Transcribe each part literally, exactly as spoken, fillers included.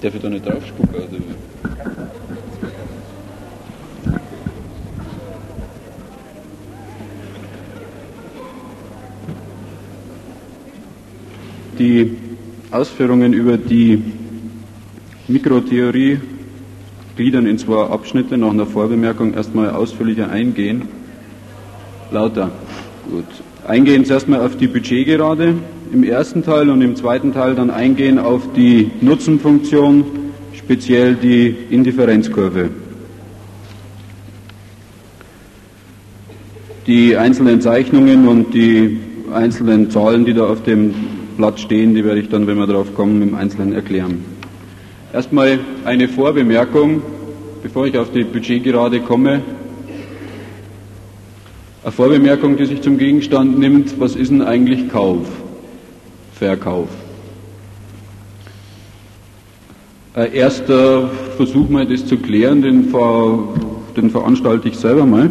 Darf ich da nicht drauf spucken? Oder? Die Ausführungen über die Mikrotheorie gliedern in zwei Abschnitte, nach einer Vorbemerkung erstmal ausführlicher eingehen. Lauter. Gut. Eingehen zuerst mal auf die Budgetgerade im ersten Teil und im zweiten Teil dann eingehen auf die Nutzenfunktion, speziell die Indifferenzkurve. Die einzelnen Zeichnungen und die einzelnen Zahlen, die da auf dem Blatt stehen, die werde ich dann, wenn wir darauf kommen, im Einzelnen erklären. Erstmal eine Vorbemerkung, bevor ich auf die Budgetgerade komme. Eine Vorbemerkung, die sich zum Gegenstand nimmt, was ist denn eigentlich Kauf, Verkauf? Ein erster Versuch mal, das zu klären, den, ver, den veranstalte ich selber mal.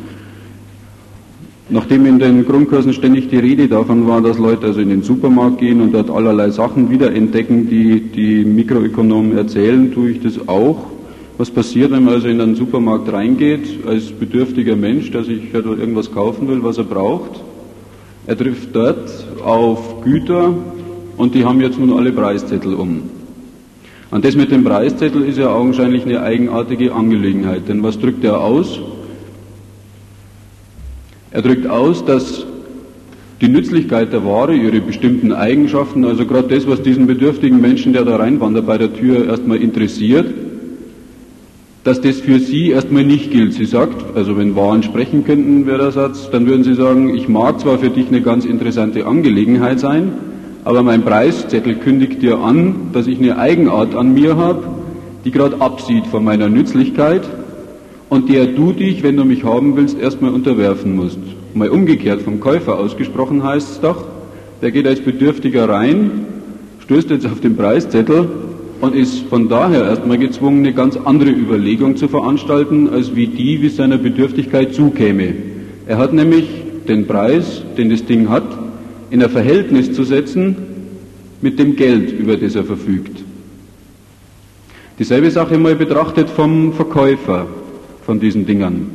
Nachdem in den Grundkursen ständig die Rede davon war, dass Leute also in den Supermarkt gehen und dort allerlei Sachen wiederentdecken, die die Mikroökonomen erzählen, tue ich das auch. Was passiert, wenn man also in einen Supermarkt reingeht, als bedürftiger Mensch, der sich halt irgendwas kaufen will, was er braucht? Er trifft dort auf Güter und die haben jetzt nun alle Preiszettel um. Und das mit dem Preiszettel ist ja augenscheinlich eine eigenartige Angelegenheit, denn was drückt er aus? Er drückt aus, dass die Nützlichkeit der Ware, ihre bestimmten Eigenschaften, also gerade das, was diesen bedürftigen Menschen, der da reinwandert, bei der Tür erstmal interessiert, dass das für sie erstmal nicht gilt. Sie sagt, also wenn Waren sprechen könnten, wäre der Satz, dann würden sie sagen, ich mag zwar für dich eine ganz interessante Angelegenheit sein, aber mein Preiszettel kündigt dir an, dass ich eine Eigenart an mir habe, die gerade absieht von meiner Nützlichkeit und der du dich, wenn du mich haben willst, erstmal unterwerfen musst. Mal umgekehrt vom Käufer ausgesprochen heißt es doch, der geht als Bedürftiger rein, stößt jetzt auf den Preiszettel und ist von daher erstmal gezwungen, eine ganz andere Überlegung zu veranstalten, als wie die, wie seiner Bedürftigkeit zukäme. Er hat nämlich den Preis, den das Ding hat, in ein Verhältnis zu setzen mit dem Geld, über das er verfügt. Dieselbe Sache mal betrachtet vom Verkäufer von diesen Dingern.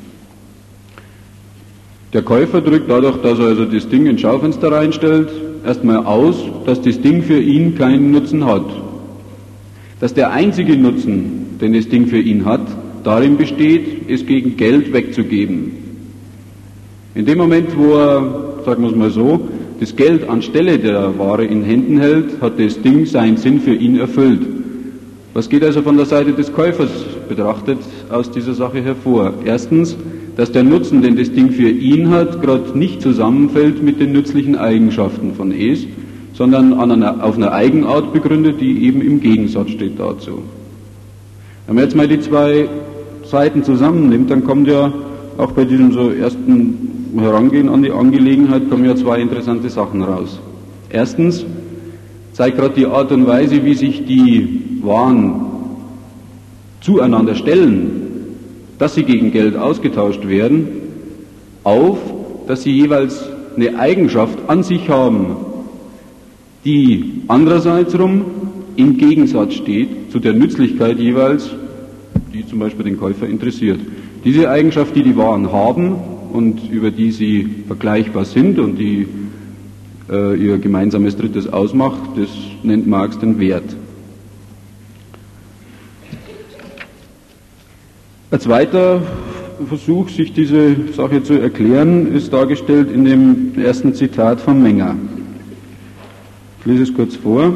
Der Käufer drückt dadurch, dass er also das Ding ins Schaufenster reinstellt, erstmal aus, dass das Ding für ihn keinen Nutzen hat. Dass der einzige Nutzen, den das Ding für ihn hat, darin besteht, es gegen Geld wegzugeben. In dem Moment, wo er, sagen wir es mal so, das Geld anstelle der Ware in Händen hält, hat das Ding seinen Sinn für ihn erfüllt. Was geht also von der Seite des Käufers betrachtet aus dieser Sache hervor? Erstens, dass der Nutzen, den das Ding für ihn hat, gerade nicht zusammenfällt mit den nützlichen Eigenschaften von es, sondern an einer, auf einer Eigenart begründet, die eben im Gegensatz steht dazu. Wenn man jetzt mal die zwei Seiten zusammennimmt, dann kommt ja auch bei diesem so ersten Herangehen an die Angelegenheit, kommen ja zwei interessante Sachen raus. Erstens zeigt gerade die Art und Weise, wie sich die Waren zueinander stellen, dass sie gegen Geld ausgetauscht werden, auf, dass sie jeweils eine Eigenschaft an sich haben, die andererseits rum im Gegensatz steht zu der Nützlichkeit jeweils, die zum Beispiel den Käufer interessiert. Diese Eigenschaft, die die Waren haben und über die sie vergleichbar sind und die äh, ihr gemeinsames Drittes ausmacht, das nennt Marx den Wert. Ein zweiter Versuch, sich diese Sache zu erklären, ist dargestellt in dem ersten Zitat von Menger. Ich lese es kurz vor.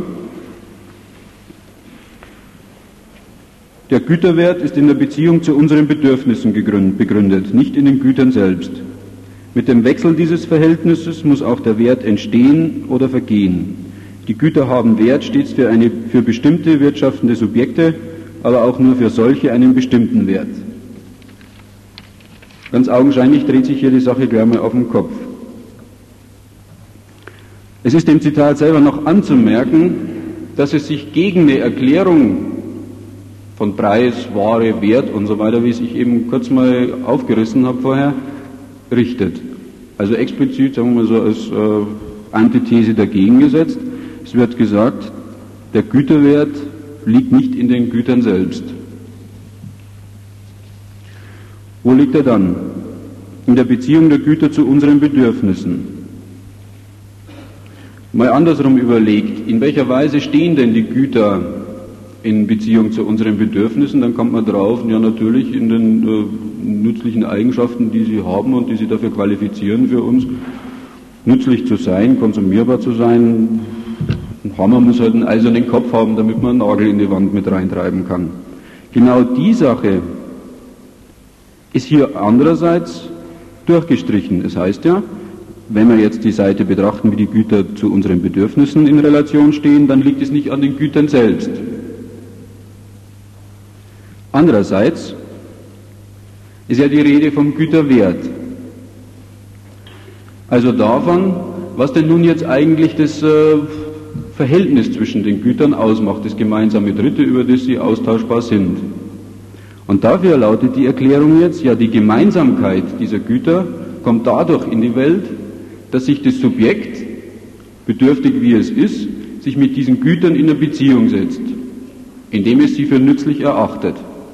Der Güterwert ist in der Beziehung zu unseren Bedürfnissen begründet, nicht in den Gütern selbst. Mit dem Wechsel dieses Verhältnisses muss auch der Wert entstehen oder vergehen. Die Güter haben Wert stets für, eine, für bestimmte wirtschaftende Subjekte, aber auch nur für solche einen bestimmten Wert. Ganz augenscheinlich dreht sich hier die Sache gleich mal auf den Kopf. Es ist dem Zitat selber noch anzumerken, dass es sich gegen eine Erklärung von Preis, Ware, Wert und so weiter, wie ich eben kurz mal aufgerissen habe vorher, richtet. Also explizit, sagen wir mal so, als äh, Antithese dagegen gesetzt. Es wird gesagt, der Güterwert liegt nicht in den Gütern selbst. Wo liegt er dann? In der Beziehung der Güter zu unseren Bedürfnissen. Mal andersrum überlegt, in welcher Weise stehen denn die Güter in Beziehung zu unseren Bedürfnissen? Dann kommt man drauf, ja natürlich in den äh, nützlichen Eigenschaften, die sie haben und die sie dafür qualifizieren für uns, nützlich zu sein, konsumierbar zu sein. Ein Hammer muss halt einen eisernen Kopf haben, damit man einen Nagel in die Wand mit reintreiben kann. Genau die Sache ist hier andererseits durchgestrichen. Es heißt ja, wenn wir jetzt die Seite betrachten, wie die Güter zu unseren Bedürfnissen in Relation stehen, dann liegt es nicht an den Gütern selbst. Andererseits ist ja die Rede vom Güterwert. Also davon, was denn nun jetzt eigentlich das äh, Verhältnis zwischen den Gütern ausmacht, das gemeinsame Dritte, über das sie austauschbar sind. Und dafür lautet die Erklärung jetzt, ja, die Gemeinsamkeit dieser Güter kommt dadurch in die Welt, dass sich das Subjekt, bedürftig wie es ist, sich mit diesen Gütern in eine Beziehung setzt, indem es sie für nützlich erachtet.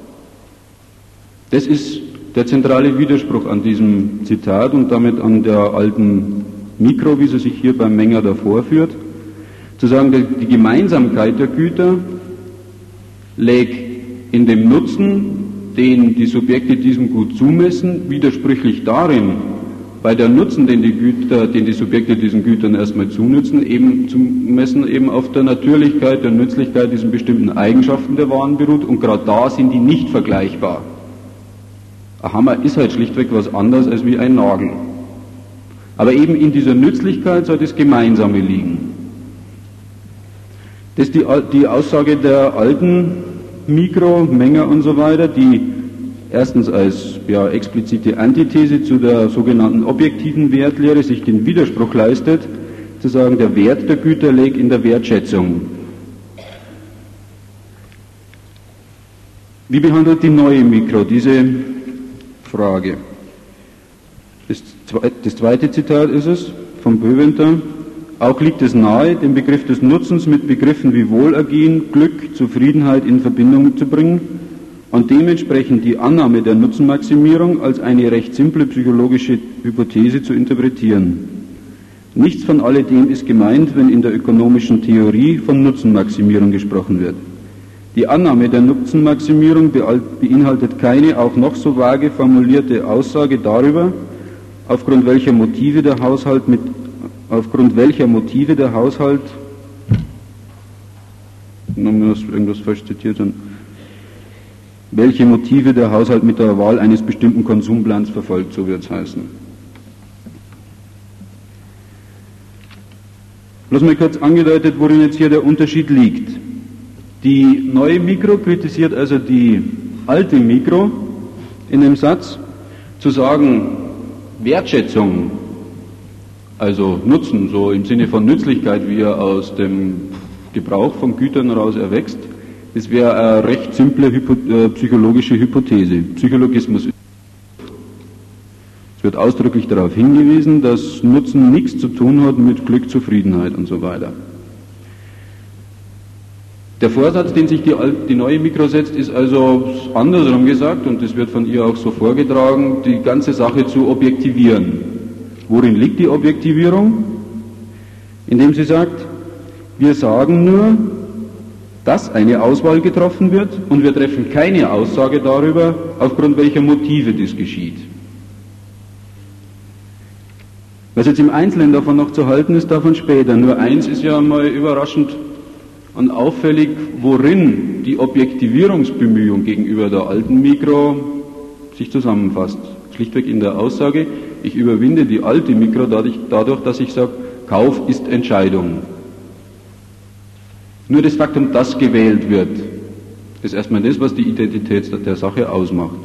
Das ist der zentrale Widerspruch an diesem Zitat und damit an der alten Mikro, wie sie sich hier beim Menger davor führt, zu sagen, die Gemeinsamkeit der Güter läge in dem Nutzen, den die Subjekte diesem Gut zumessen, widersprüchlich darin, bei der Nutzen, den die Güter, den die Subjekte diesen Gütern erstmal zunützen, eben zu messen, eben auf der Natürlichkeit, der Nützlichkeit, diesen bestimmten Eigenschaften der Waren beruht, und gerade da sind die nicht vergleichbar. Ein Hammer ist halt schlichtweg was anderes als wie ein Nagel. Aber eben in dieser Nützlichkeit soll das Gemeinsame liegen. Das ist die, die Aussage der alten Mikro, Menger und so weiter, die erstens als ja, explizite Antithese zu der sogenannten objektiven Wertlehre sich den Widerspruch leistet, zu sagen, der Wert der Güter liegt in der Wertschätzung. Wie behandelt die neue Mikro diese Frage? Das, das zweite Zitat ist es, vom Böwenter. Auch liegt es nahe, den Begriff des Nutzens mit Begriffen wie Wohlergehen, Glück, Zufriedenheit in Verbindung zu bringen und dementsprechend die Annahme der Nutzenmaximierung als eine recht simple psychologische Hypothese zu interpretieren. Nichts von alledem ist gemeint, wenn in der ökonomischen Theorie von Nutzenmaximierung gesprochen wird. Die Annahme der Nutzenmaximierung beinhaltet keine auch noch so vage formulierte Aussage darüber, aufgrund welcher Motive der Haushalt mit aufgrund welcher Motive der Haushalt irgendwas falsch zitiert und welche Motive der Haushalt mit der Wahl eines bestimmten Konsumplans verfolgt, so wird es heißen. Bloß mal kurz angedeutet, worin jetzt hier der Unterschied liegt. Die neue Mikro kritisiert also die alte Mikro in dem Satz, zu sagen, Wertschätzung, also Nutzen, so im Sinne von Nützlichkeit, wie er aus dem Gebrauch von Gütern heraus erwächst, das wäre eine recht simple Hypo, äh, psychologische Hypothese, Psychologismus. Es wird ausdrücklich darauf hingewiesen, dass Nutzen nichts zu tun hat mit Glück, Zufriedenheit und so weiter. Der Vorsatz, den sich die, die neue Mikro setzt, ist also andersrum gesagt, und das wird von ihr auch so vorgetragen, die ganze Sache zu objektivieren. Worin liegt die Objektivierung? Indem sie sagt, wir sagen nur, dass eine Auswahl getroffen wird und wir treffen keine Aussage darüber, aufgrund welcher Motive das geschieht. Was jetzt im Einzelnen davon noch zu halten ist, davon später. Nur eins ist ja mal überraschend und auffällig, worin die Objektivierungsbemühung gegenüber der alten Mikro sich zusammenfasst. Schlichtweg in der Aussage, ich überwinde die alte Mikro dadurch, dadurch dass ich sage, Kauf ist Entscheidung. Nur das Faktum, dass gewählt wird, ist erstmal das, was die Identität der Sache ausmacht.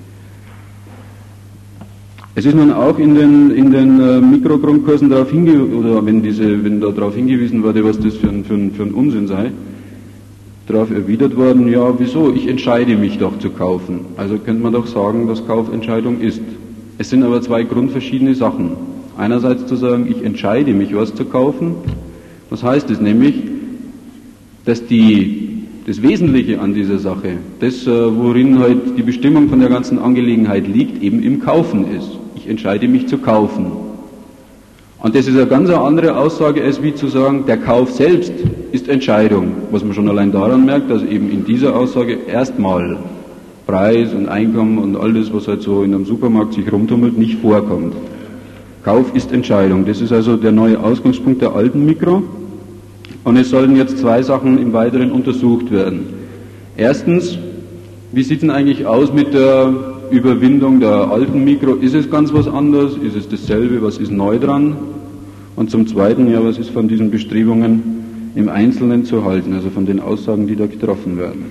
Es ist nun auch in den, in den äh, Mikrogrundkursen darauf hingewiesen, oder wenn, diese, wenn da darauf hingewiesen wurde, was das für ein, für ein, für ein Unsinn sei, darauf erwidert worden, ja, wieso, ich entscheide mich doch zu kaufen. Also könnte man doch sagen, dass Kaufentscheidung ist. Es sind aber zwei grundverschiedene Sachen. Einerseits zu sagen, ich entscheide mich, was zu kaufen. Was heißt es nämlich? Dass die das Wesentliche an dieser Sache, das, worin halt die Bestimmung von der ganzen Angelegenheit liegt, eben im Kaufen ist. Ich entscheide mich zu kaufen. Und das ist eine ganz andere Aussage, als wie zu sagen, der Kauf selbst ist Entscheidung, was man schon allein daran merkt, dass eben in dieser Aussage erstmal Preis und Einkommen und all das, was halt so in einem Supermarkt sich rumtummelt, nicht vorkommt. Kauf ist Entscheidung. Das ist also der neue Ausgangspunkt der alten Mikro. Und es sollen jetzt zwei Sachen im Weiteren untersucht werden. Erstens, wie sieht es denn eigentlich aus mit der Überwindung der alten Mikro? Ist es ganz was anderes? Ist es dasselbe? Was ist neu dran? Und zum Zweiten, ja, was ist von diesen Bestrebungen im Einzelnen zu halten, also von den Aussagen, die da getroffen werden?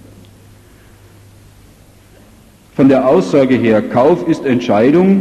Von der Aussage her, Kauf ist Entscheidung,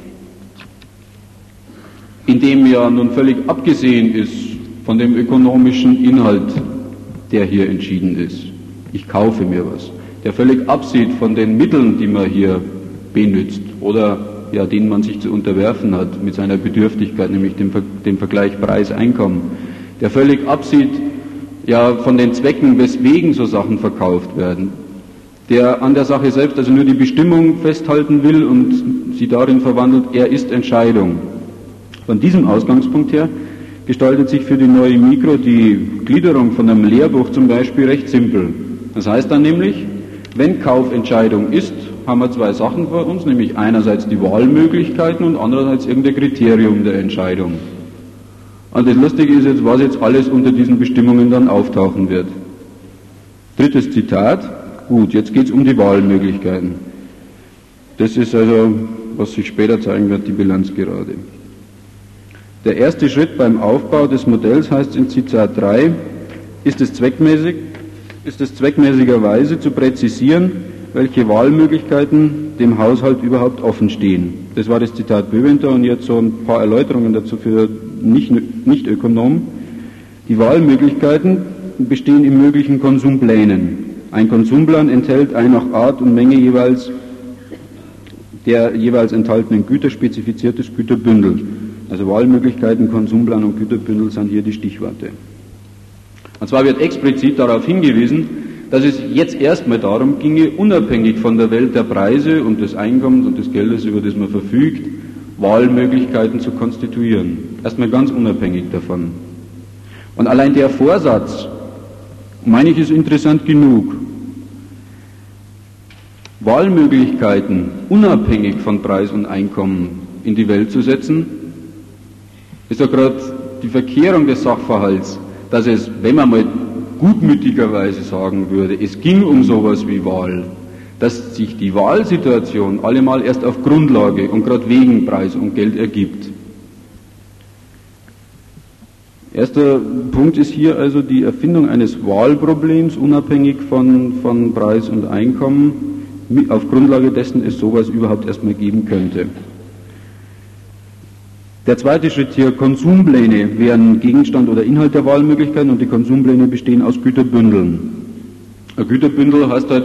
indem ja nun völlig abgesehen ist von dem ökonomischen Inhalt, der hier entschieden ist. Ich kaufe mir was. Der völlig absieht von den Mitteln, die man hier benutzt oder ja, denen man sich zu unterwerfen hat mit seiner Bedürftigkeit, nämlich dem, Ver dem Vergleich Preis-Einkommen. Der völlig absieht ja, von den Zwecken, weswegen so Sachen verkauft werden. Der an der Sache selbst also nur die Bestimmung festhalten will und sie darin verwandelt, er ist Entscheidung. Von diesem Ausgangspunkt her gestaltet sich für die neue Mikro die Gliederung von einem Lehrbuch zum Beispiel recht simpel. Das heißt dann nämlich, wenn Kaufentscheidung ist, haben wir zwei Sachen vor uns, nämlich einerseits die Wahlmöglichkeiten und andererseits irgendein Kriterium der Entscheidung. Und das Lustige ist jetzt, was jetzt alles unter diesen Bestimmungen dann auftauchen wird. Drittes Zitat. Gut, jetzt geht es um die Wahlmöglichkeiten. Das ist also, was sich später zeigen wird, die Bilanz gerade. Der erste Schritt beim Aufbau des Modells heißt in Zitat drei, ist es zweckmäßig, ist es zweckmäßigerweise zu präzisieren, welche Wahlmöglichkeiten dem Haushalt überhaupt offen stehen. Das war das Zitat Böwenter und jetzt so ein paar Erläuterungen dazu für Nicht-Ökonomen. Die Wahlmöglichkeiten bestehen in möglichen Konsumplänen. Ein Konsumplan enthält ein nach Art und Menge jeweils der jeweils enthaltenen Güter spezifiziertes Güterbündel. Also Wahlmöglichkeiten, Konsumplan und Güterbündel sind hier die Stichworte. Und zwar wird explizit darauf hingewiesen, dass es jetzt erstmal darum ginge, unabhängig von der Welt der Preise und des Einkommens und des Geldes, über das man verfügt, Wahlmöglichkeiten zu konstituieren. Erstmal ganz unabhängig davon. Und allein der Vorsatz, meine ich, ist interessant genug. Wahlmöglichkeiten unabhängig von Preis und Einkommen in die Welt zu setzen, ist ja gerade die Verkehrung des Sachverhalts, dass es, wenn man mal gutmütigerweise sagen würde, es ging um sowas wie Wahl, dass sich die Wahlsituation allemal erst auf Grundlage und gerade wegen Preis und Geld ergibt. Erster Punkt ist hier also die Erfindung eines Wahlproblems, unabhängig von, von Preis und Einkommen, auf Grundlage dessen es sowas überhaupt erstmal geben könnte. Der zweite Schritt hier, Konsumpläne wären Gegenstand oder Inhalt der Wahlmöglichkeiten und die Konsumpläne bestehen aus Güterbündeln. Ein Güterbündel heißt halt,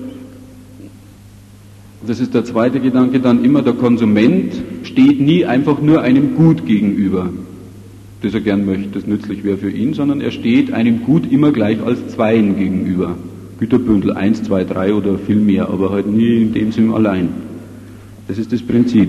das ist der zweite Gedanke dann immer, der Konsument steht nie einfach nur einem Gut gegenüber, das er gern möchte, das nützlich wäre für ihn, sondern er steht einem Gut immer gleich als Zweien gegenüber. Güterbündel eins, zwei, drei oder viel mehr, aber halt nie in dem Sinn allein. Das ist das Prinzip.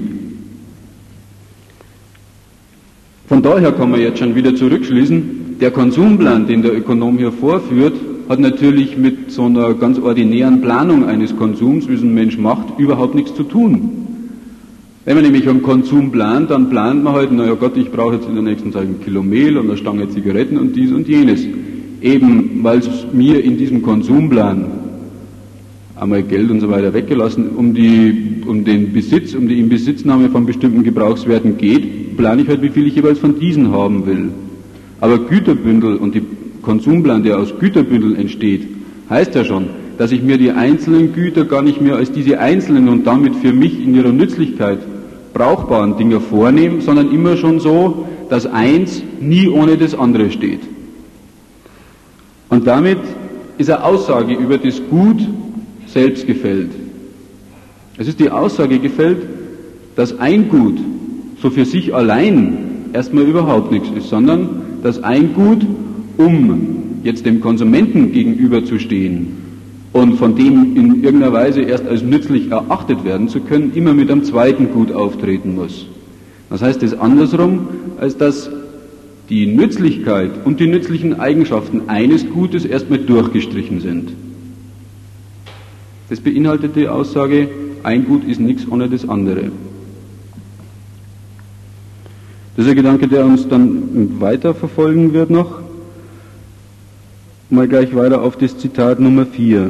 Von daher kann man jetzt schon wieder zurückschließen, der Konsumplan, den der Ökonom hier vorführt, hat natürlich mit so einer ganz ordinären Planung eines Konsums, wie es ein Mensch macht, überhaupt nichts zu tun. Wenn man nämlich einen Konsum plant, dann plant man halt, naja Gott, ich brauche jetzt in der nächsten Zeit ein Kilo Mehl und eine Stange Zigaretten und dies und jenes. Eben, weil es mir in diesem Konsumplan einmal Geld und so weiter weggelassen, um die, um den Besitz, um die Inbesitznahme von bestimmten Gebrauchswerten geht, plane ich halt, wie viel ich jeweils von diesen haben will. Aber Güterbündel und die Konsumplan, der aus Güterbündeln entsteht, heißt ja schon, dass ich mir die einzelnen Güter gar nicht mehr als diese einzelnen und damit für mich in ihrer Nützlichkeit brauchbaren Dinge vornehme, sondern immer schon so, dass eins nie ohne das andere steht. Und damit ist eine Aussage über das Gut selbst gefällt. Es ist die Aussage gefällt, dass ein Gut so für sich allein erstmal überhaupt nichts ist, sondern dass ein Gut, um jetzt dem Konsumenten gegenüberzustehen und von dem in irgendeiner Weise erst als nützlich erachtet werden zu können, immer mit einem zweiten Gut auftreten muss. Das heißt es andersrum, als dass die Nützlichkeit und die nützlichen Eigenschaften eines Gutes erstmal durchgestrichen sind. Das beinhaltet die Aussage, ein Gut ist nichts ohne das andere. Das ist ein Gedanke, der uns dann weiter verfolgen wird noch. Mal gleich weiter auf das Zitat Nummer vier.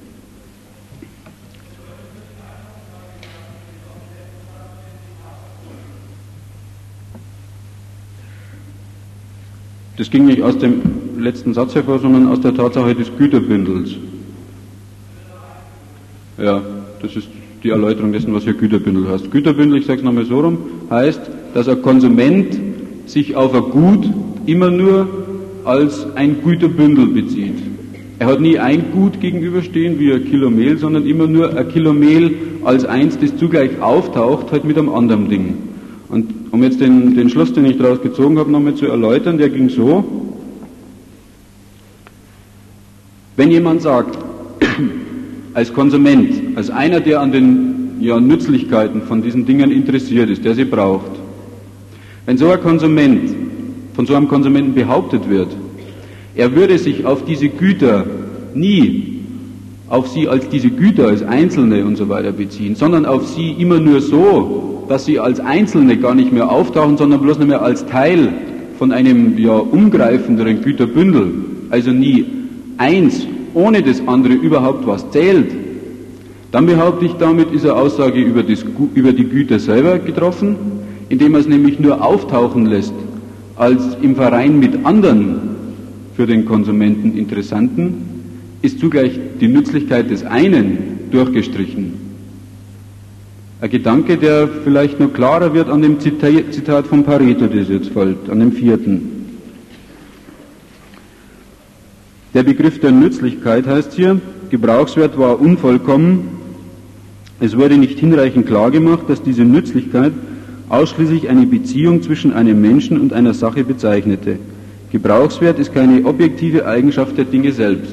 Das ging nicht aus dem letzten Satz hervor, sondern aus der Tatsache des Güterbündels. Ja, das ist die Erläuterung dessen, was hier Güterbündel heißt. Güterbündel, ich sage es nochmal so rum, heißt, dass ein Konsument sich auf ein Gut immer nur als ein Güterbündel bezieht. Er hat nie ein Gut gegenüberstehen wie ein Kilo Mehl, sondern immer nur ein Kilo Mehl als eins, das zugleich auftaucht, halt mit einem anderen Ding. Und um jetzt den, den Schluss, den ich daraus gezogen habe, nochmal zu erläutern, der ging so: Wenn jemand sagt, als Konsument, als einer, der an den ja, Nützlichkeiten von diesen Dingen interessiert ist, der sie braucht, wenn so ein Konsument, von so einem Konsumenten behauptet wird, er würde sich auf diese Güter nie, auf sie als diese Güter, als Einzelne und so weiter beziehen, sondern auf sie immer nur so, dass sie als Einzelne gar nicht mehr auftauchen, sondern bloß nicht mehr als Teil von einem ja umgreifenderen Güterbündel, also nie eins ohne das andere überhaupt was zählt, dann behaupte ich, damit ist eine Aussage über, das, über die Güter selber getroffen, indem er es nämlich nur auftauchen lässt als im Verein mit anderen für den Konsumenten Interessanten, ist zugleich die Nützlichkeit des einen durchgestrichen. Ein Gedanke, der vielleicht noch klarer wird an dem Zitat von Pareto, das jetzt folgt, an dem vierten. Der Begriff der Nützlichkeit heißt hier, Gebrauchswert war unvollkommen. Es wurde nicht hinreichend klar gemacht, dass diese Nützlichkeit ausschließlich eine Beziehung zwischen einem Menschen und einer Sache bezeichnete. Gebrauchswert ist keine objektive Eigenschaft der Dinge selbst.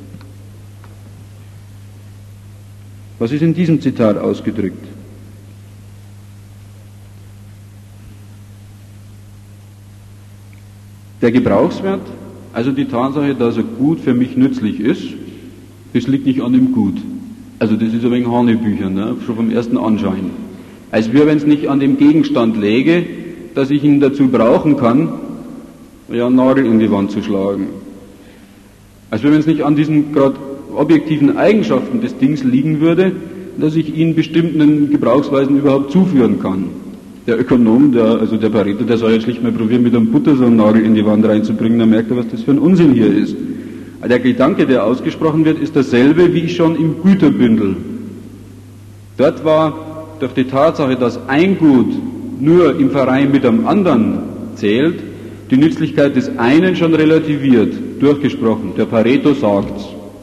Was ist in diesem Zitat ausgedrückt? Der Gebrauchswert, also die Tatsache, dass ein Gut für mich nützlich ist, das liegt nicht an dem Gut. Also das ist ein wenig Hanebücher, ne? Schon vom ersten Anschein. Als wäre, wenn es nicht an dem Gegenstand läge, dass ich ihn dazu brauchen kann, ja, einen Nagel in die Wand zu schlagen. Als wäre, wenn es nicht an diesen gerade objektiven Eigenschaften des Dings liegen würde, dass ich ihn bestimmten Gebrauchsweisen überhaupt zuführen kann. Der Ökonom, der, also der Pareto, der soll jetzt schlicht mal probieren, mit einem Butter so einen Nagel in die Wand reinzubringen, dann merkt er, was das für ein Unsinn hier ist. Der Gedanke, der ausgesprochen wird, ist dasselbe wie schon im Güterbündel. Dort war durch die Tatsache, dass ein Gut nur im Verein mit einem anderen zählt, die Nützlichkeit des einen schon relativiert, durchgesprochen. Der Pareto sagt's.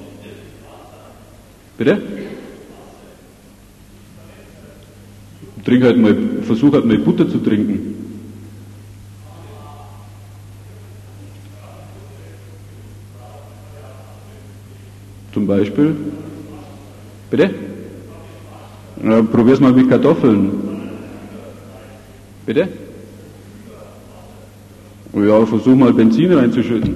Bitte? Trink halt mal, versuch halt mal Butter zu trinken. Zum Beispiel? Bitte? Ja, probier's mal mit Kartoffeln. Bitte? Ja, versuch mal Benzin reinzuschütten.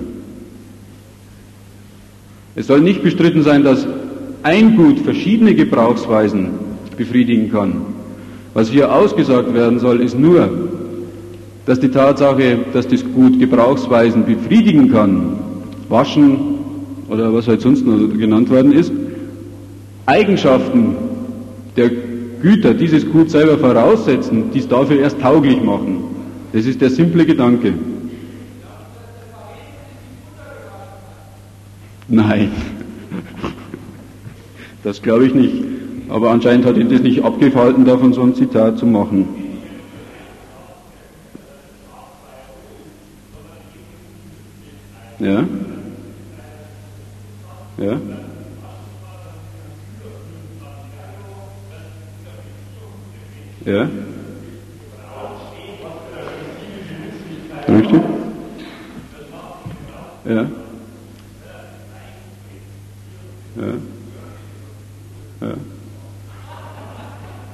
Es soll nicht bestritten sein, dass ein Gut verschiedene Gebrauchsweisen befriedigen kann. Was hier ausgesagt werden soll, ist nur, dass die Tatsache, dass das Gut Gebrauchsweisen befriedigen kann, waschen oder was halt sonst noch genannt worden ist, Eigenschaften der Güter dieses Gut selber voraussetzen, die es dafür erst tauglich machen. Das ist der simple Gedanke. Nein, das glaube ich nicht. Aber anscheinend hat ihn das nicht abgehalten, davon so ein Zitat zu machen. Ja? Ja? Ja? Richtig? Ja?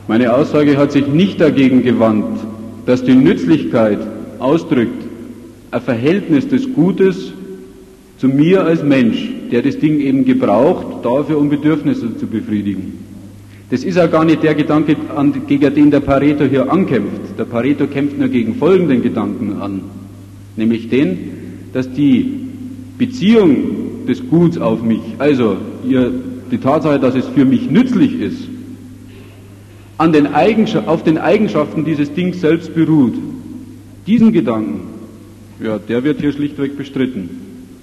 Meine Aussage hat sich nicht dagegen gewandt, dass die Nützlichkeit ausdrückt ein Verhältnis des Gutes zu mir als Mensch, der das Ding eben gebraucht, dafür um Bedürfnisse zu befriedigen. Das ist ja gar nicht der Gedanke, gegen den der Pareto hier ankämpft. Der Pareto kämpft nur gegen folgenden Gedanken an, nämlich den, dass die Beziehung des Guts auf mich, also die Tatsache, dass es für mich nützlich ist, an den auf den Eigenschaften dieses Dings selbst beruht. Diesen Gedanken, ja, der wird hier schlichtweg bestritten.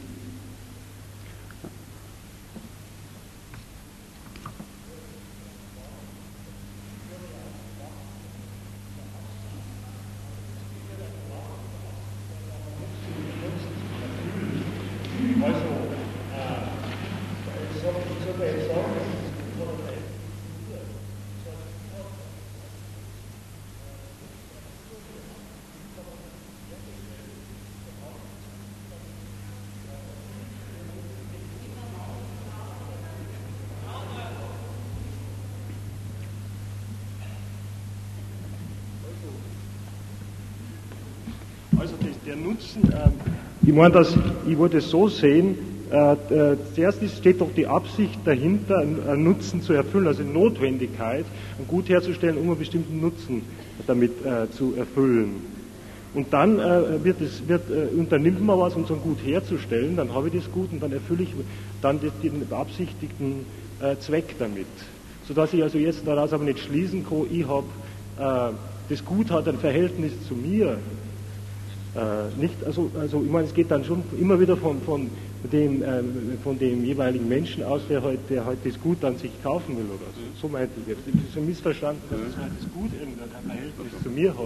Also das, der Nutzen, äh, ich meine, dass, ich wollte es so sehen, äh, äh, zuerst steht doch die Absicht dahinter, einen Nutzen zu erfüllen, also eine Notwendigkeit, ein Gut herzustellen, um einen bestimmten Nutzen damit äh, zu erfüllen. Und dann äh, wird es, wird, äh, unternimmt man was, um so ein Gut herzustellen, dann habe ich das Gut und dann erfülle ich dann den beabsichtigten äh, Zweck damit. Sodass ich also jetzt daraus aber nicht schließen kann, ich habe, äh, das Gut hat ein Verhältnis zu mir. Äh, nicht, also, also ich meine, es geht dann schon immer wieder von, von, dem, äh, von dem jeweiligen Menschen aus, der heute der halt das Gut an sich kaufen will oder so. So meinte ich jetzt. Es ist so missverstanden, dass es halt das Gut ein Verhältnis zu mir hat.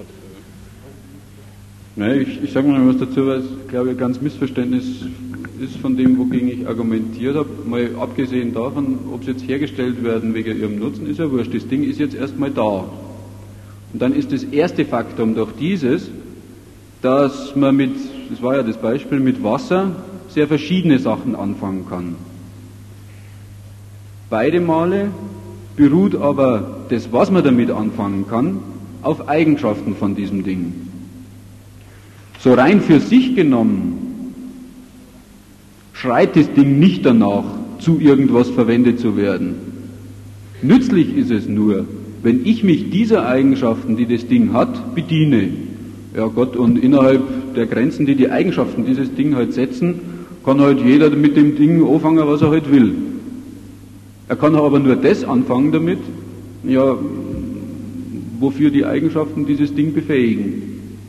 Nein, ich, ich sage mal was dazu, weil es, glaube ich, ganz Missverständnis ist von dem, wogegen ich argumentiert habe. Mal abgesehen davon, ob es jetzt hergestellt werden wegen ihrem Nutzen, ist ja wurscht. Das Ding ist jetzt erstmal da. Und dann ist das erste Faktum doch dieses, dass man mit, das war ja das Beispiel, mit Wasser sehr verschiedene Sachen anfangen kann. Beide Male beruht aber das, was man damit anfangen kann, auf Eigenschaften von diesem Ding. So rein für sich genommen schreit das Ding nicht danach, zu irgendwas verwendet zu werden. Nützlich ist es nur, wenn ich mich dieser Eigenschaften, die das Ding hat, bediene. Ja Gott, und innerhalb der Grenzen, die die Eigenschaften dieses Ding halt setzen, kann halt jeder mit dem Ding anfangen, was er halt will. Er kann aber nur das anfangen damit, ja, wofür die Eigenschaften dieses Ding befähigen.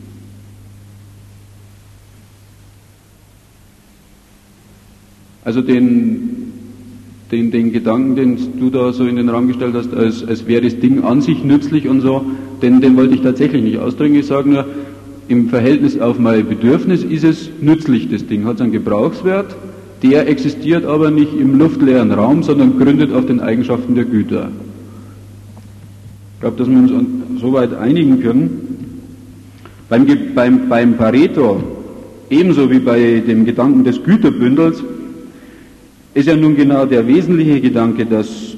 Also den, den, den Gedanken, den du da so in den Raum gestellt hast, als, als wäre das Ding an sich nützlich und so, den, den wollte ich tatsächlich nicht ausdrücken. Ich sage nur, im Verhältnis auf mein Bedürfnis ist es nützlich, das Ding hat einen Gebrauchswert, der existiert aber nicht im luftleeren Raum, sondern gründet auf den Eigenschaften der Güter. Ich glaube, dass wir uns so weit einigen können. Beim, beim, beim Pareto, ebenso wie bei dem Gedanken des Güterbündels, ist ja nun genau der wesentliche Gedanke, dass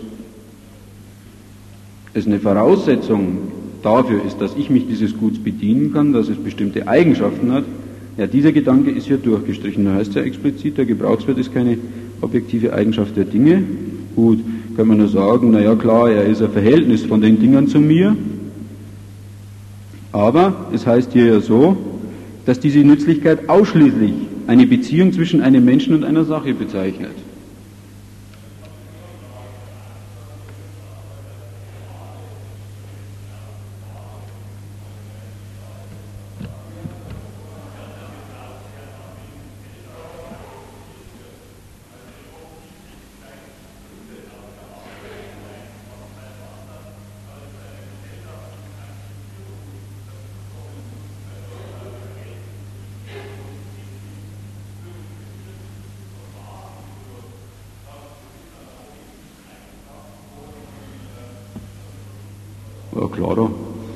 es eine Voraussetzung dafür ist, dass ich mich dieses Guts bedienen kann, dass es bestimmte Eigenschaften hat. Ja, dieser Gedanke ist hier durchgestrichen. Da heißt ja explizit, der Gebrauchswert ist keine objektive Eigenschaft der Dinge. Gut, kann man nur sagen, naja klar, er ist ein Verhältnis von den Dingern zu mir. Aber es heißt hier ja so, dass diese Nützlichkeit ausschließlich eine Beziehung zwischen einem Menschen und einer Sache bezeichnet. Ja, klar, da.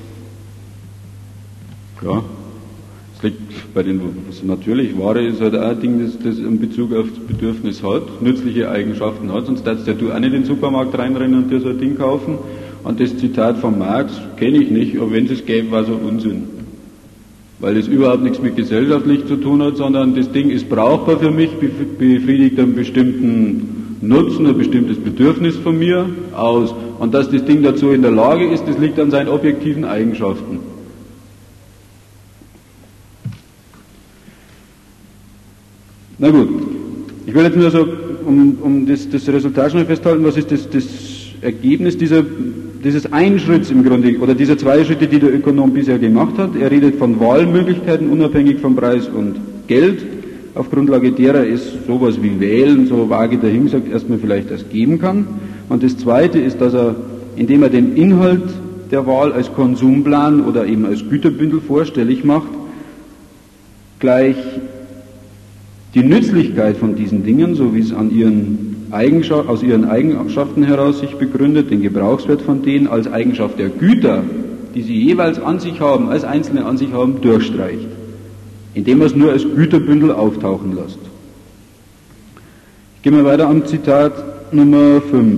Klar. Es liegt bei den, also natürlich, Ware ist halt auch ein Ding, das, das in Bezug auf das Bedürfnis hat, nützliche Eigenschaften hat, sonst darfst ja du auch nicht in den Supermarkt reinrennen und dir so ein Ding kaufen. Und das Zitat von Marx kenne ich nicht, aber wenn es es gäbe, war es ein Unsinn. Weil es überhaupt nichts mit gesellschaftlich zu tun hat, sondern das Ding ist brauchbar für mich, befriedigt einen bestimmten Nutzen, ein bestimmtes Bedürfnis von mir aus. Und dass das Ding dazu in der Lage ist, das liegt an seinen objektiven Eigenschaften. Na gut, ich will jetzt nur so, um, um das, das Resultat schon festhalten, was ist das, das Ergebnis dieser, dieses Einschritts im Grunde, oder dieser zwei Schritte, die der Ökonom bisher gemacht hat. Er redet von Wahlmöglichkeiten, unabhängig von Preis und Geld. Auf Grundlage derer es sowas wie Wählen, so vage dahingesagt, erstmal vielleicht erst geben kann. Und das Zweite ist, dass er, indem er den Inhalt der Wahl als Konsumplan oder eben als Güterbündel vorstellig macht, gleich die Nützlichkeit von diesen Dingen, so wie es an ihren Eigenschaft, aus ihren Eigenschaften heraus sich begründet, den Gebrauchswert von denen als Eigenschaft der Güter, die sie jeweils an sich haben, als Einzelne an sich haben, durchstreicht, indem er es nur als Güterbündel auftauchen lässt. Ich gehe mal weiter am Zitat Nummer fünf.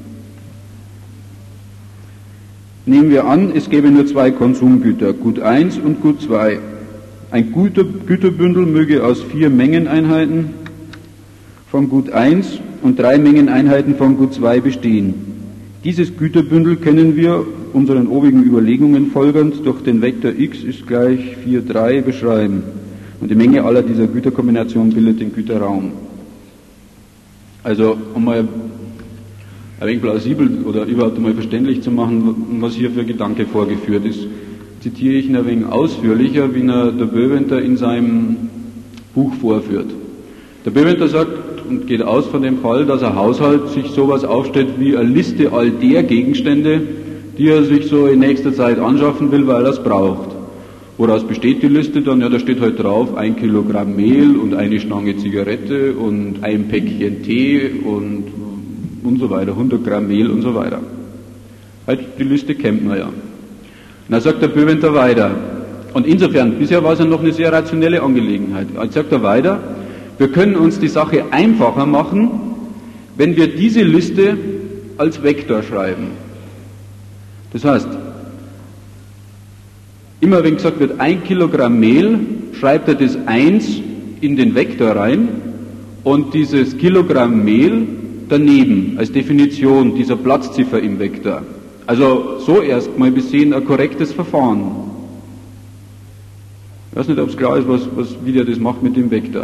Nehmen wir an, es gäbe nur zwei Konsumgüter, Gut eins und Gut zwei. Ein Güter, Güterbündel möge aus vier Mengeneinheiten von Gut eins und drei Mengeneinheiten von Gut zwei bestehen. Dieses Güterbündel können wir unseren obigen Überlegungen folgernd durch den Vektor x ist gleich vier, drei beschreiben. Und die Menge aller dieser Güterkombinationen bildet den Güterraum. Also, um mal ein wenig plausibel oder überhaupt einmal verständlich zu machen, was hier für Gedanke vorgeführt ist, zitiere ich ihn ein wenig ausführlicher, wie er der Böwenter in seinem Buch vorführt. Der Böwenter sagt und geht aus von dem Fall, dass ein Haushalt sich sowas aufstellt wie eine Liste all der Gegenstände, die er sich so in nächster Zeit anschaffen will, weil er es braucht. Woraus besteht die Liste dann? Ja, da steht halt drauf, ein Kilogramm Mehl und eine Stange Zigarette und ein Päckchen Tee und, und so weiter, hundert Gramm Mehl und so weiter. Halt, die Liste kennt man ja. Und dann sagt der Böwenter weiter. Und insofern, bisher war es ja noch eine sehr rationelle Angelegenheit. Jetzt sagt er weiter, wir können uns die Sache einfacher machen, wenn wir diese Liste als Vektor schreiben. Das heißt, immer wenn gesagt wird, ein Kilogramm Mehl, schreibt er das eins in den Vektor rein und dieses Kilogramm Mehl daneben als Definition dieser Platzziffer im Vektor. Also so erstmal besehen ein korrektes Verfahren. Ich weiß nicht, ob es klar ist, was, was, wie der das macht mit dem Vektor.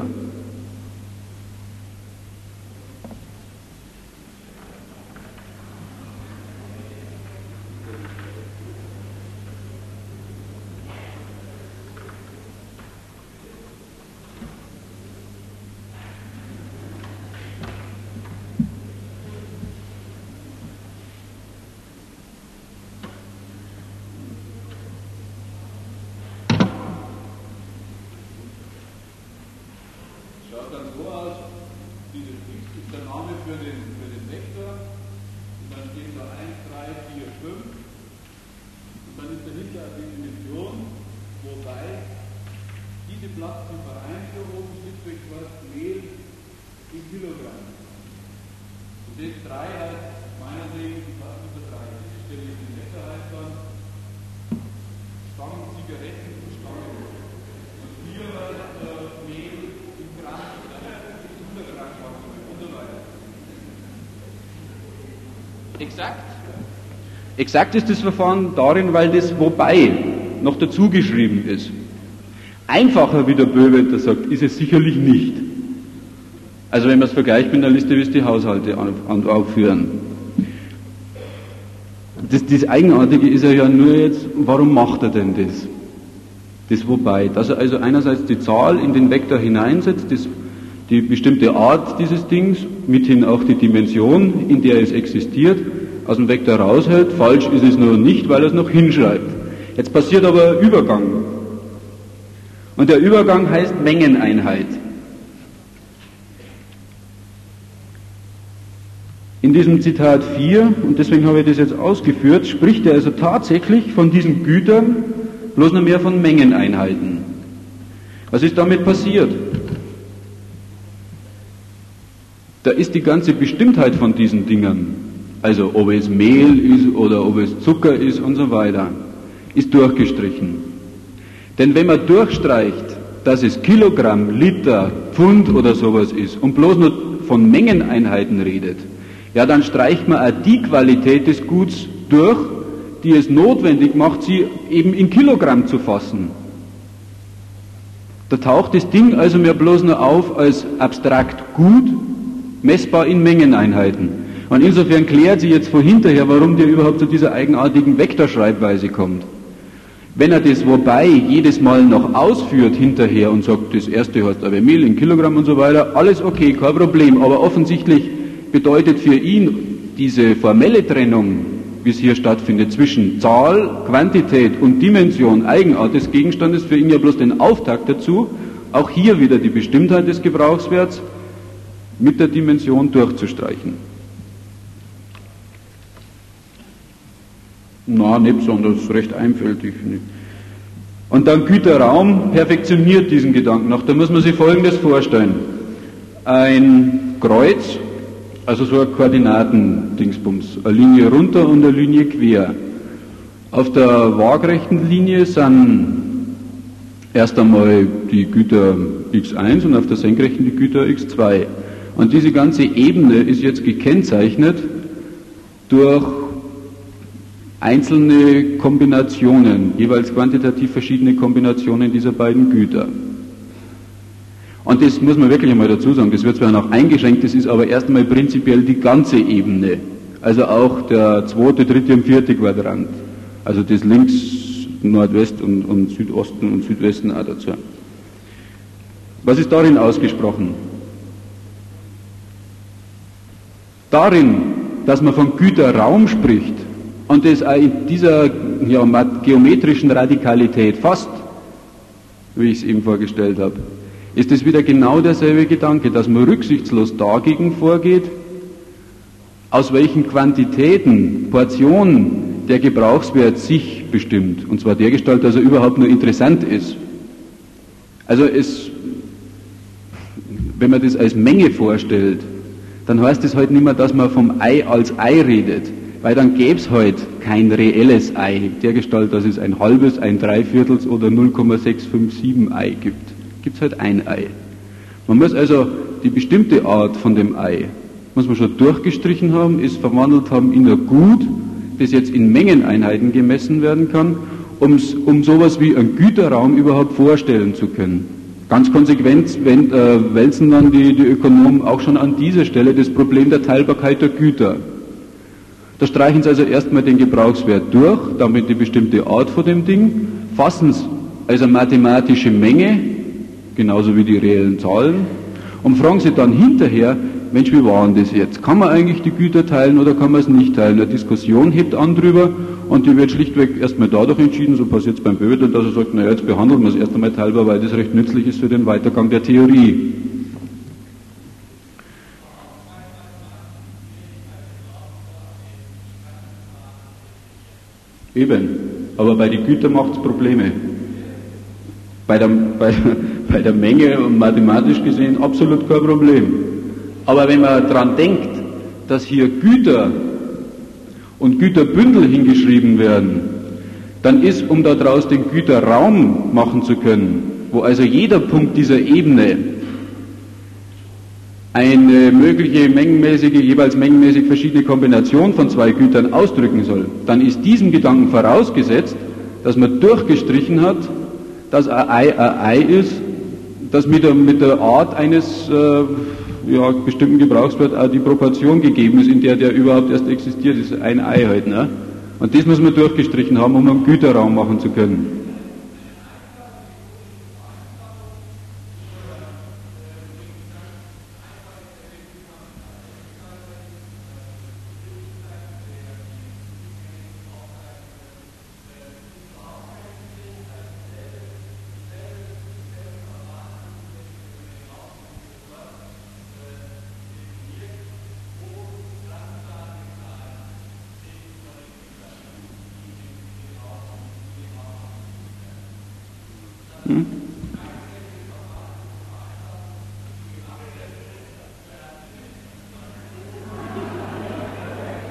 Exakt. Exakt ist das Verfahren darin, weil das wobei noch dazu geschrieben ist. Einfacher, wie der Böwenter sagt, ist es sicherlich nicht. Also wenn man es vergleicht mit einer Liste, wie es die Haushalte aufführen. Das, das Eigenartige ist ja nur jetzt, warum macht er denn das? Das wobei. Dass er also einerseits die Zahl in den Vektor hineinsetzt, das, die bestimmte Art dieses Dings, mithin auch die Dimension, in der es existiert, aus dem Vektor raushält. Falsch ist es nur nicht, weil er es noch hinschreibt. Jetzt passiert aber ein Übergang. Und der Übergang heißt Mengeneinheit. In diesem Zitat vier, und deswegen habe ich das jetzt ausgeführt, spricht er also tatsächlich von diesen Gütern bloß noch mehr von Mengeneinheiten. Was ist damit passiert? Da ist die ganze Bestimmtheit von diesen Dingen also ob es Mehl ist oder ob es Zucker ist und so weiter, ist durchgestrichen. Denn wenn man durchstreicht, dass es Kilogramm, Liter, Pfund oder sowas ist und bloß nur von Mengeneinheiten redet, ja, dann streicht man auch die Qualität des Guts durch, die es notwendig macht, sie eben in Kilogramm zu fassen. Da taucht das Ding also mehr bloß nur auf als abstrakt gut, messbar in Mengeneinheiten. Und insofern klärt sie jetzt von hinterher, warum der überhaupt zu dieser eigenartigen Vektorschreibweise kommt. Wenn er das wobei jedes Mal noch ausführt hinterher und sagt, das erste heißt aber Mehl in Kilogramm und so weiter, alles okay, kein Problem, aber offensichtlich bedeutet für ihn diese formelle Trennung, wie es hier stattfindet, zwischen Zahl, Quantität und Dimension, Eigenart des Gegenstandes, für ihn ja bloß den Auftakt dazu, auch hier wieder die Bestimmtheit des Gebrauchswerts mit der Dimension durchzustreichen. Na, nicht besonders, recht einfältig. Und dann Güterraum perfektioniert diesen Gedanken noch. Da muss man sich Folgendes vorstellen. Ein Kreuz, also so ein Koordinatendingsbums, eine Linie runter und eine Linie quer. Auf der waagrechten Linie sind erst einmal die Güter x eins und auf der senkrechten die Güter x zwei. Und diese ganze Ebene ist jetzt gekennzeichnet durch einzelne Kombinationen, jeweils quantitativ verschiedene Kombinationen dieser beiden Güter. Und das muss man wirklich einmal dazu sagen, das wird zwar noch eingeschränkt, das ist aber erstmal prinzipiell die ganze Ebene, also auch der zweite, dritte und vierte Quadrant, also das links, Nordwest und, und Südosten und Südwesten auch dazu. Was ist darin ausgesprochen? Darin, dass man von Güterraum spricht, und das auch in dieser ja, geometrischen Radikalität fast, wie ich es eben vorgestellt habe, ist es wieder genau derselbe Gedanke, dass man rücksichtslos dagegen vorgeht, aus welchen Quantitäten, Portionen der Gebrauchswert sich bestimmt, und zwar dergestalt, dass er überhaupt nur interessant ist. Also es, wenn man das als Menge vorstellt, dann heißt es halt nicht mehr, dass man vom Ei als Ei redet, weil dann gäbe es halt kein reelles Ei, dergestalt, dass es ein halbes, ein Dreiviertels oder null Komma sechs fünf sieben Ei gibt. Gibt es halt ein Ei. Man muss also die bestimmte Art von dem Ei, muss man schon durchgestrichen haben, ist verwandelt haben in ein Gut, das jetzt in Mengeneinheiten gemessen werden kann, um's, um sowas wie einen Güterraum überhaupt vorstellen zu können. Ganz konsequent wenn, äh, wälzen dann die, die Ökonomen auch schon an dieser Stelle das Problem der Teilbarkeit der Güter. Da streichen sie also erstmal den Gebrauchswert durch, damit die bestimmte Art von dem Ding, fassen es als eine mathematische Menge, genauso wie die reellen Zahlen, und fragen sie dann hinterher, Mensch, wie war denn das jetzt? Kann man eigentlich die Güter teilen oder kann man es nicht teilen? Eine Diskussion hebt an drüber und die wird schlichtweg erstmal dadurch entschieden, so passiert es beim Bödel, dass er sagt, naja, jetzt behandeln wir es erst einmal teilbar, weil das recht nützlich ist für den Weitergang der Theorie. Eben, aber bei den Gütern macht es Probleme. Bei der, bei, bei der Menge, mathematisch gesehen, absolut kein Problem. Aber wenn man daran denkt, dass hier Güter und Güterbündel hingeschrieben werden, dann ist, um daraus den Güterraum machen zu können, wo also jeder Punkt dieser Ebene eine mögliche mengenmäßige, jeweils mengenmäßig verschiedene Kombination von zwei Gütern ausdrücken soll, dann ist diesem Gedanken vorausgesetzt, dass man durchgestrichen hat, dass ein Ei ein Ei ist, dass mit der, mit der Art eines äh, ja, bestimmten Gebrauchswerts auch die Proportion gegeben ist, in der der überhaupt erst existiert, ist ein Ei halt. Ne? Und das muss man durchgestrichen haben, um einen Güterraum machen zu können.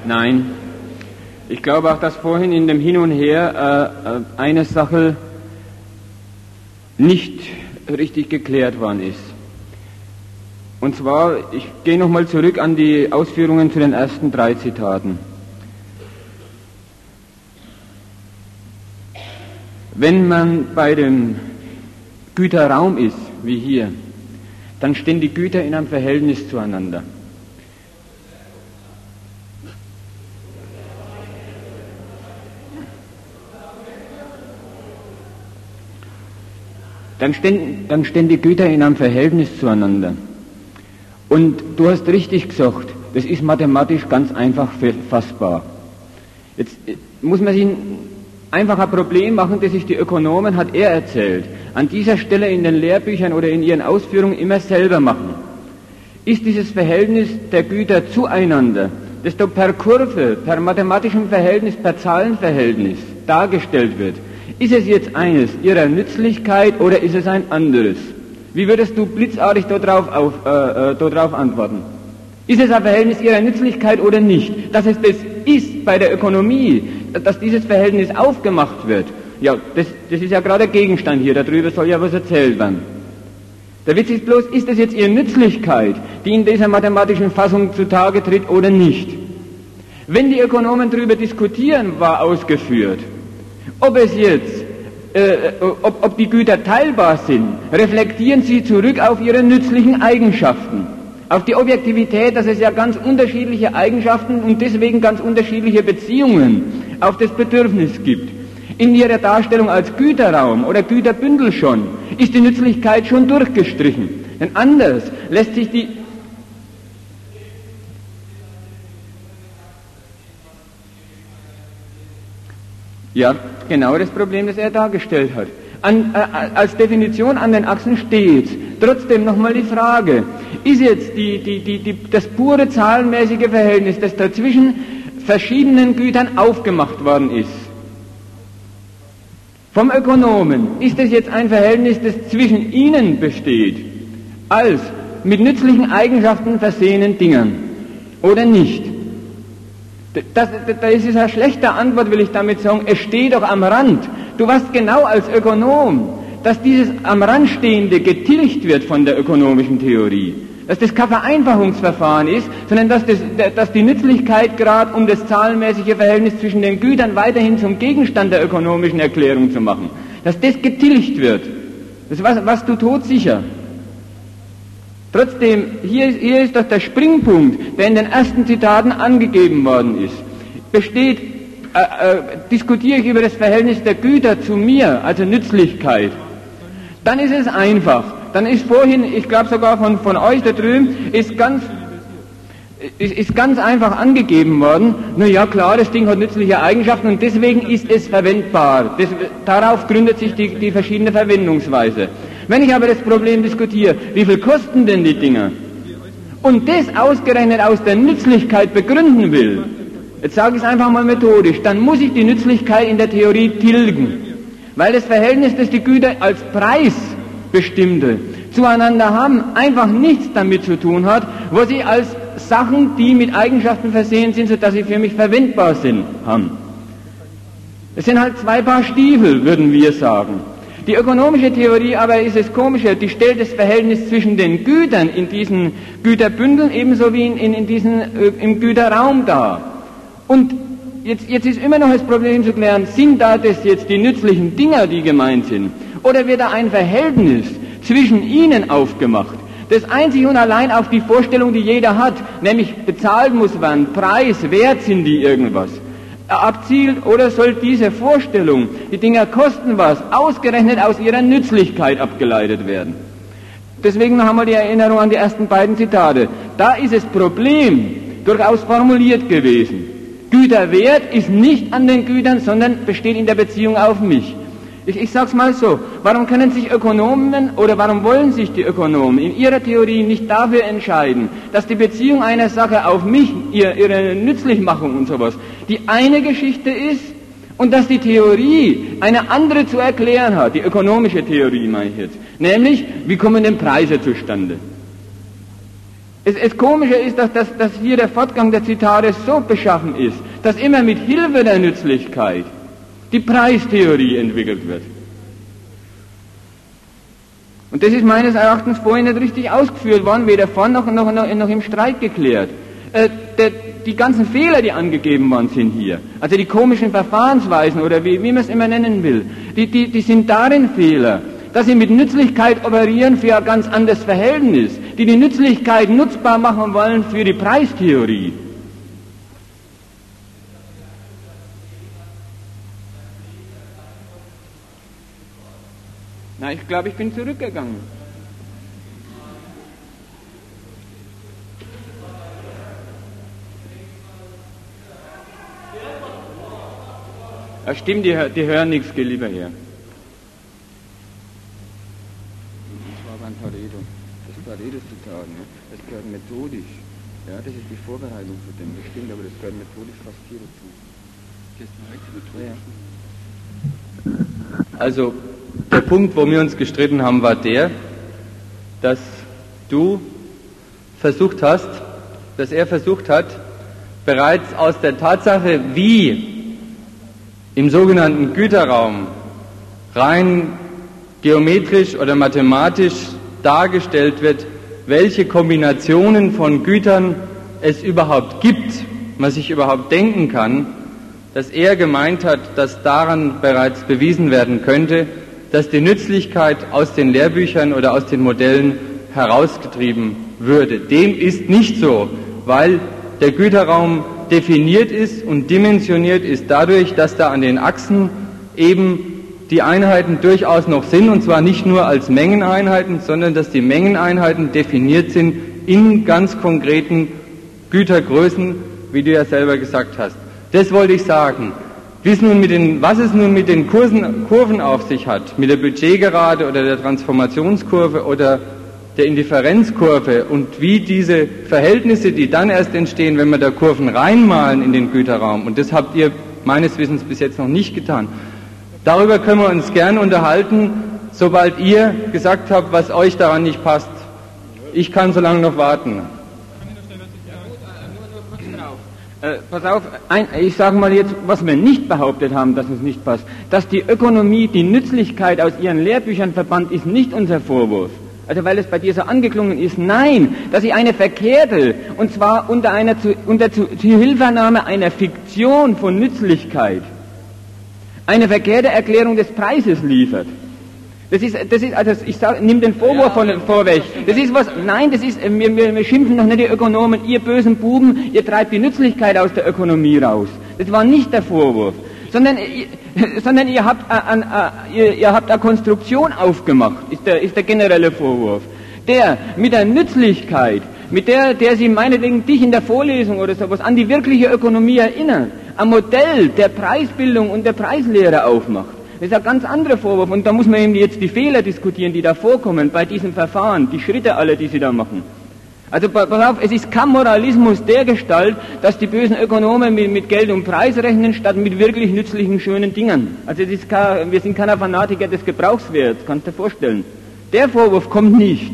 Nein. Ich glaube auch, dass vorhin in dem Hin und Her äh, eine Sache nicht richtig geklärt worden ist. Und zwar, ich gehe nochmal zurück an die Ausführungen zu den ersten drei Zitaten. Wenn man bei dem Güterraum ist, wie hier, dann stehen die Güter in einem Verhältnis zueinander. Dann stehen, dann stehen die Güter in einem Verhältnis zueinander. Und du hast richtig gesagt, das ist mathematisch ganz einfach fassbar. Jetzt muss man sich einfach ein Problem machen, das sich die Ökonomen, hat er erzählt, an dieser Stelle in den Lehrbüchern oder in ihren Ausführungen immer selber machen. Ist dieses Verhältnis der Güter zueinander, das da per Kurve, per mathematischem Verhältnis, per Zahlenverhältnis dargestellt wird, ist es jetzt eines ihrer Nützlichkeit oder ist es ein anderes? Wie würdest du blitzartig darauf auf, äh, äh, darauf antworten? Ist es ein Verhältnis ihrer Nützlichkeit oder nicht? Dass es das ist bei der Ökonomie, dass dieses Verhältnis aufgemacht wird, ja, das, das ist ja gerade der Gegenstand hier, darüber soll ja was erzählt werden. Der Witz ist bloß, ist es jetzt ihre Nützlichkeit, die in dieser mathematischen Fassung zutage tritt oder nicht? Wenn die Ökonomen darüber diskutieren, war ausgeführt, ob es jetzt, äh, ob, ob die Güter teilbar sind, reflektieren sie zurück auf ihre nützlichen Eigenschaften, auf die Objektivität, dass es ja ganz unterschiedliche Eigenschaften und deswegen ganz unterschiedliche Beziehungen auf das Bedürfnis gibt. In ihrer Darstellung als Güterraum oder Güterbündel schon ist die Nützlichkeit schon durchgestrichen. Denn anders lässt sich die Ja, genau das Problem, das er dargestellt hat. An, äh, als Definition an den Achsen steht. Trotzdem nochmal die Frage, ist jetzt die, die, die, die, das pure zahlenmäßige Verhältnis, das da zwischen verschiedenen Gütern aufgemacht worden ist, vom Ökonomen, ist es jetzt ein Verhältnis, das zwischen ihnen besteht, als mit nützlichen Eigenschaften versehenen Dingen, oder nicht? Das, das, das ist eine schlechte Antwort, will ich damit sagen. Es steht doch am Rand. Du weißt genau als Ökonom, dass dieses am Rand Stehende getilgt wird von der ökonomischen Theorie. Dass das kein Vereinfachungsverfahren ist, sondern dass, das, dass die Nützlichkeit gerade, um das zahlenmäßige Verhältnis zwischen den Gütern weiterhin zum Gegenstand der ökonomischen Erklärung zu machen, dass das getilgt wird. Das was, was du todsicher. Trotzdem, hier ist, hier ist doch der Springpunkt, der in den ersten Zitaten angegeben worden ist. Besteht, äh, äh, diskutiere ich über das Verhältnis der Güter zu mir, also Nützlichkeit, dann ist es einfach. Dann ist vorhin, ich glaube sogar von, von euch da drüben, ist ganz, ist, ist ganz einfach angegeben worden, na ja klar, das Ding hat nützliche Eigenschaften und deswegen ist es verwendbar. Das, darauf gründet sich die, die verschiedene Verwendungsweise. Wenn ich aber das Problem diskutiere, wie viel kosten denn die Dinger? Und das ausgerechnet aus der Nützlichkeit begründen will, jetzt sage ich es einfach mal methodisch, dann muss ich die Nützlichkeit in der Theorie tilgen. Weil das Verhältnis, das die Güter als Preis bestimmte, zueinander haben, einfach nichts damit zu tun hat, wo sie als Sachen, die mit Eigenschaften versehen sind, sodass sie für mich verwendbar sind, haben. Es sind halt zwei Paar Stiefel, würden wir sagen. Die ökonomische Theorie aber ist es Komische, die stellt das Verhältnis zwischen den Gütern in diesen Güterbündeln ebenso wie in, in, in diesen, äh, im Güterraum dar. Und jetzt, jetzt ist immer noch das Problem zu klären, sind da das jetzt die nützlichen Dinger, die gemeint sind? Oder wird da ein Verhältnis zwischen ihnen aufgemacht, das einzig und allein auf die Vorstellung, die jeder hat, nämlich bezahlt muss werden, Preis, Wert sind die irgendwas, abzielt, oder soll diese Vorstellung, die Dinger kosten was, ausgerechnet aus ihrer Nützlichkeit abgeleitet werden? Deswegen noch einmal die Erinnerung an die ersten beiden Zitate. Da ist das Problem durchaus formuliert gewesen. Güterwert ist nicht an den Gütern, sondern besteht in der Beziehung auf mich. Ich, ich sag's mal so, warum können sich Ökonomen oder warum wollen sich die Ökonomen in ihrer Theorie nicht dafür entscheiden, dass die Beziehung einer Sache auf mich, ihr, ihre Nützlichmachung und sowas, die eine Geschichte ist und dass die Theorie eine andere zu erklären hat, die ökonomische Theorie meine ich jetzt, nämlich, wie kommen denn Preise zustande? Es, es Komische ist, dass, dass, dass hier der Fortgang der Zitate so beschaffen ist, dass immer mit Hilfe der Nützlichkeit die Preistheorie entwickelt wird. Und das ist meines Erachtens vorhin nicht richtig ausgeführt worden, weder vorn noch, noch, noch, noch im Streit geklärt. Äh, der, die ganzen Fehler, die angegeben worden sind hier, also die komischen Verfahrensweisen oder wie, wie man es immer nennen will, die, die, die sind darin Fehler, dass sie mit Nützlichkeit operieren für ein ganz anderes Verhältnis, die die Nützlichkeit nutzbar machen wollen für die Preistheorie. Na, ich glaube, ich bin zurückgegangen. Ja, stimmt, die, die hören nichts, geh lieber her. Das war beim Pareto. Das Pareto-Zitat, ne? Das gehört methodisch. Ja, das ist die Vorbereitung für den. Das stimmt, aber das gehört methodisch fast hier dazu. Das ist methodisch. Ja. Also, der Punkt, wo wir uns gestritten haben, war der, dass du versucht hast, dass er versucht hat, bereits aus der Tatsache, wie im sogenannten Güterraum rein geometrisch oder mathematisch dargestellt wird, welche Kombinationen von Gütern es überhaupt gibt, man sich überhaupt denken kann, dass er gemeint hat, dass daran bereits bewiesen werden könnte, dass die Nützlichkeit aus den Lehrbüchern oder aus den Modellen herausgetrieben würde. Dem ist nicht so, weil der Güterraum definiert ist und dimensioniert ist dadurch, dass da an den Achsen eben die Einheiten durchaus noch sind, und zwar nicht nur als Mengeneinheiten, sondern dass die Mengeneinheiten definiert sind in ganz konkreten Gütergrößen, wie du ja selber gesagt hast. Das wollte ich sagen. Wie es nun mit den, was es nun mit den Kursen, Kurven auf sich hat, mit der Budgetgerade oder der Transformationskurve oder der Indifferenzkurve und wie diese Verhältnisse, die dann erst entstehen, wenn wir da Kurven reinmalen in den Güterraum, und das habt ihr meines Wissens bis jetzt noch nicht getan, darüber können wir uns gern unterhalten, sobald ihr gesagt habt, was euch daran nicht passt. Ich kann so lange noch warten. Äh, pass auf, ein, ich sage mal jetzt, was wir nicht behauptet haben, dass es nicht passt. Dass die Ökonomie die Nützlichkeit aus ihren Lehrbüchern verbannt, ist nicht unser Vorwurf. Also weil es bei dir so angeklungen ist, nein, dass sie eine verkehrte, und zwar unter einer zu, unter zu, Zuhilfenahme einer Fiktion von Nützlichkeit, eine verkehrte Erklärung des Preises liefert. Das ist, das ist, also ich sag, nimm den Vorwurf von vorweg. Das ist was, nein, das ist, wir, wir, wir schimpfen noch nicht die Ökonomen, ihr bösen Buben, ihr treibt die Nützlichkeit aus der Ökonomie raus. Das war nicht der Vorwurf, sondern, sondern ihr habt, an, an, ihr, ihr habt eine Konstruktion aufgemacht, ist der, ist der generelle Vorwurf. Der mit der Nützlichkeit, mit der, der sie meinetwegen dich in der Vorlesung oder sowas an die wirkliche Ökonomie erinnert, ein Modell der Preisbildung und der Preislehre aufmacht. Das ist ein ganz anderer Vorwurf, und da muss man eben jetzt die Fehler diskutieren, die da vorkommen bei diesem Verfahren, die Schritte alle, die sie da machen. Also pass auf, es ist kein Moralismus der Gestalt, dass die bösen Ökonomen mit, mit Geld und Preis rechnen, statt mit wirklich nützlichen, schönen Dingen. Also es ist kein, wir sind keine Fanatiker des Gebrauchswerts, kannst du dir vorstellen. Der Vorwurf kommt nicht.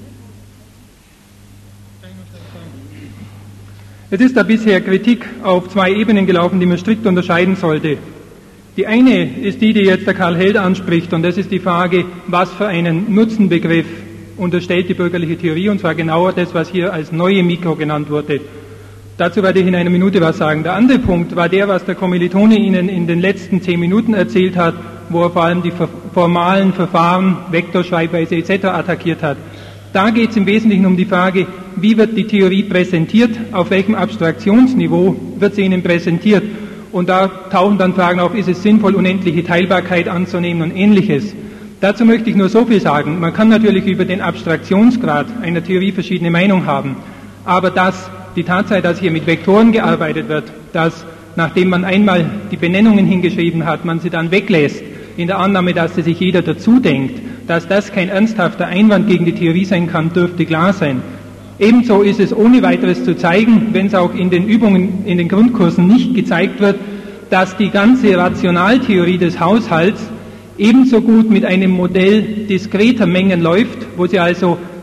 Es ist da bisher Kritik auf zwei Ebenen gelaufen, die man strikt unterscheiden sollte. Die eine ist die, die jetzt der Karl Held anspricht, und das ist die Frage, was für einen Nutzenbegriff unterstellt die bürgerliche Theorie, und zwar genauer das, was hier als neue Mikro genannt wurde. Dazu werde ich in einer Minute was sagen. Der andere Punkt war der, was der Kommilitone Ihnen in den letzten zehn Minuten erzählt hat, wo er vor allem die formalen Verfahren, Vektorschreibweise et cetera attackiert hat. Da geht es im Wesentlichen um die Frage, wie wird die Theorie präsentiert, auf welchem Abstraktionsniveau wird sie Ihnen präsentiert. Und da tauchen dann Fragen auf, ist es sinnvoll, unendliche Teilbarkeit anzunehmen und Ähnliches. Dazu möchte ich nur so viel sagen. Man kann natürlich über den Abstraktionsgrad einer Theorie verschiedene Meinungen haben. Aber dass die Tatsache, dass hier mit Vektoren gearbeitet wird, dass nachdem man einmal die Benennungen hingeschrieben hat, man sie dann weglässt, in der Annahme, dass sie sich jeder dazu denkt, dass das kein ernsthafter Einwand gegen die Theorie sein kann, dürfte klar sein. Ebenso ist es ohne weiteres zu zeigen, wenn es auch in den Übungen, in den Grundkursen nicht gezeigt wird, dass die ganze Rationaltheorie des Haushalts ebenso gut mit einem Modell diskreter Mengen läuft, wo sie also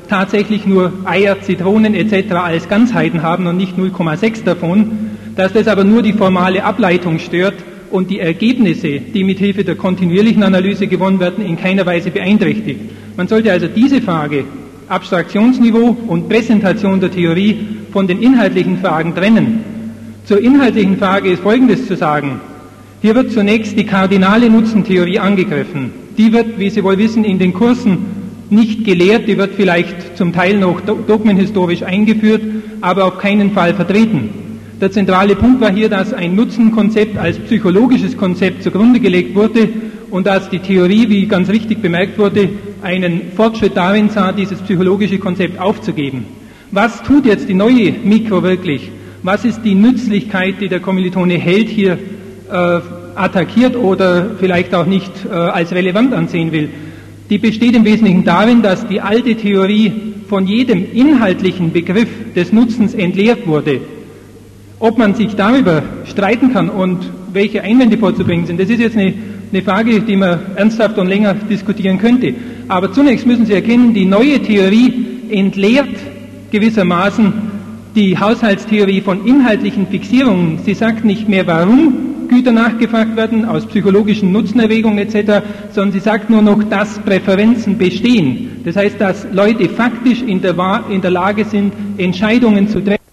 tatsächlich nur Eier, Zitronen et cetera als Ganzheiten haben und nicht null Komma sechs davon, dass das aber nur die formale Ableitung stört und die Ergebnisse, die mit Hilfe der kontinuierlichen Analyse gewonnen werden, in keiner Weise beeinträchtigt. Man sollte also diese Frage, Abstraktionsniveau und Präsentation der Theorie, von den inhaltlichen Fragen trennen. Zur inhaltlichen Frage ist Folgendes zu sagen. Hier wird zunächst die kardinale Nutzentheorie angegriffen. Die wird, wie Sie wohl wissen, in den Kursen nicht gelehrt, die wird vielleicht zum Teil noch dogmenhistorisch eingeführt, aber auf keinen Fall vertreten. Der zentrale Punkt war hier, dass ein Nutzenkonzept als psychologisches Konzept zugrunde gelegt wurde und dass die Theorie, wie ganz richtig bemerkt wurde, einen Fortschritt darin sah, dieses psychologische Konzept aufzugeben. Was tut jetzt die neue Mikro wirklich? Was ist die Nützlichkeit, die der Kommilitone Held hier äh, attackiert oder vielleicht auch nicht äh, als relevant ansehen will? Die besteht im Wesentlichen darin, dass die alte Theorie von jedem inhaltlichen Begriff des Nutzens entleert wurde. Ob man sich darüber streiten kann und welche Einwände vorzubringen sind, das ist jetzt eine, eine Frage, die man ernsthaft und länger diskutieren könnte. Aber zunächst müssen Sie erkennen, die neue Theorie entleert gewissermaßen die Haushaltstheorie von inhaltlichen Fixierungen. Sie sagt nicht mehr, warum Güter nachgefragt werden, aus psychologischen Nutzenerwägungen et cetera, sondern sie sagt nur noch, dass Präferenzen bestehen. Das heißt, dass Leute faktisch in der, in der Lage sind, Entscheidungen zu treffen.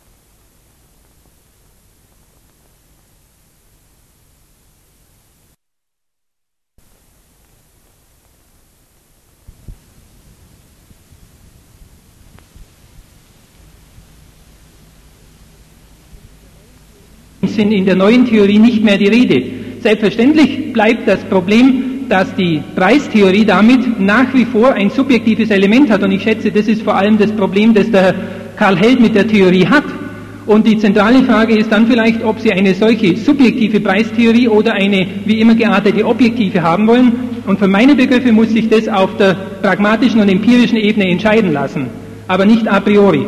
Sind in der neuen Theorie nicht mehr die Rede. Selbstverständlich bleibt das Problem, dass die Preistheorie damit nach wie vor ein subjektives Element hat und ich schätze, das ist vor allem das Problem, das der Karl Held mit der Theorie hat. Und die zentrale Frage ist dann vielleicht, ob Sie eine solche subjektive Preistheorie oder eine wie immer geartete objektive haben wollen. Und für meine Begriffe muss sich das auf der pragmatischen und empirischen Ebene entscheiden lassen, aber nicht a priori.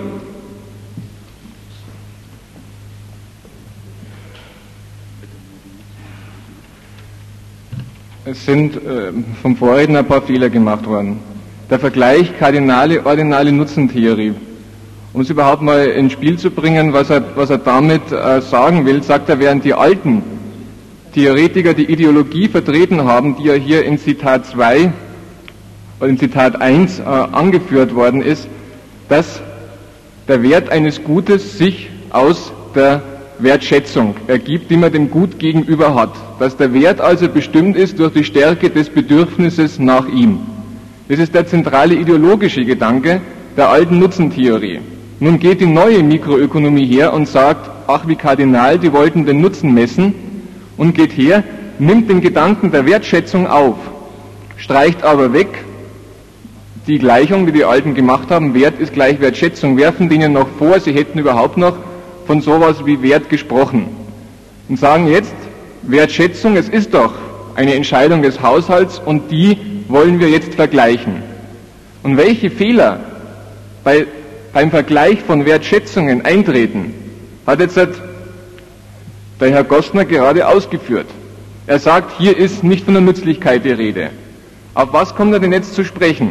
Es sind äh, vom Vorredner ein paar Fehler gemacht worden. Der Vergleich kardinale, ordinale Nutzentheorie. Um es überhaupt mal ins Spiel zu bringen, was er, was er damit äh, sagen will, sagt er, während die alten Theoretiker die Ideologie vertreten haben, die ja hier in Zitat zwei oder in Zitat eins äh, angeführt worden ist, dass der Wert eines Gutes sich aus der Wertschätzung ergibt, die man dem Gut gegenüber hat. Dass der Wert also bestimmt ist durch die Stärke des Bedürfnisses nach ihm. Das ist der zentrale ideologische Gedanke der alten Nutzentheorie. Nun geht die neue Mikroökonomie her und sagt, ach wie kardinal, die wollten den Nutzen messen, und geht her, nimmt den Gedanken der Wertschätzung auf, streicht aber weg die Gleichung, die die Alten gemacht haben, Wert ist gleich Wertschätzung, werfen denen noch vor, sie hätten überhaupt noch von sowas wie Wert gesprochen und sagen jetzt, Wertschätzung, es ist doch eine Entscheidung des Haushalts und die wollen wir jetzt vergleichen. Und welche Fehler bei, beim Vergleich von Wertschätzungen eintreten, hat jetzt der Herr Gostner gerade ausgeführt. Er sagt, hier ist nicht von der Nützlichkeit die Rede. Auf was kommt er denn jetzt zu sprechen?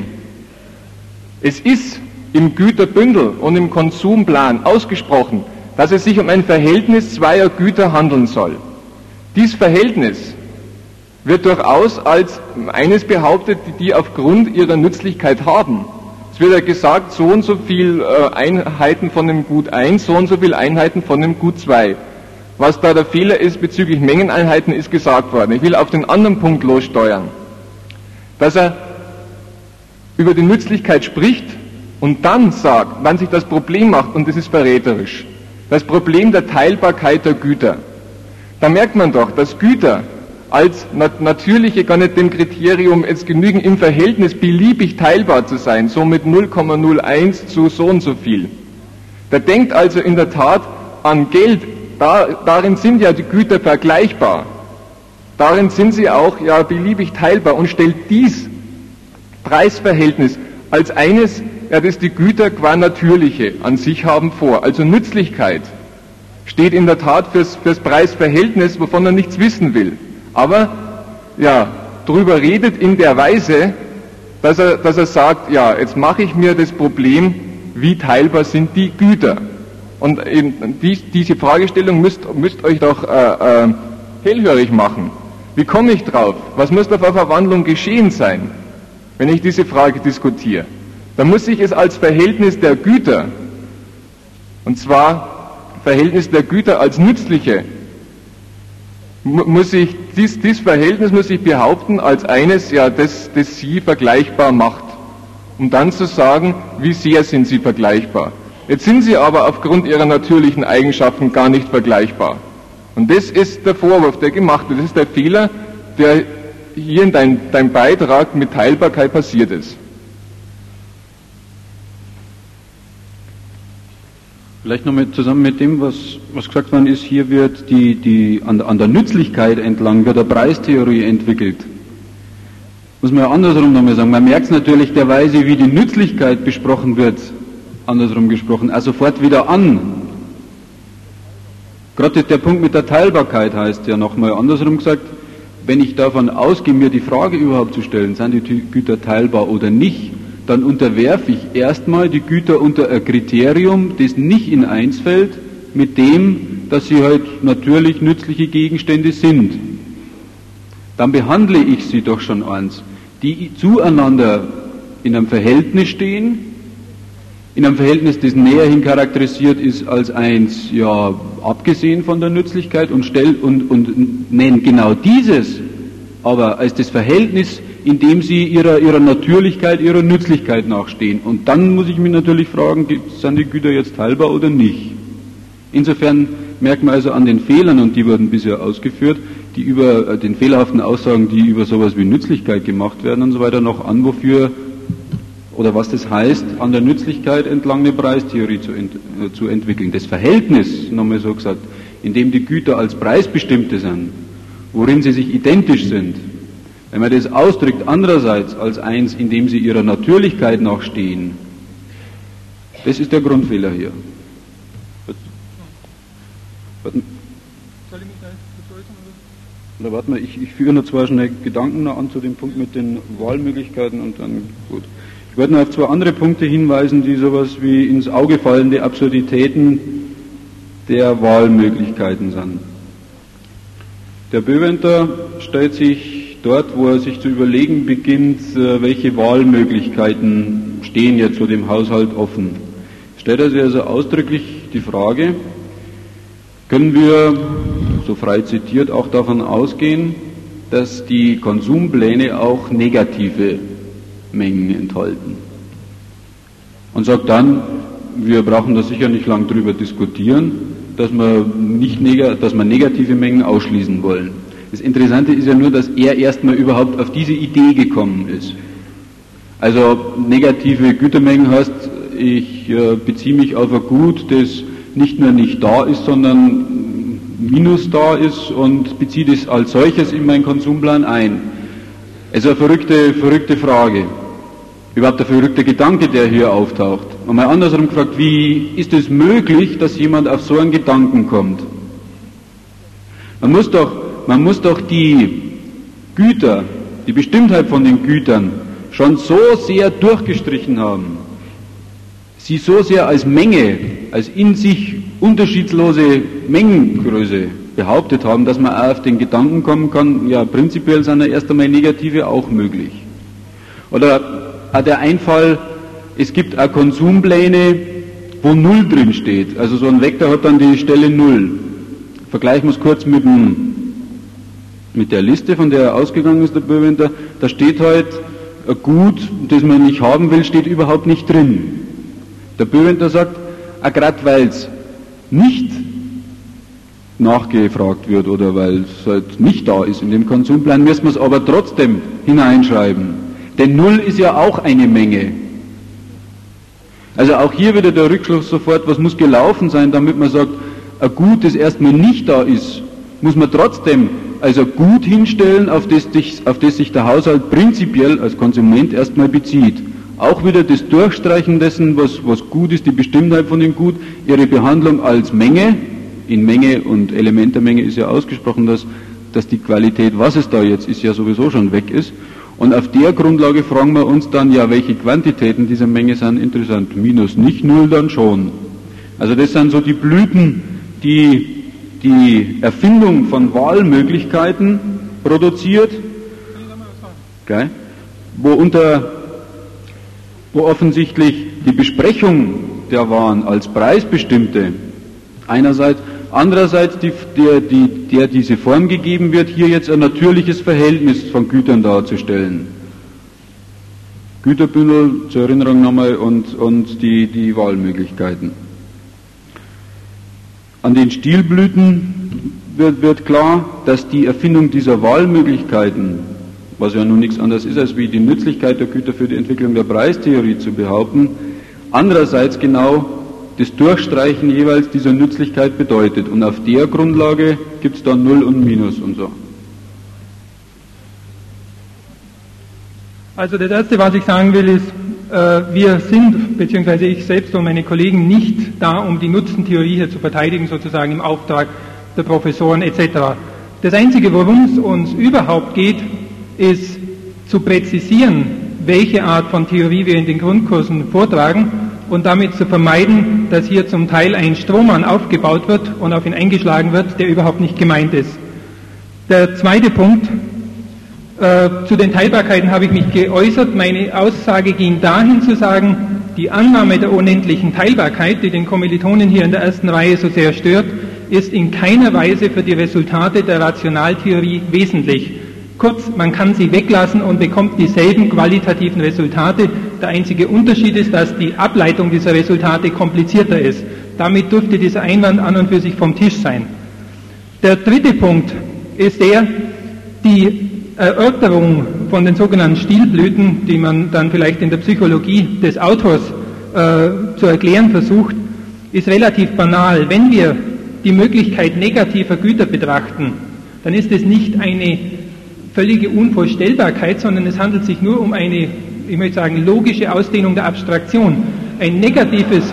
Es ist im Güterbündel und im Konsumplan ausgesprochen, dass es sich um ein Verhältnis zweier Güter handeln soll. Dies Verhältnis wird durchaus als eines behauptet, die aufgrund ihrer Nützlichkeit haben. Es wird ja gesagt, so und so viel Einheiten von dem Gut eins, so und so viel Einheiten von dem Gut zwei. Was da der Fehler ist bezüglich Mengeneinheiten, ist gesagt worden. Ich will auf den anderen Punkt lossteuern. Dass er über die Nützlichkeit spricht und dann sagt, wann sich das Problem macht, und das ist verräterisch, das Problem der Teilbarkeit der Güter. Da merkt man doch, dass Güter als nat- natürliche gar nicht dem Kriterium jetzt genügen, im Verhältnis beliebig teilbar zu sein, so mit null Komma null eins zu so und so viel. Der denkt also in der Tat an Geld, da, darin sind ja die Güter vergleichbar. Darin sind sie auch ja beliebig teilbar und stellt dies Preisverhältnis als eines, ja, das die Güter qua natürliche an sich haben vor. Also Nützlichkeit steht in der Tat fürs, fürs Preisverhältnis, wovon er nichts wissen will. Aber, ja, drüber redet in der Weise, dass er, dass er sagt, ja, jetzt mache ich mir das Problem, wie teilbar sind die Güter? Und eben dies, diese Fragestellung müsst, müsst euch doch äh, äh, hellhörig machen. Wie komme ich drauf? Was muss da für Verwandlung geschehen sein, wenn ich diese Frage diskutiere? Da muss ich es als Verhältnis der Güter, und zwar Verhältnis der Güter als nützliche, muss ich, dies, dies Verhältnis muss ich behaupten als eines, ja, das, das sie vergleichbar macht. Um dann zu sagen, wie sehr sind sie vergleichbar. Jetzt sind sie aber aufgrund ihrer natürlichen Eigenschaften gar nicht vergleichbar. Und das ist der Vorwurf, der gemacht wird. Das ist der Fehler, der hier in deinem dein Beitrag mit Teilbarkeit passiert ist. Vielleicht nochmal zusammen mit dem, was, was gesagt worden ist, hier wird die, die, an, an der Nützlichkeit entlang, wird eine Preistheorie entwickelt. Muss man ja andersrum nochmal sagen. Man merkt es natürlich der Weise, wie die Nützlichkeit besprochen wird, andersrum gesprochen, also sofort wieder an. Gerade der Punkt mit der Teilbarkeit heißt ja nochmal andersrum gesagt, wenn ich davon ausgehe, mir die Frage überhaupt zu stellen, sind die Güter teilbar oder nicht, dann unterwerfe ich erstmal die Güter unter ein Kriterium, das nicht in eins fällt mit dem, dass sie halt natürlich nützliche Gegenstände sind. Dann behandle ich sie doch schon eins, die zueinander in einem Verhältnis stehen, in einem Verhältnis, das näherhin charakterisiert ist als eins, ja, abgesehen von der Nützlichkeit und stell und, und nennen genau dieses aber als das Verhältnis, in dem sie ihrer, ihrer Natürlichkeit, ihrer Nützlichkeit nachstehen. Und dann muss ich mich natürlich fragen, sind die Güter jetzt teilbar oder nicht? Insofern merkt man also an den Fehlern, und die wurden bisher ausgeführt, die über den fehlerhaften Aussagen, die über sowas wie Nützlichkeit gemacht werden und so weiter, noch an, wofür oder was das heißt, an der Nützlichkeit entlang eine Preistheorie zu, ent, äh, zu entwickeln. Das Verhältnis, nochmal so gesagt, in dem die Güter als preisbestimmte sind, worin sie sich identisch sind, wenn man das ausdrückt andererseits als eins, in dem sie ihrer Natürlichkeit nachstehen, das ist der Grundfehler hier. Warte, oder warte mal, ich, ich führe nur zwei schnell Gedanken noch an zu dem Punkt mit den Wahlmöglichkeiten und dann gut. Ich wollte noch auf zwei andere Punkte hinweisen, die sowas wie ins Auge fallende Absurditäten der Wahlmöglichkeiten sind. Der Böwender stellt sich dort, wo er sich zu überlegen beginnt, welche Wahlmöglichkeiten stehen jetzt zu dem Haushalt offen, stellt er sich also ausdrücklich die Frage, können wir, so frei zitiert, auch davon ausgehen, dass die Konsumpläne auch negative Mengen enthalten. Und sagt dann, wir brauchen da sicher nicht lang drüber diskutieren, dass wir, nicht neg- dass wir negative Mengen ausschließen wollen. Das Interessante ist ja nur, dass er erstmal überhaupt auf diese Idee gekommen ist. Also negative Gütermengen heißt, ich äh, beziehe mich auf ein Gut, das nicht nur nicht da ist, sondern minus da ist und beziehe das als solches in meinen Konsumplan ein. Also eine verrückte, verrückte Frage. Überhaupt der verrückte Gedanke, der hier auftaucht. Und mal andersrum gefragt, wie ist es möglich, dass jemand auf so einen Gedanken kommt? Man muss doch, man muss doch die Güter, die Bestimmtheit von den Gütern schon so sehr durchgestrichen haben, sie so sehr als Menge, als in sich unterschiedslose Mengengröße behauptet haben, dass man auch auf den Gedanken kommen kann, ja, prinzipiell sind ja erst einmal negative auch möglich. Oder hat der Einfall, es gibt auch Konsumpläne, wo Null drin steht. Also so ein Vektor hat dann die Stelle Null. Vergleichen wir es kurz mit, dem, mit der Liste, von der er ausgegangen ist, der Böwender. Da steht halt, ein Gut, das man nicht haben will, steht überhaupt nicht drin. Der Böwender sagt, ah, gerade weil es nicht nachgefragt wird oder weil es halt nicht da ist in dem Konsumplan, müssen wir es aber trotzdem hineinschreiben. Denn Null ist ja auch eine Menge. Also auch hier wieder der Rückschluss sofort, was muss gelaufen sein, damit man sagt, ein Gut, das erstmal nicht da ist, muss man trotzdem also Gut hinstellen, auf das, auf das sich der Haushalt prinzipiell als Konsument erstmal bezieht. Auch wieder das Durchstreichen dessen, was, was gut ist, die Bestimmtheit von dem Gut, ihre Behandlung als Menge, in Menge und Element der Menge ist ja ausgesprochen, dass, dass die Qualität, was es da jetzt ist, ja sowieso schon weg ist. Und auf der Grundlage fragen wir uns dann, ja, welche Quantitäten dieser Menge sind interessant. Minus nicht, null dann schon. Also das sind so die Blüten, die die Erfindung von Wahlmöglichkeiten produziert, okay, wo, unter, wo offensichtlich die Besprechung der Waren als preisbestimmte einerseits, andererseits die, der, die, der diese Form gegeben wird, hier jetzt ein natürliches Verhältnis von Gütern darzustellen. Güterbündel zur Erinnerung nochmal und, und die, die Wahlmöglichkeiten. An den Stilblüten wird, wird klar, dass die Erfindung dieser Wahlmöglichkeiten, was ja nun nichts anderes ist, als wie die Nützlichkeit der Güter für die Entwicklung der Preistheorie zu behaupten, andererseits genau das Durchstreichen jeweils dieser Nützlichkeit bedeutet. Und auf der Grundlage gibt es dann Null und Minus und so. Also das Erste, was ich sagen will, ist, äh, wir sind, beziehungsweise ich selbst und meine Kollegen, nicht da, um die Nutzentheorie hier zu verteidigen, sozusagen im Auftrag der Professoren et cetera. Das Einzige, worum es uns überhaupt geht, ist zu präzisieren, welche Art von Theorie wir in den Grundkursen vortragen und damit zu vermeiden, dass hier zum Teil ein Strohmann aufgebaut wird und auf ihn eingeschlagen wird, der überhaupt nicht gemeint ist. Der zweite Punkt, äh, zu den Teilbarkeiten habe ich mich geäußert. Meine Aussage ging dahin zu sagen, die Annahme der unendlichen Teilbarkeit, die den Kommilitonen hier in der ersten Reihe so sehr stört, ist in keiner Weise für die Resultate der Rationaltheorie wesentlich. Kurz, man kann sie weglassen und bekommt dieselben qualitativen Resultate. Der einzige Unterschied ist, dass die Ableitung dieser Resultate komplizierter ist. Damit dürfte dieser Einwand an und für sich vom Tisch sein. Der dritte Punkt ist der, die Erörterung von den sogenannten Stilblüten, die man dann vielleicht in der Psychologie des Autors äh, zu erklären versucht, ist relativ banal. Wenn wir die Möglichkeit negativer Güter betrachten, dann ist es nicht eine völlige Unvorstellbarkeit, sondern es handelt sich nur um eine, ich möchte sagen, logische Ausdehnung der Abstraktion. Ein negatives,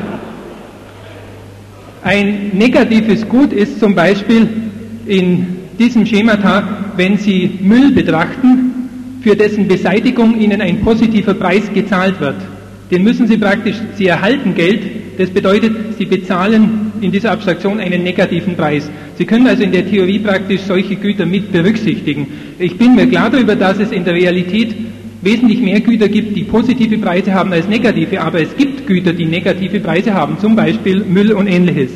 ein negatives Gut ist zum Beispiel in diesem Schemata, wenn Sie Müll betrachten, für dessen Beseitigung Ihnen ein positiver Preis gezahlt wird. Den müssen Sie praktisch, Sie erhalten Geld, das bedeutet, Sie bezahlen in dieser Abstraktion einen negativen Preis. Sie können also in der Theorie praktisch solche Güter mit berücksichtigen. Ich bin mir klar darüber, dass es in der Realität wesentlich mehr Güter gibt, die positive Preise haben als negative, aber es gibt Güter, die negative Preise haben, zum Beispiel Müll und Ähnliches.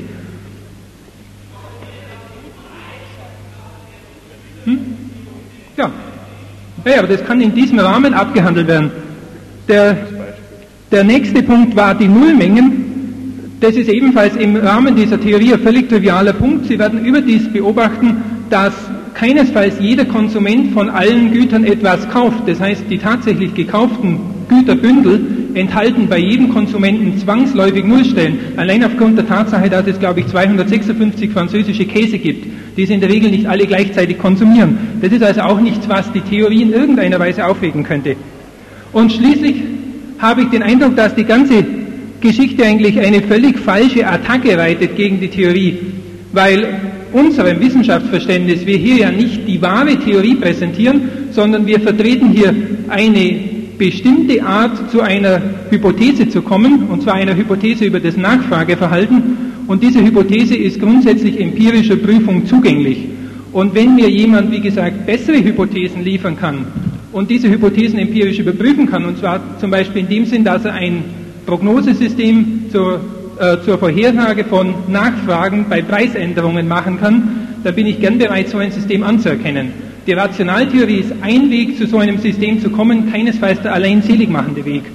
Hm? Ja. ja, aber das kann in diesem Rahmen abgehandelt werden. Der, der nächste Punkt war die Nullmengen. Das ist ebenfalls im Rahmen dieser Theorie ein völlig trivialer Punkt. Sie werden überdies beobachten, dass keinesfalls jeder Konsument von allen Gütern etwas kauft. Das heißt, die tatsächlich gekauften Güterbündel enthalten bei jedem Konsumenten zwangsläufig Nullstellen. Allein aufgrund der Tatsache, dass es, glaube ich, zweihundertsechsundfünfzig französische Käse gibt, die sie in der Regel nicht alle gleichzeitig konsumieren. Das ist also auch nichts, was die Theorie in irgendeiner Weise aufwägen könnte. Und schließlich habe ich den Eindruck, dass die ganze Geschichte eigentlich eine völlig falsche Attacke reitet gegen die Theorie, weil unserem Wissenschaftsverständnis wir hier ja nicht die wahre Theorie präsentieren, sondern wir vertreten hier eine bestimmte Art, zu einer Hypothese zu kommen, und zwar einer Hypothese über das Nachfrageverhalten, und diese Hypothese ist grundsätzlich empirischer Prüfung zugänglich. Und wenn mir jemand, wie gesagt, bessere Hypothesen liefern kann und diese Hypothesen empirisch überprüfen kann, und zwar zum Beispiel in dem Sinn, dass er ein Prognosesystem zur, äh, zur Vorhersage von Nachfragen bei Preisänderungen machen kann, da bin ich gern bereit, so ein System anzuerkennen. Die Rationaltheorie ist ein Weg, zu so einem System zu kommen, keinesfalls der allein seligmachende Weg.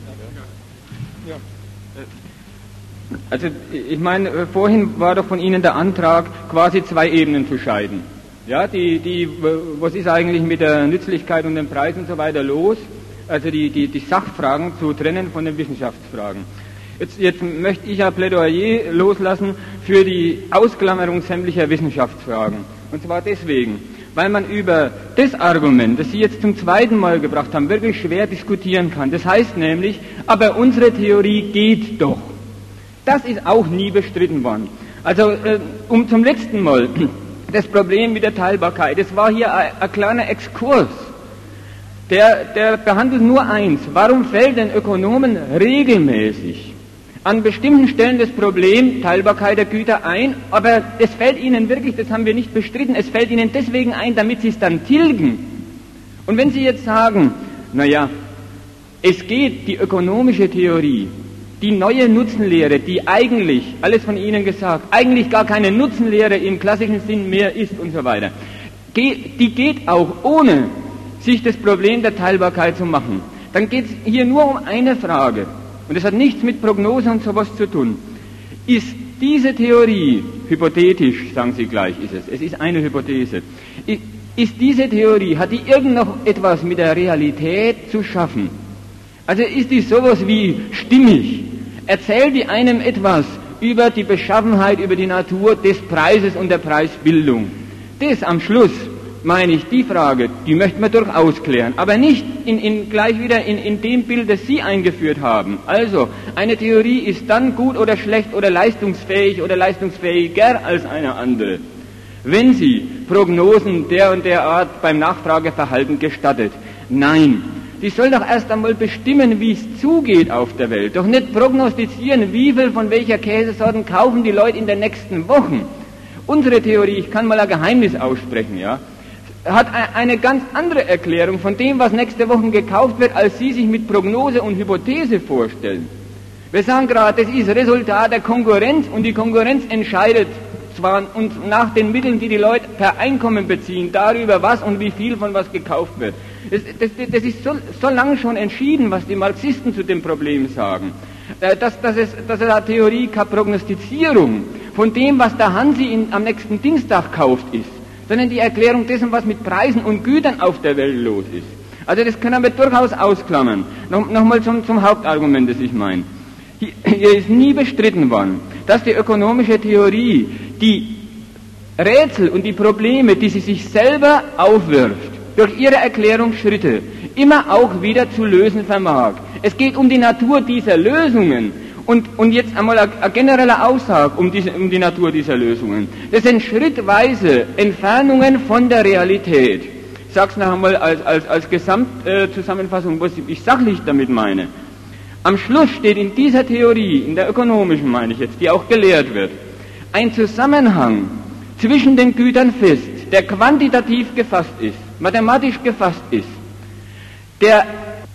Also ich meine, vorhin war doch von Ihnen der Antrag, quasi zwei Ebenen zu scheiden. Ja, die, die, was ist eigentlich mit der Nützlichkeit und dem Preis und so weiter los? Also die, die, die Sachfragen zu trennen von den Wissenschaftsfragen. Jetzt, jetzt möchte ich ein Plädoyer loslassen für die Ausklammerung sämtlicher Wissenschaftsfragen. Und zwar deswegen, weil man über das Argument, das Sie jetzt zum zweiten Mal gebracht haben, wirklich schwer diskutieren kann. Das heißt nämlich, aber unsere Theorie geht doch. Das ist auch nie bestritten worden. Also äh, um zum letzten Mal, das Problem mit der Teilbarkeit, das war hier ein, ein kleiner Exkurs. der, der behandelt nur eins. Warum fällt den Ökonomen regelmäßig an bestimmten Stellen das Problem Teilbarkeit der Güter ein, aber es fällt ihnen wirklich, das haben wir nicht bestritten, es fällt ihnen deswegen ein, damit sie es dann tilgen. Und wenn Sie jetzt sagen, naja, es geht die ökonomische Theorie, die neue Nutzenlehre, die eigentlich, alles von Ihnen gesagt, eigentlich gar keine Nutzenlehre im klassischen Sinn mehr ist und so weiter, die geht auch ohne sich das Problem der Teilbarkeit zu machen. Dann geht es hier nur um eine Frage. Und das hat nichts mit Prognose und sowas zu tun. Ist diese Theorie, hypothetisch, sagen Sie gleich, ist es, es ist eine Hypothese, ist diese Theorie, hat die irgend noch etwas mit der Realität zu schaffen? Also ist die sowas wie stimmig? Erzählt die einem etwas über die Beschaffenheit, über die Natur des Preises und der Preisbildung? Das am Schluss, meine ich, die Frage, die möchten wir durchaus klären, aber nicht in, in, gleich wieder in, in dem Bild, das Sie eingeführt haben. Also, eine Theorie ist dann gut oder schlecht oder leistungsfähig oder leistungsfähiger als eine andere, wenn sie Prognosen der und der Art beim Nachfrageverhalten gestattet. Nein, die soll doch erst einmal bestimmen, wie es zugeht auf der Welt, doch nicht prognostizieren, wie viel von welcher Käsesorten kaufen die Leute in den nächsten Wochen. Unsere Theorie, ich kann mal ein Geheimnis aussprechen, ja, hat eine ganz andere Erklärung von dem, was nächste Woche gekauft wird, als Sie sich mit Prognose und Hypothese vorstellen. Wir sagen gerade, das ist Resultat der Konkurrenz und die Konkurrenz entscheidet zwar und nach den Mitteln, die die Leute per Einkommen beziehen, darüber, was und wie viel von was gekauft wird. Das, das, das ist so, so lange schon entschieden, was die Marxisten zu dem Problem sagen, dass, dass es, dass es eine Theorie keine Prognostizierung von dem, was der Hansi in, am nächsten Dienstag kauft, ist, sondern die Erklärung dessen, was mit Preisen und Gütern auf der Welt los ist. Also das können wir durchaus ausklammern. No, Nochmal zum, zum Hauptargument, das ich meine. Hier, hier ist nie bestritten worden, dass die ökonomische Theorie die Rätsel und die Probleme, die sie sich selber aufwirft, durch ihre Erklärungsschritte immer auch wieder zu lösen vermag. Es geht um die Natur dieser Lösungen. Und, und jetzt einmal eine, eine generelle Aussage um, diese, um die Natur dieser Lösungen. Das sind schrittweise Entfernungen von der Realität. Ich sage es noch einmal als, als, als Gesamtzusammenfassung, was ich sachlich damit meine. Am Schluss steht in dieser Theorie, in der ökonomischen meine ich jetzt, die auch gelehrt wird, ein Zusammenhang zwischen den Gütern fest, der quantitativ gefasst ist, mathematisch gefasst ist, der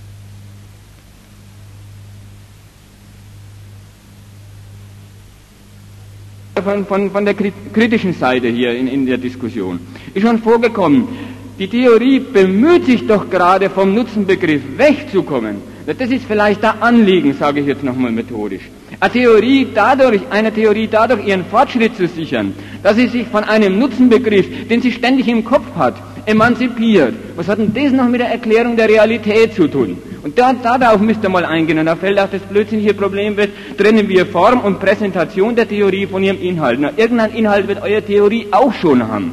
Von, von, von der kritischen Seite hier in, in der Diskussion ist schon vorgekommen. Die Theorie bemüht sich doch gerade vom Nutzenbegriff wegzukommen. Das ist vielleicht ein Anliegen, sage ich jetzt nochmal methodisch. Eine Theorie dadurch, eine Theorie dadurch ihren Fortschritt zu sichern, dass sie sich von einem Nutzenbegriff, den sie ständig im Kopf hat, emanzipiert. Was hat denn das noch mit der Erklärung der Realität zu tun? Und da, darauf müsst ihr mal eingehen. Und da fällt auch das blödsinnige Problem wird, trennen wir Form und Präsentation der Theorie von ihrem Inhalt. Na, irgendein Inhalt wird eure Theorie auch schon haben.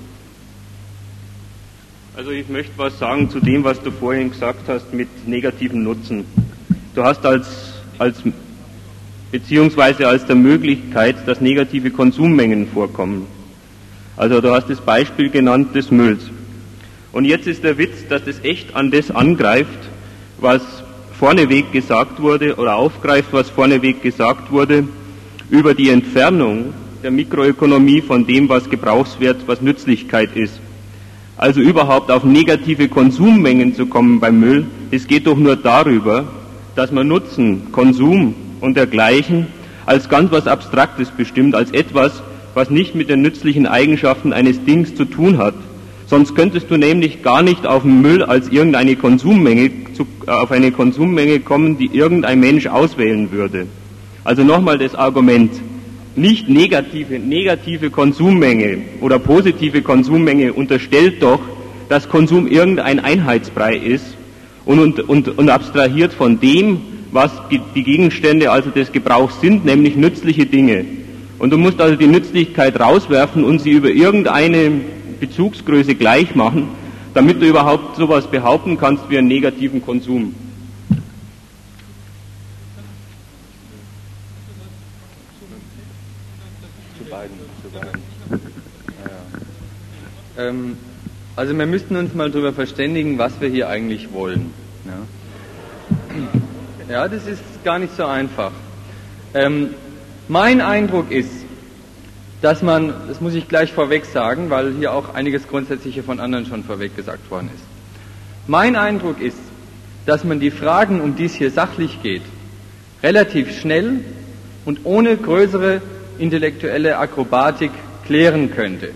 Also ich möchte was sagen zu dem, was du vorhin gesagt hast mit negativem Nutzen. Du hast als, als beziehungsweise als der Möglichkeit, dass negative Konsummengen vorkommen. Also du hast das Beispiel genannt des Mülls. Und jetzt ist der Witz, dass das echt an das angreift, was vorneweg gesagt wurde, oder aufgreift, was vorneweg gesagt wurde, über die Entfernung der Mikroökonomie von dem, was Gebrauchswert, was Nützlichkeit ist. Also überhaupt auf negative Konsummengen zu kommen beim Müll, es geht doch nur darüber, dass man Nutzen, Konsum und dergleichen als ganz was Abstraktes bestimmt, als etwas, was nicht mit den nützlichen Eigenschaften eines Dings zu tun hat. Sonst könntest du nämlich gar nicht auf den Müll als irgendeine Konsummenge, zu, äh, auf eine Konsummenge kommen, die irgendein Mensch auswählen würde. Also nochmal das Argument, nicht negative, negative Konsummenge oder positive Konsummenge unterstellt doch, dass Konsum irgendein Einheitsbrei ist und, und, und, und abstrahiert von dem, was die Gegenstände also des Gebrauchs sind, nämlich nützliche Dinge. Und du musst also die Nützlichkeit rauswerfen und sie über irgendeine Bezugsgröße gleich machen, damit du überhaupt sowas behaupten kannst wie einen negativen Konsum. Zu beiden, zu beiden. Ja, ja. Ähm, Also wir müssten uns mal darüber verständigen, was wir hier eigentlich wollen. Ja, ja, das ist gar nicht so einfach. Ähm, mein Eindruck ist, dass man, das muss ich gleich vorweg sagen, weil hier auch einiges Grundsätzliche von anderen schon vorweg gesagt worden ist. Mein Eindruck ist, dass man die Fragen, um die es hier sachlich geht, relativ schnell und ohne größere intellektuelle Akrobatik klären könnte.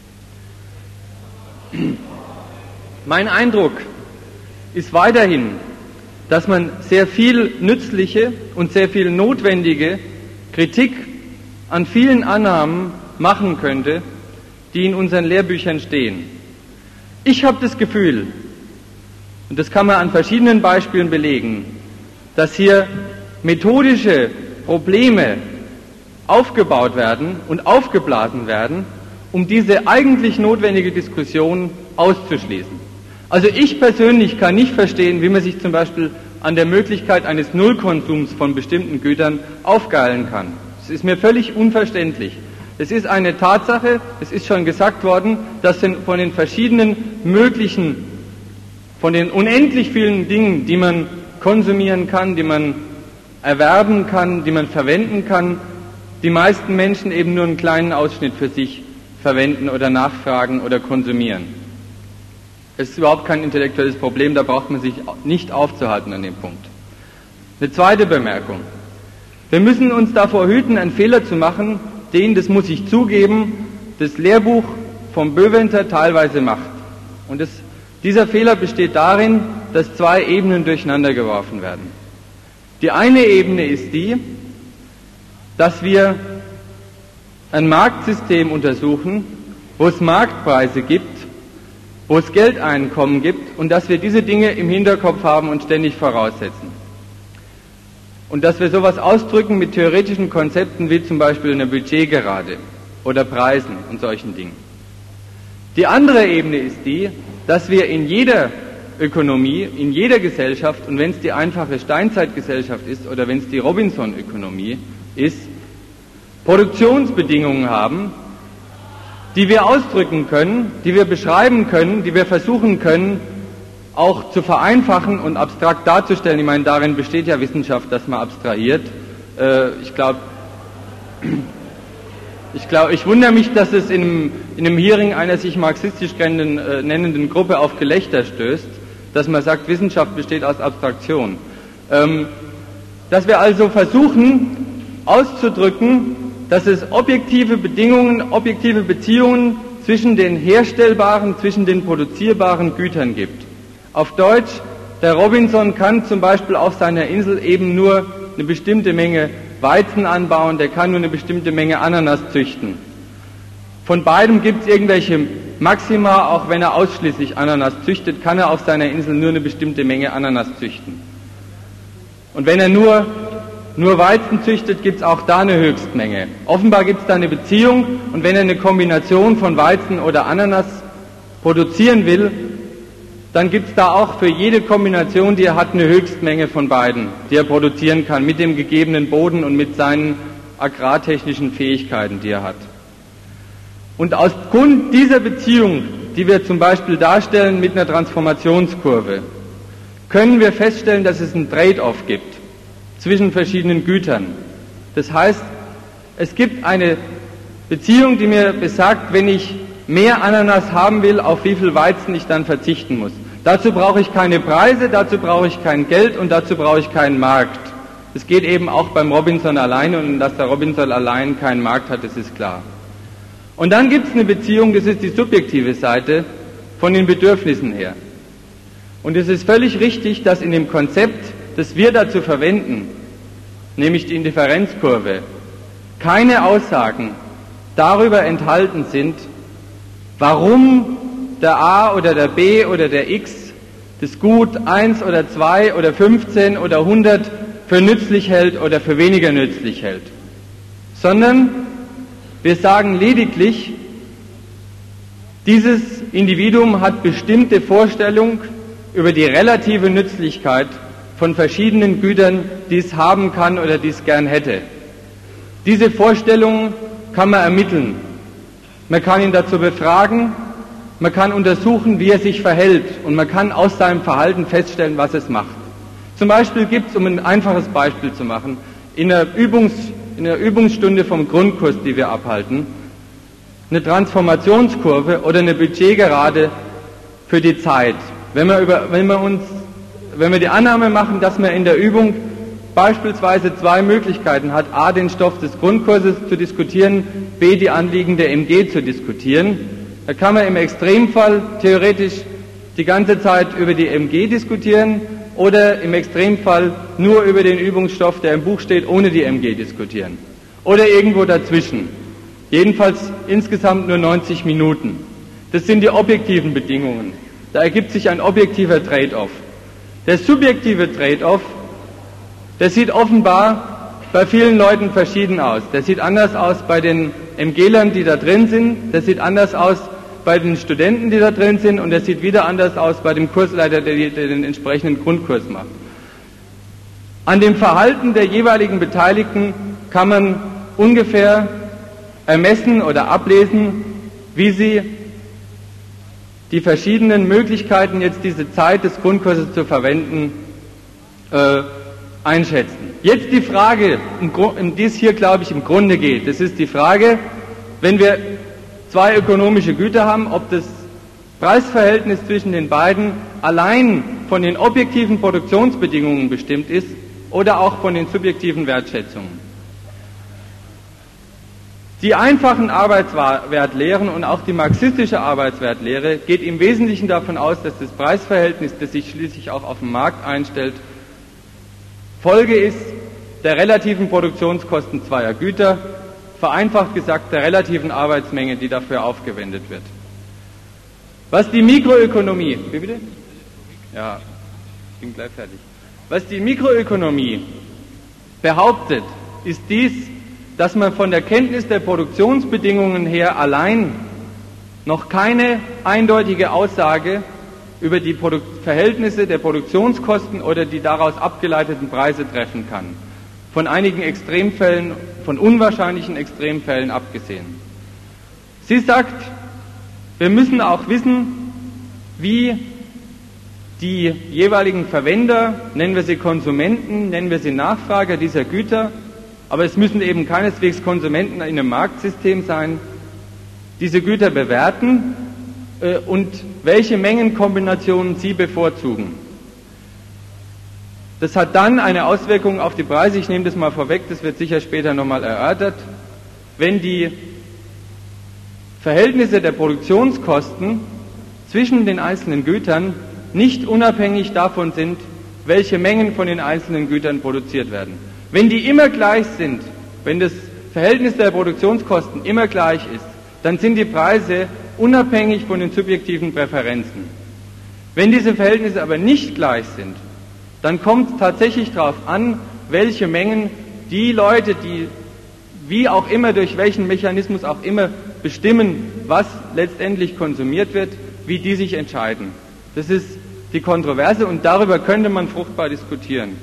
Mein Eindruck ist weiterhin, dass man sehr viel nützliche und sehr viel notwendige Kritik an vielen Annahmen machen könnte, die in unseren Lehrbüchern stehen. Ich habe das Gefühl, und das kann man an verschiedenen Beispielen belegen, dass hier methodische Probleme aufgebaut werden und aufgeblasen werden, um diese eigentlich notwendige Diskussion auszuschließen. Also ich persönlich kann nicht verstehen, wie man sich zum Beispiel an der Möglichkeit eines Nullkonsums von bestimmten Gütern aufgeilen kann. Das ist mir völlig unverständlich. Es ist eine Tatsache, es ist schon gesagt worden, dass von den verschiedenen möglichen, von den unendlich vielen Dingen, die man konsumieren kann, die man erwerben kann, die man verwenden kann, die meisten Menschen eben nur einen kleinen Ausschnitt für sich verwenden oder nachfragen oder konsumieren. Es ist überhaupt kein intellektuelles Problem, da braucht man sich nicht aufzuhalten an dem Punkt. Eine zweite Bemerkung. Wir müssen uns davor hüten, einen Fehler zu machen, den, das muss ich zugeben, das Lehrbuch vom Böwenter teilweise macht. Und das, dieser Fehler besteht darin, dass zwei Ebenen durcheinander geworfen werden. Die eine Ebene ist die, dass wir ein Marktsystem untersuchen, wo es Marktpreise gibt, wo es Geldeinkommen gibt und dass wir diese Dinge im Hinterkopf haben und ständig voraussetzen. Und dass wir sowas ausdrücken mit theoretischen Konzepten wie zum Beispiel einer Budgetgerade oder Preisen und solchen Dingen. Die andere Ebene ist die, dass wir in jeder Ökonomie, in jeder Gesellschaft, und wenn es die einfache Steinzeitgesellschaft ist oder wenn es die Robinson-Ökonomie ist, Produktionsbedingungen haben, die wir ausdrücken können, die wir beschreiben können, die wir versuchen können, auch zu vereinfachen und abstrakt darzustellen. Ich meine, darin besteht ja Wissenschaft, dass man abstrahiert. Äh, ich glaube, ich, glaub, ich wundere mich, dass es in einem, in einem Hearing einer sich marxistisch nennenden, äh, nennenden Gruppe auf Gelächter stößt, dass man sagt, Wissenschaft besteht aus Abstraktion. Ähm, dass wir also versuchen auszudrücken, dass es objektive Bedingungen, objektive Beziehungen zwischen den herstellbaren, zwischen den produzierbaren Gütern gibt. Auf Deutsch, der Robinson kann zum Beispiel auf seiner Insel eben nur eine bestimmte Menge Weizen anbauen, der kann nur eine bestimmte Menge Ananas züchten. Von beidem gibt es irgendwelche Maxima, auch wenn er ausschließlich Ananas züchtet, kann er auf seiner Insel nur eine bestimmte Menge Ananas züchten. Und wenn er nur nur Weizen züchtet, gibt es auch da eine Höchstmenge. Offenbar gibt es da eine Beziehung und wenn er eine Kombination von Weizen oder Ananas produzieren will, dann gibt es da auch für jede Kombination, die er hat, eine Höchstmenge von beiden, die er produzieren kann, mit dem gegebenen Boden und mit seinen agrartechnischen Fähigkeiten, die er hat. Und aus Grund dieser Beziehung, die wir zum Beispiel darstellen mit einer Transformationskurve, können wir feststellen, dass es einen Trade-off gibt zwischen verschiedenen Gütern. Das heißt, es gibt eine Beziehung, die mir besagt, wenn ich mehr Ananas haben will, auf wie viel Weizen ich dann verzichten muss. Dazu brauche ich keine Preise, dazu brauche ich kein Geld und dazu brauche ich keinen Markt. Es geht eben auch beim Robinson alleine und dass der Robinson allein keinen Markt hat, das ist klar. Und dann gibt es eine Beziehung, das ist die subjektive Seite von den Bedürfnissen her. Und es ist völlig richtig, dass in dem Konzept, das wir dazu verwenden, nämlich die Indifferenzkurve, keine Aussagen darüber enthalten sind, warum der A oder der B oder der X das Gut eins oder zwei oder fünfzehn oder hundert für nützlich hält oder für weniger nützlich hält. Sondern wir sagen lediglich, dieses Individuum hat bestimmte Vorstellungen über die relative Nützlichkeit von verschiedenen Gütern, die es haben kann oder die es gern hätte. Diese Vorstellungen kann man ermitteln. Man kann ihn dazu befragen man kann untersuchen, wie er sich verhält und man kann aus seinem Verhalten feststellen, was es macht. Zum Beispiel gibt es, um ein einfaches Beispiel zu machen, in einer, Übungs, in einer Übungsstunde vom Grundkurs, die wir abhalten, eine Transformationskurve oder eine Budgetgerade für die Zeit. Wenn wir, über, wenn wir uns, wenn wir die Annahme machen, dass man in der Übung beispielsweise zwei Möglichkeiten hat, a, den Stoff des Grundkurses zu diskutieren, b, die Anliegen der M G zu diskutieren, da kann man im Extremfall theoretisch die ganze Zeit über die M G diskutieren oder im Extremfall nur über den Übungsstoff, der im Buch steht, ohne die M G diskutieren. Oder irgendwo dazwischen. Jedenfalls insgesamt nur neunzig Minuten. Das sind die objektiven Bedingungen. Da ergibt sich ein objektiver Trade-off. Der subjektive Trade-off, der sieht offenbar bei vielen Leuten verschieden aus. Der sieht anders aus bei den MGlern, die da drin sind. Der sieht anders aus bei den Studenten, die da drin sind. Und der sieht wieder anders aus bei dem Kursleiter, der, der den entsprechenden Grundkurs macht. An dem Verhalten der jeweiligen Beteiligten kann man ungefähr ermessen oder ablesen, wie sie die verschiedenen Möglichkeiten, jetzt diese Zeit des Grundkurses zu verwenden, äh, einschätzen. Jetzt die Frage, um die es hier, glaube ich, im Grunde geht. Das ist die Frage, wenn wir zwei ökonomische Güter haben, ob das Preisverhältnis zwischen den beiden allein von den objektiven Produktionsbedingungen bestimmt ist oder auch von den subjektiven Wertschätzungen. Die einfachen Arbeitswertlehren und auch die marxistische Arbeitswertlehre geht im Wesentlichen davon aus, dass das Preisverhältnis, das sich schließlich auch auf dem Markt einstellt, Folge ist der relativen Produktionskosten zweier Güter, vereinfacht gesagt der relativen Arbeitsmenge, die dafür aufgewendet wird. Was die Mikroökonomie, wie bitte? Ja, ich bin gleich fertig. Was die Mikroökonomie behauptet, ist dies, dass man von der Kenntnis der Produktionsbedingungen her allein noch keine eindeutige Aussage über die Produ- Verhältnisse der Produktionskosten oder die daraus abgeleiteten Preise treffen kann. Von einigen Extremfällen, von unwahrscheinlichen Extremfällen abgesehen. Sie sagt, wir müssen auch wissen, wie die jeweiligen Verwender, nennen wir sie Konsumenten, nennen wir sie Nachfrager dieser Güter, aber es müssen eben keineswegs Konsumenten in einem Marktsystem sein, diese Güter bewerten äh, und welche Mengenkombinationen sie bevorzugen. Das hat dann eine Auswirkung auf die Preise, ich nehme das mal vorweg, das wird sicher später nochmal erörtert, wenn die Verhältnisse der Produktionskosten zwischen den einzelnen Gütern nicht unabhängig davon sind, welche Mengen von den einzelnen Gütern produziert werden. Wenn die immer gleich sind, wenn das Verhältnis der Produktionskosten immer gleich ist, dann sind die Preise unabhängig von den subjektiven Präferenzen. Wenn diese Verhältnisse aber nicht gleich sind, dann kommt es tatsächlich darauf an, welche Mengen die Leute, die wie auch immer, durch welchen Mechanismus auch immer bestimmen, was letztendlich konsumiert wird, wie die sich entscheiden. Das ist die Kontroverse und darüber könnte man fruchtbar diskutieren.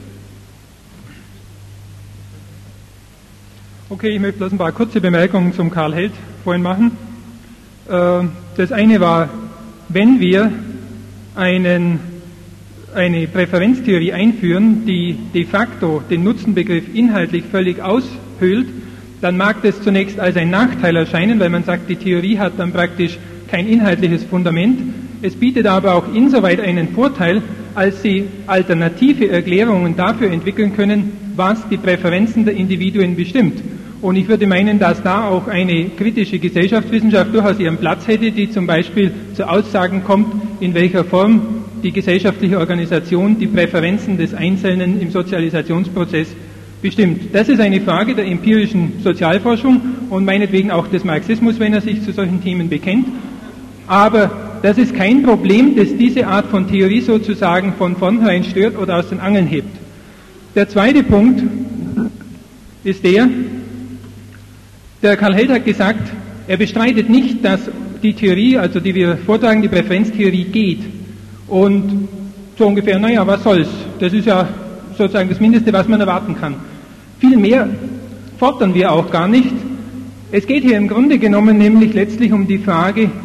Okay, ich möchte bloß ein paar kurze Bemerkungen zum Karl Held vorhin machen. Das eine war, wenn wir einen, eine Präferenztheorie einführen, die de facto den Nutzenbegriff inhaltlich völlig aushöhlt, dann mag das zunächst als ein Nachteil erscheinen, weil man sagt, die Theorie hat dann praktisch kein inhaltliches Fundament. Es bietet aber auch insoweit einen Vorteil, als sie alternative Erklärungen dafür entwickeln können, was die Präferenzen der Individuen bestimmt. Und ich würde meinen, dass da auch eine kritische Gesellschaftswissenschaft durchaus ihren Platz hätte, die zum Beispiel zu Aussagen kommt, in welcher Form die gesellschaftliche Organisation die Präferenzen des Einzelnen im Sozialisationsprozess bestimmt. Das ist eine Frage der empirischen Sozialforschung und meinetwegen auch des Marxismus, wenn er sich zu solchen Themen bekennt. Aber das ist kein Problem, das diese Art von Theorie sozusagen von vornherein stört oder aus den Angeln hebt. Der zweite Punkt ist der, der Karl Held hat gesagt, er bestreitet nicht, dass die Theorie, also die wir vortragen, die Präferenztheorie geht. Und so ungefähr, naja, was soll's? Das ist ja sozusagen das Mindeste, was man erwarten kann. Viel mehr fordern wir auch gar nicht. Es geht hier im Grunde genommen nämlich letztlich um die Frage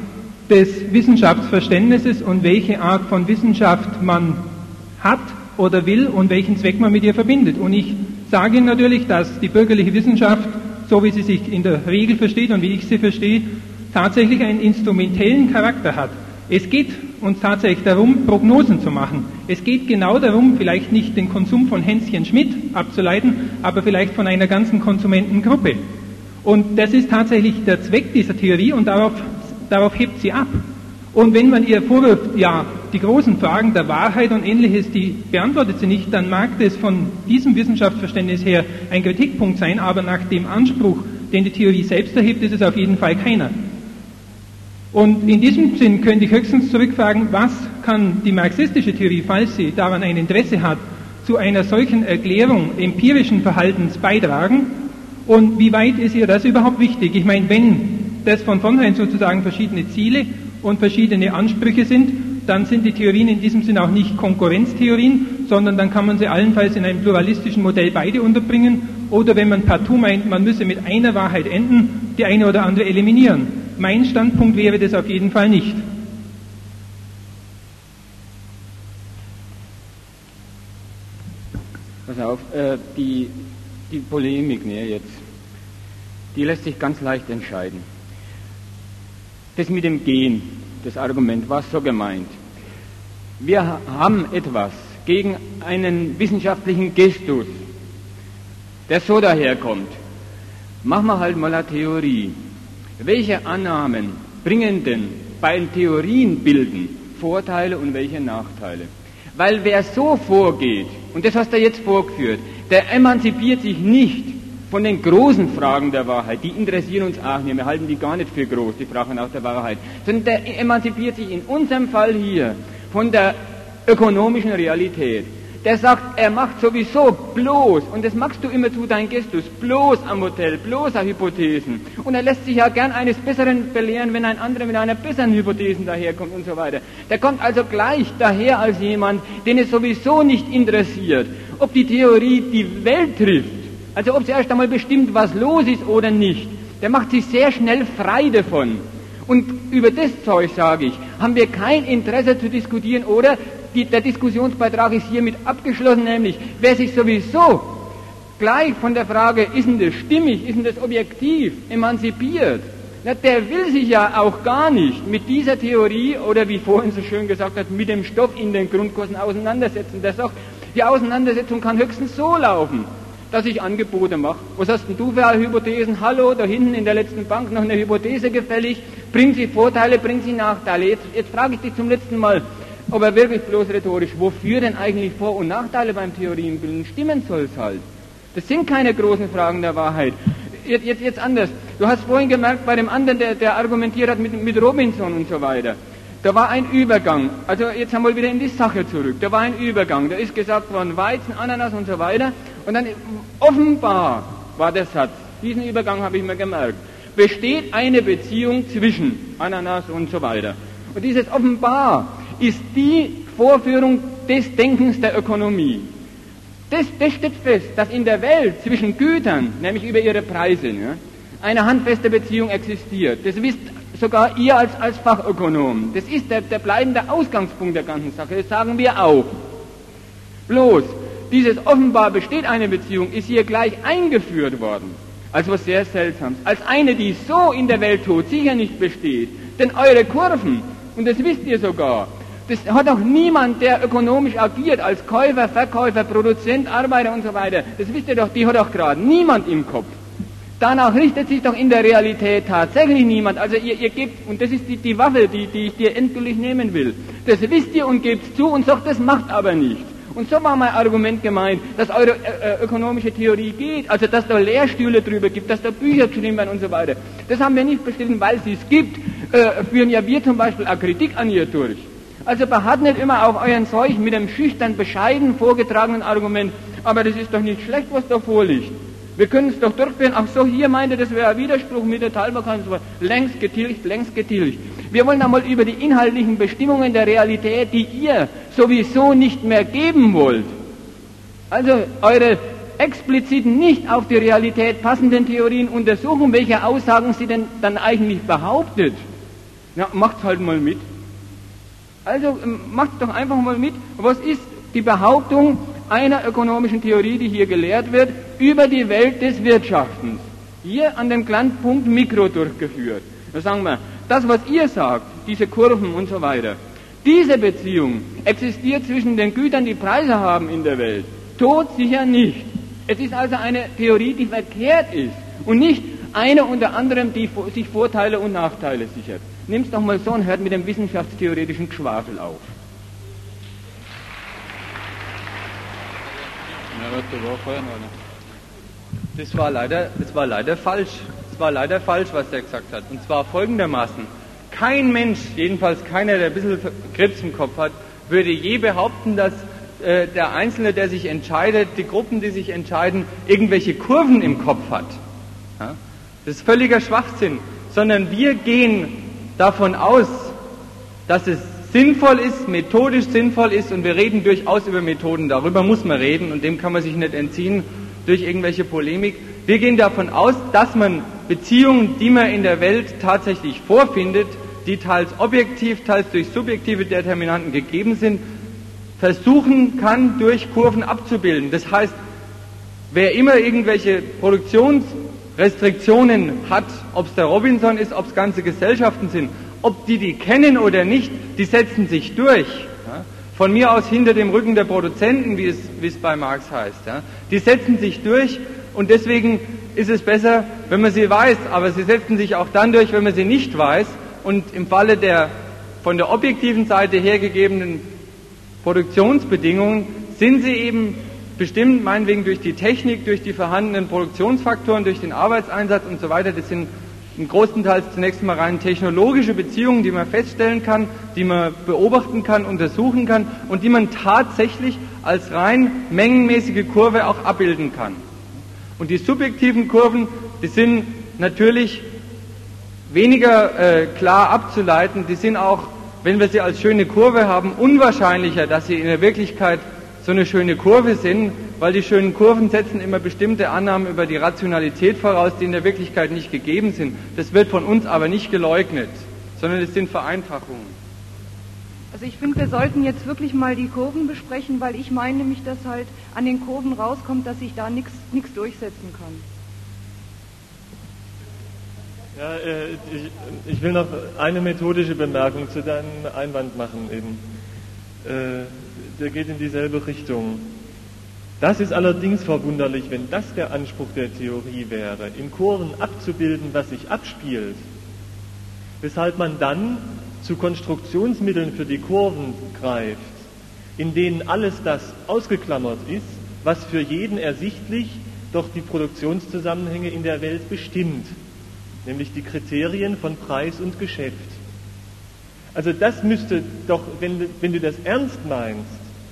des Wissenschaftsverständnisses und welche Art von Wissenschaft man hat oder will und welchen Zweck man mit ihr verbindet. Und ich sage Ihnen natürlich, dass die bürgerliche Wissenschaft, so wie sie sich in der Regel versteht und wie ich sie verstehe, tatsächlich einen instrumentellen Charakter hat. Es geht uns tatsächlich darum, Prognosen zu machen. Es geht genau darum, vielleicht nicht den Konsum von Hänschen Schmidt abzuleiten, aber vielleicht von einer ganzen Konsumentengruppe. Und das ist tatsächlich der Zweck dieser Theorie und darauf, darauf hebt sie ab. Und wenn man ihr vorwirft, ja, die großen Fragen der Wahrheit und Ähnliches, die beantwortet sie nicht, dann mag das von diesem Wissenschaftsverständnis her ein Kritikpunkt sein, aber nach dem Anspruch, den die Theorie selbst erhebt, ist es auf jeden Fall keiner. Und in diesem Sinn könnte ich höchstens zurückfragen, was kann die marxistische Theorie, falls sie daran ein Interesse hat, zu einer solchen Erklärung empirischen Verhaltens beitragen und wie weit ist ihr das überhaupt wichtig? Ich meine, wenn das von vornherein sozusagen verschiedene Ziele und verschiedene Ansprüche sind, dann sind die Theorien in diesem Sinn auch nicht Konkurrenztheorien, sondern dann kann man sie allenfalls in einem pluralistischen Modell beide unterbringen oder wenn man partout meint, man müsse mit einer Wahrheit enden, die eine oder andere eliminieren. Mein Standpunkt wäre das auf jeden Fall nicht. Pass auf, äh, die, die Polemik ne, jetzt, die lässt sich ganz leicht entscheiden. Das mit dem Gehen, das Argument, war so gemeint. Wir haben etwas gegen einen wissenschaftlichen Gestus, der so daherkommt. Machen wir halt mal eine Theorie. Welche Annahmen bringen denn bei den Theorienbilden Vorteile und welche Nachteile? Weil wer so vorgeht, und das hast du jetzt vorgeführt, der emanzipiert sich nicht von den großen Fragen der Wahrheit, die interessieren uns auch nicht, wir halten die gar nicht für groß, die Fragen nach der Wahrheit, sondern der emanzipiert sich in unserem Fall hier von der ökonomischen Realität. Der sagt, er macht sowieso bloß, und das machst du immer zu dein Gestus, bloß am Modell, bloß an Hypothesen. Und er lässt sich ja gern eines Besseren belehren, wenn ein anderer mit einer besseren Hypothesen daherkommt und so weiter. Der kommt also gleich daher als jemand, den es sowieso nicht interessiert, ob die Theorie die Welt trifft, also ob sie erst einmal bestimmt, was los ist oder nicht. Der macht sich sehr schnell frei davon. Und über das Zeug, sage ich, haben wir kein Interesse zu diskutieren oder Die, der Diskussionsbeitrag ist hiermit abgeschlossen, nämlich wer sich sowieso gleich von der Frage, ist denn das stimmig, ist denn das objektiv, emanzipiert, na, der will sich ja auch gar nicht mit dieser Theorie oder wie vorhin so schön gesagt hat, mit dem Stoff in den Grundkursen auseinandersetzen. Der sagt, die Auseinandersetzung kann höchstens so laufen, dass ich Angebote mache. Was hast denn du für Hypothesen? Hallo, da hinten in der letzten Bank noch eine Hypothese gefällig, bringt sie Vorteile, bringt sie Nachteile. Jetzt, jetzt frage ich dich zum letzten Mal, aber wirklich bloß rhetorisch, wofür denn eigentlich Vor- und Nachteile beim Theorienbilden stimmen soll es halt? Das sind keine großen Fragen der Wahrheit. Jetzt, jetzt, jetzt anders. Du hast vorhin gemerkt, bei dem anderen, der, der argumentiert hat mit, mit Robinson und so weiter, da war ein Übergang. Also jetzt haben wir wieder in die Sache zurück. Da war ein Übergang. Da ist gesagt worden, Weizen, Ananas und so weiter. Und dann offenbar war der Satz, diesen Übergang habe ich mir gemerkt, besteht eine Beziehung zwischen Ananas und so weiter. Und dieses offenbar ist die Vorführung des Denkens der Ökonomie. Das, das steht fest, dass in der Welt zwischen Gütern, nämlich über ihre Preise, ja, eine handfeste Beziehung existiert. Das wisst sogar ihr als, als Fachökonom. Das ist der, der bleibende Ausgangspunkt der ganzen Sache. Das sagen wir auch. Bloß, dieses offenbar besteht eine Beziehung, ist hier gleich eingeführt worden. Als was sehr Seltsames. Als eine, die so in der Welt sicher nicht besteht. Denn eure Kurven, und das wisst ihr sogar, das hat doch niemand, der ökonomisch agiert, als Käufer, Verkäufer, Produzent, Arbeiter und so weiter, das wisst ihr doch, die hat doch gerade niemand im Kopf. Danach richtet sich doch in der Realität tatsächlich niemand. Also ihr, ihr gebt, und das ist die, die Waffe, die, die ich dir endgültig nehmen will, das wisst ihr und gebt zu und sagt, das macht aber nicht. Und so war mein Argument gemeint, dass eure äh, ökonomische Theorie geht, also dass da Lehrstühle drüber gibt, dass da Bücher geschrieben werden und so weiter. Das haben wir nicht bestritten, weil es es gibt, äh, führen ja wir zum Beispiel eine Kritik an ihr durch. Also beharrt nicht immer auf euren Zeug mit dem schüchtern, bescheiden vorgetragenen Argument, aber das ist doch nicht schlecht, was da vorliegt. Wir können es doch durchführen, ach so, hier meinte, das wäre ein Widerspruch mit der Teilbarkeit und so weiter. Längst getilgt, längst getilgt. Wir wollen einmal über die inhaltlichen Bestimmungen der Realität, die ihr sowieso nicht mehr geben wollt. Also eure explizit nicht auf die Realität passenden Theorien untersuchen, welche Aussagen sie denn dann eigentlich behauptet. Ja, macht's halt mal mit. Also macht's doch einfach mal mit. Was ist die Behauptung einer ökonomischen Theorie, die hier gelehrt wird, über die Welt des Wirtschaftens? Hier an dem kleinen Punkt Mikro durchgeführt. Da sagen wir, das, was ihr sagt, diese Kurven und so weiter, diese Beziehung existiert zwischen den Gütern, die Preise haben in der Welt, todsicher nicht. Es ist also eine Theorie, die verkehrt ist und nicht eine unter anderem, die sich Vorteile und Nachteile sichert. Nimm's doch mal so und hört mit dem wissenschaftstheoretischen Geschwafel auf. Das war leider, das war leider falsch. Das war leider falsch, was er gesagt hat. Und zwar folgendermaßen. Kein Mensch, jedenfalls keiner, der ein bisschen Krebs im Kopf hat, würde je behaupten, dass äh, der Einzelne, der sich entscheidet, die Gruppen, die sich entscheiden, irgendwelche Kurven im Kopf hat. Ja? Das ist völliger Schwachsinn. Sondern wir gehen davon aus, dass es sinnvoll ist, methodisch sinnvoll ist, und wir reden durchaus über Methoden. Darüber muss man reden und dem kann man sich nicht entziehen durch irgendwelche Polemik. Wir gehen davon aus, dass man Beziehungen, die man in der Welt tatsächlich vorfindet, die teils objektiv, teils durch subjektive Determinanten gegeben sind, versuchen kann, durch Kurven abzubilden. Das heißt, wer immer irgendwelche Produktionsrestriktionen hat, ob es der Robinson ist, ob es ganze Gesellschaften sind, ob die die kennen oder nicht, die setzen sich durch. Ja? Von mir aus hinter dem Rücken der Produzenten, wie es, wie es bei Marx heißt. Ja? Die setzen sich durch, und deswegen ist es besser, wenn man sie weiß, aber sie setzen sich auch dann durch, wenn man sie nicht weiß, und im Falle der von der objektiven Seite hergegebenen Produktionsbedingungen sind sie eben bestimmt, meinetwegen durch die Technik, durch die vorhandenen Produktionsfaktoren, durch den Arbeitseinsatz und so weiter. Das sind im großen Teil zunächst mal rein technologische Beziehungen, die man feststellen kann, die man beobachten kann, untersuchen kann und die man tatsächlich als rein mengenmäßige Kurve auch abbilden kann. Und die subjektiven Kurven, die sind natürlich weniger äh, klar abzuleiten, die sind auch, wenn wir sie als schöne Kurve haben, unwahrscheinlicher, dass sie in der Wirklichkeit so eine schöne Kurve sind, weil die schönen Kurven setzen immer bestimmte Annahmen über die Rationalität voraus, die in der Wirklichkeit nicht gegeben sind. Das wird von uns aber nicht geleugnet, sondern es sind Vereinfachungen. Also ich finde, wir sollten jetzt wirklich mal die Kurven besprechen, weil ich meine nämlich, dass halt an den Kurven rauskommt, dass sich da nichts durchsetzen kann. Ja, äh, ich, ich will noch eine methodische Bemerkung zu deinem Einwand machen eben. Äh, der geht in dieselbe Richtung. Das ist allerdings verwunderlich, wenn das der Anspruch der Theorie wäre, in Kurven abzubilden, was sich abspielt, weshalb man dann zu Konstruktionsmitteln für die Kurven greift, in denen alles das ausgeklammert ist, was für jeden ersichtlich doch die Produktionszusammenhänge in der Welt bestimmt, nämlich die Kriterien von Preis und Geschäft. Also das müsste doch, wenn, wenn du das ernst meinst,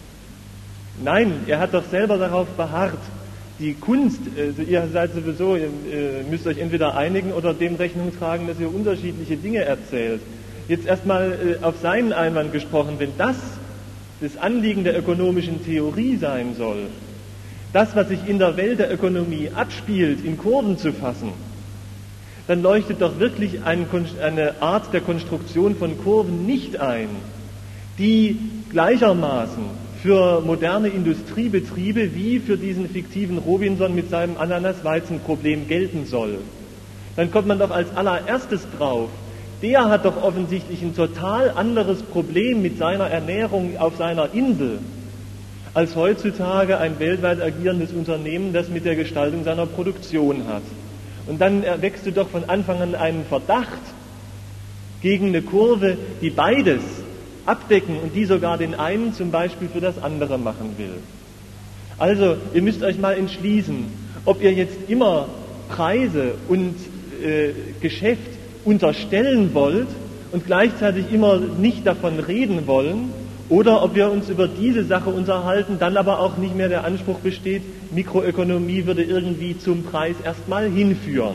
nein, er hat doch selber darauf beharrt, die Kunst, also ihr seid sowieso, ihr müsst euch entweder einigen oder dem Rechnung tragen, dass ihr unterschiedliche Dinge erzählt. Jetzt erstmal auf seinen Einwand gesprochen, wenn das das Anliegen der ökonomischen Theorie sein soll, das, was sich in der Welt der Ökonomie abspielt, in Kurven zu fassen, dann leuchtet doch wirklich ein, eine Art der Konstruktion von Kurven nicht ein, die gleichermaßen für moderne Industriebetriebe wie für diesen fiktiven Robinson mit seinem Ananas-Weizen-Problem gelten soll. Dann kommt man doch als allererstes drauf, der hat doch offensichtlich ein total anderes Problem mit seiner Ernährung auf seiner Insel, als heutzutage ein weltweit agierendes Unternehmen, das mit der Gestaltung seiner Produktion hat. Und dann erwächst du doch von Anfang an einen Verdacht gegen eine Kurve, die beides abdecken und die sogar den einen zum Beispiel für das andere machen will. Also, ihr müsst euch mal entschließen, ob ihr jetzt immer Preise und äh, Geschäft unterstellen wollt und gleichzeitig immer nicht davon reden wollen, oder ob wir uns über diese Sache unterhalten, dann aber auch nicht mehr der Anspruch besteht, Mikroökonomie würde irgendwie zum Preis erstmal hinführen.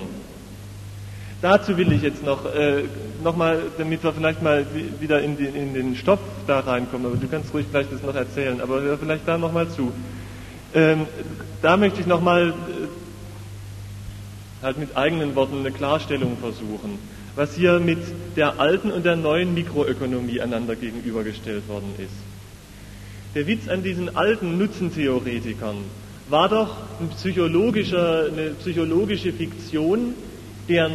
Dazu will ich jetzt noch, äh, noch mal, damit wir vielleicht mal wieder in den, in den Stoff da reinkommen, aber du kannst ruhig vielleicht das noch erzählen, aber hör vielleicht da noch mal zu. Ähm, da möchte ich noch mal äh, halt mit eigenen Worten eine Klarstellung versuchen. was hier mit der alten und der neuen Mikroökonomie einander gegenübergestellt worden ist. Der Witz an diesen alten Nutzentheoretikern war doch ein psychologischer, eine psychologische Fiktion, deren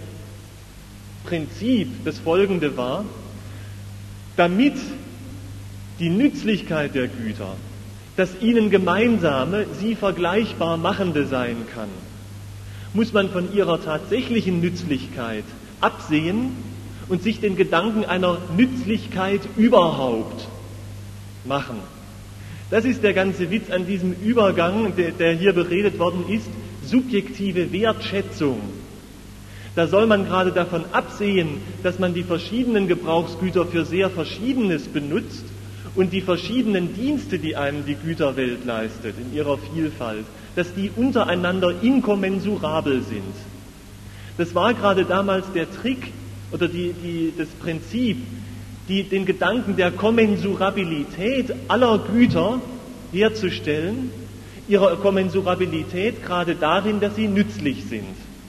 Prinzip das folgende war: Damit die Nützlichkeit der Güter, das ihnen Gemeinsame, sie vergleichbar machende sein kann, muss man von ihrer tatsächlichen Nützlichkeit absehen und sich den Gedanken einer Nützlichkeit überhaupt machen. Das ist der ganze Witz an diesem Übergang, der, der hier beredet worden ist, subjektive Wertschätzung. Da soll man gerade davon absehen, dass man die verschiedenen Gebrauchsgüter für sehr Verschiedenes benutzt und die verschiedenen Dienste, die einem die Güterwelt leistet, in ihrer Vielfalt, dass die untereinander inkommensurabel sind. Das war gerade damals der Trick oder die, die, das Prinzip, die, den Gedanken der Kommensurabilität aller Güter herzustellen, ihre Kommensurabilität gerade darin, dass sie nützlich sind.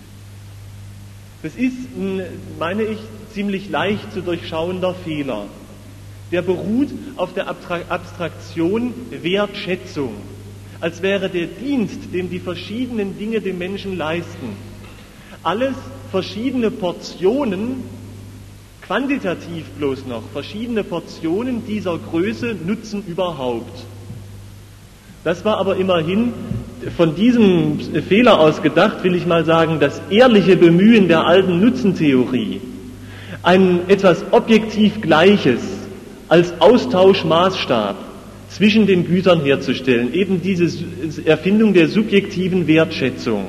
Das ist, meine ich, ziemlich leicht zu durchschauender Fehler. Der beruht auf der Abstraktion Wertschätzung, als wäre der Dienst, den die verschiedenen Dinge dem Menschen leisten, alles verschiedene Portionen, quantitativ bloß noch, verschiedene Portionen dieser Größe nutzen überhaupt. Das war aber immerhin von diesem Fehler aus gedacht, will ich mal sagen, das ehrliche Bemühen der alten Nutzentheorie, ein etwas objektiv Gleiches als Austauschmaßstab zwischen den Gütern herzustellen, eben diese Erfindung der subjektiven Wertschätzung.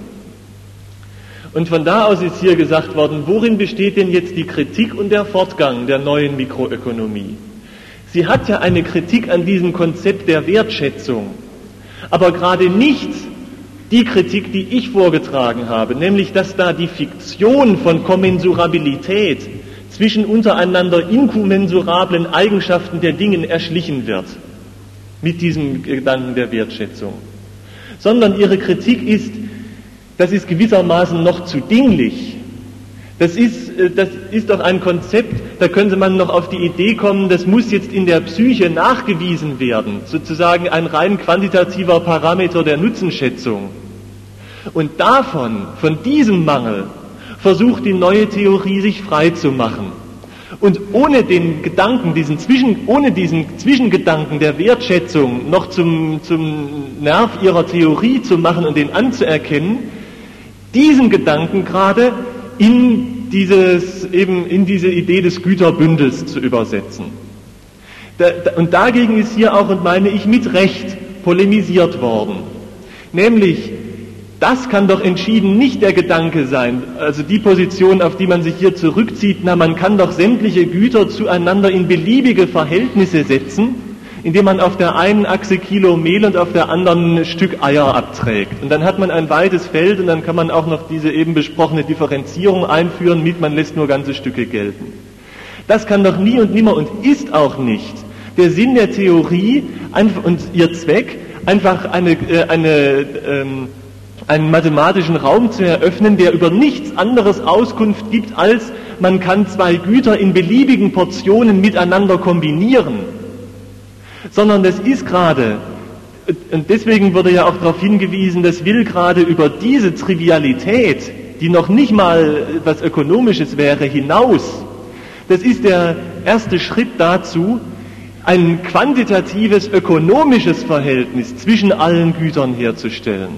Und von da aus ist hier gesagt worden, worin besteht denn jetzt die Kritik und der Fortgang der neuen Mikroökonomie? Sie hat ja eine Kritik an diesem Konzept der Wertschätzung, aber gerade nicht die Kritik, die ich vorgetragen habe, nämlich dass da die Fiktion von Kommensurabilität zwischen untereinander inkommensurablen Eigenschaften der Dinge erschlichen wird mit diesem Gedanken der Wertschätzung, sondern ihre Kritik ist, das ist gewissermaßen noch zu dinglich. Das ist, das ist doch ein Konzept, da könnte man noch auf die Idee kommen, das muss jetzt in der Psyche nachgewiesen werden, sozusagen ein rein quantitativer Parameter der Nutzenschätzung. Und davon, von diesem Mangel, versucht die neue Theorie sich frei zu machen. Und ohne den Gedanken, diesen Zwischen, ohne diesen Zwischengedanken der Wertschätzung noch zum, zum Nerv ihrer Theorie zu machen und den anzuerkennen, diesen Gedanken gerade in dieses, eben in diese Idee des Güterbündels zu übersetzen. Da, da, und dagegen ist hier auch, und meine ich, mit Recht polemisiert worden. Nämlich, das kann doch entschieden nicht der Gedanke sein, also die Position, auf die man sich hier zurückzieht, na, man kann doch sämtliche Güter zueinander in beliebige Verhältnisse setzen, indem man auf der einen Achse Kilo Mehl und auf der anderen ein Stück Eier abträgt. Und dann hat man ein weites Feld und dann kann man auch noch diese eben besprochene Differenzierung einführen mit, man lässt nur ganze Stücke gelten. Das kann doch nie und nimmer und ist auch nicht der Sinn der Theorie und ihr Zweck, einfach eine, eine, ähm, einen mathematischen Raum zu eröffnen, der über nichts anderes Auskunft gibt, als man kann zwei Güter in beliebigen Portionen miteinander kombinieren. Sondern das ist gerade, und deswegen wurde ja auch darauf hingewiesen, das will gerade über diese Trivialität, die noch nicht mal was Ökonomisches wäre, hinaus. Das ist der erste Schritt dazu, ein quantitatives ökonomisches Verhältnis zwischen allen Gütern herzustellen.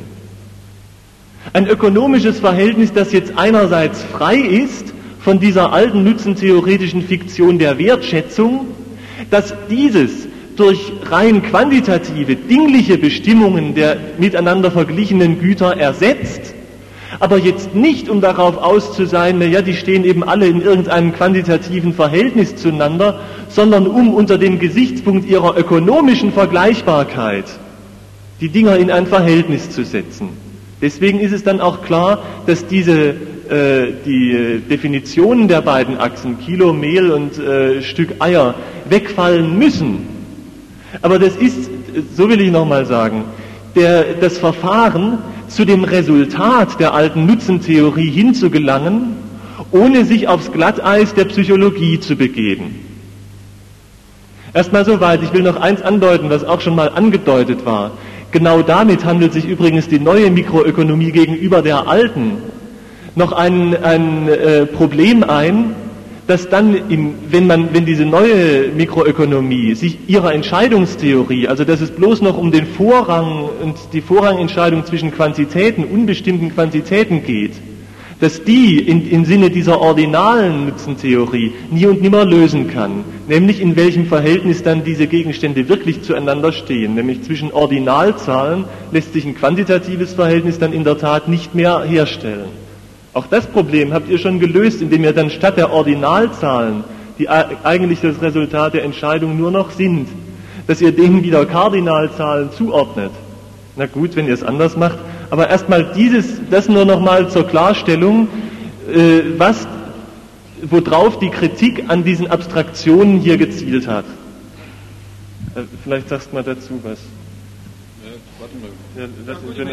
Ein ökonomisches Verhältnis, das jetzt einerseits frei ist von dieser alten nutzentheoretischen Fiktion der Wertschätzung, dass dieses durch rein quantitative, dingliche Bestimmungen der miteinander verglichenen Güter ersetzt, aber jetzt nicht, um darauf aus zu sein, naja, die stehen eben alle in irgendeinem quantitativen Verhältnis zueinander, sondern um unter dem Gesichtspunkt ihrer ökonomischen Vergleichbarkeit die Dinger in ein Verhältnis zu setzen. Deswegen ist es dann auch klar, dass diese äh, die Definitionen der beiden Achsen, Kilo Mehl und äh, Stück Eier, wegfallen müssen. Aber das ist, so will ich nochmal sagen, der, das Verfahren zu dem Resultat der alten Nutzentheorie hinzugelangen, ohne sich aufs Glatteis der Psychologie zu begeben. Erstmal soweit. Ich will noch eins andeuten, was auch schon mal angedeutet war. Genau damit handelt sich übrigens die neue Mikroökonomie gegenüber der alten noch ein, ein äh, Problem ein, dass dann, im, wenn man, wenn diese neue Mikroökonomie sich ihrer Entscheidungstheorie, also dass es bloß noch um den Vorrang und die Vorrangentscheidung zwischen Quantitäten, unbestimmten Quantitäten geht, dass die in, im Sinne dieser ordinalen Nutzentheorie nie und nimmer lösen kann, nämlich in welchem Verhältnis dann diese Gegenstände wirklich zueinander stehen, nämlich zwischen Ordinalzahlen lässt sich ein quantitatives Verhältnis dann in der Tat nicht mehr herstellen. Auch das Problem habt ihr schon gelöst, indem ihr dann statt der Ordinalzahlen, die eigentlich das Resultat der Entscheidung nur noch sind, dass ihr denen wieder Kardinalzahlen zuordnet. Na gut, wenn ihr es anders macht, aber erstmal dieses, das nur noch mal zur Klarstellung, äh, was, worauf die Kritik an diesen Abstraktionen hier gezielt hat. Äh, vielleicht sagst du mal dazu was. Ja, warte mal. Ja, das Ach, gut, ist,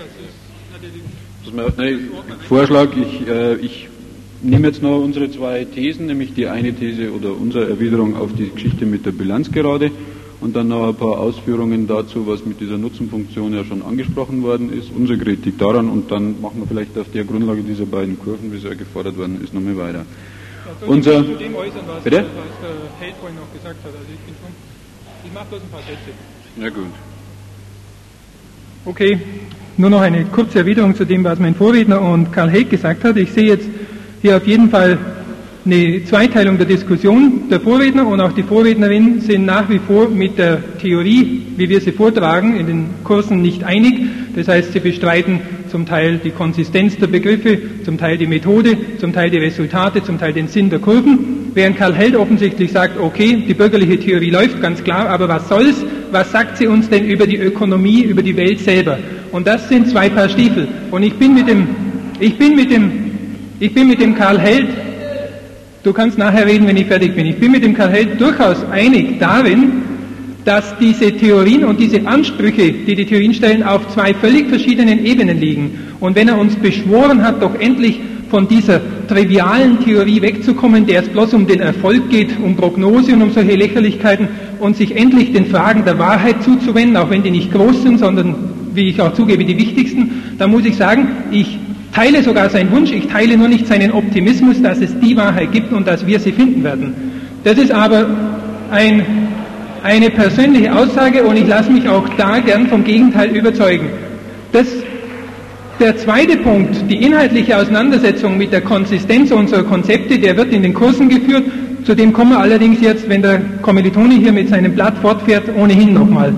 Das ist Vorschlag, ich, äh, ich nehme jetzt noch unsere zwei Thesen, nämlich die eine These oder unsere Erwiderung auf die Geschichte mit der Bilanz gerade und dann noch ein paar Ausführungen dazu, was mit dieser Nutzenfunktion ja schon angesprochen worden ist, unsere Kritik daran und dann machen wir vielleicht auf der Grundlage dieser beiden Kurven, wie es ja gefordert worden ist, nochmal weiter. Ja, Unser, zu dem äußern, was, bitte? was der Held vorhin noch gesagt hat. Also ich bin schon, ich mache bloß ein paar Sätze. Ja gut. Okay, nur noch eine kurze Erwiderung zu dem, was mein Vorredner und Karl Held gesagt hat. Ich sehe jetzt hier auf jeden Fall eine Zweiteilung der Diskussion. Der Vorredner und auch die Vorrednerin sind nach wie vor mit der Theorie, wie wir sie vortragen, in den Kursen nicht einig. Das heißt, sie bestreiten zum Teil die Konsistenz der Begriffe, zum Teil die Methode, zum Teil die Resultate, zum Teil den Sinn der Kurven. Während Karl Held offensichtlich sagt, okay, die bürgerliche Theorie läuft, ganz klar, aber was soll's? Was sagt sie uns denn über die Ökonomie, über die Welt selber? Und das sind zwei Paar Stiefel. Und ich bin mit dem, ich bin mit dem, ich bin mit dem Karl Held, du kannst nachher reden, wenn ich fertig bin, ich bin mit dem Karl Held durchaus einig darin, dass diese Theorien und diese Ansprüche, die die Theorien stellen, auf zwei völlig verschiedenen Ebenen liegen. Und wenn er uns beschworen hat, doch endlich von dieser trivialen Theorie wegzukommen, der es bloß um den Erfolg geht, um Prognose und um solche Lächerlichkeiten und sich endlich den Fragen der Wahrheit zuzuwenden, auch wenn die nicht groß sind, sondern, wie ich auch zugebe, die wichtigsten, da muss ich sagen, ich teile sogar seinen Wunsch, ich teile nur nicht seinen Optimismus, dass es die Wahrheit gibt und dass wir sie finden werden. Das ist aber ein, eine persönliche Aussage und ich lasse mich auch da gern vom Gegenteil überzeugen. Das Der zweite Punkt, die inhaltliche Auseinandersetzung mit der Konsistenz unserer Konzepte, der wird in den Kursen geführt. Zu dem kommen wir allerdings jetzt, wenn der Kommilitone hier mit seinem Blatt fortfährt, ohnehin nochmal.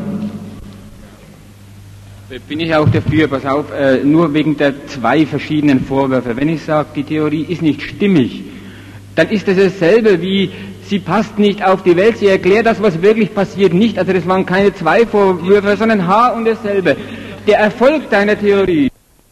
Bin ich auch dafür, pass auf, äh, nur wegen der zwei verschiedenen Vorwürfe. Wenn ich sage, die Theorie ist nicht stimmig, dann ist das dasselbe wie, sie passt nicht auf die Welt, sie erklärt das, was wirklich passiert, nicht. Also das waren keine zwei Vorwürfe, sondern Haar und dasselbe. Der Erfolg deiner Theorie.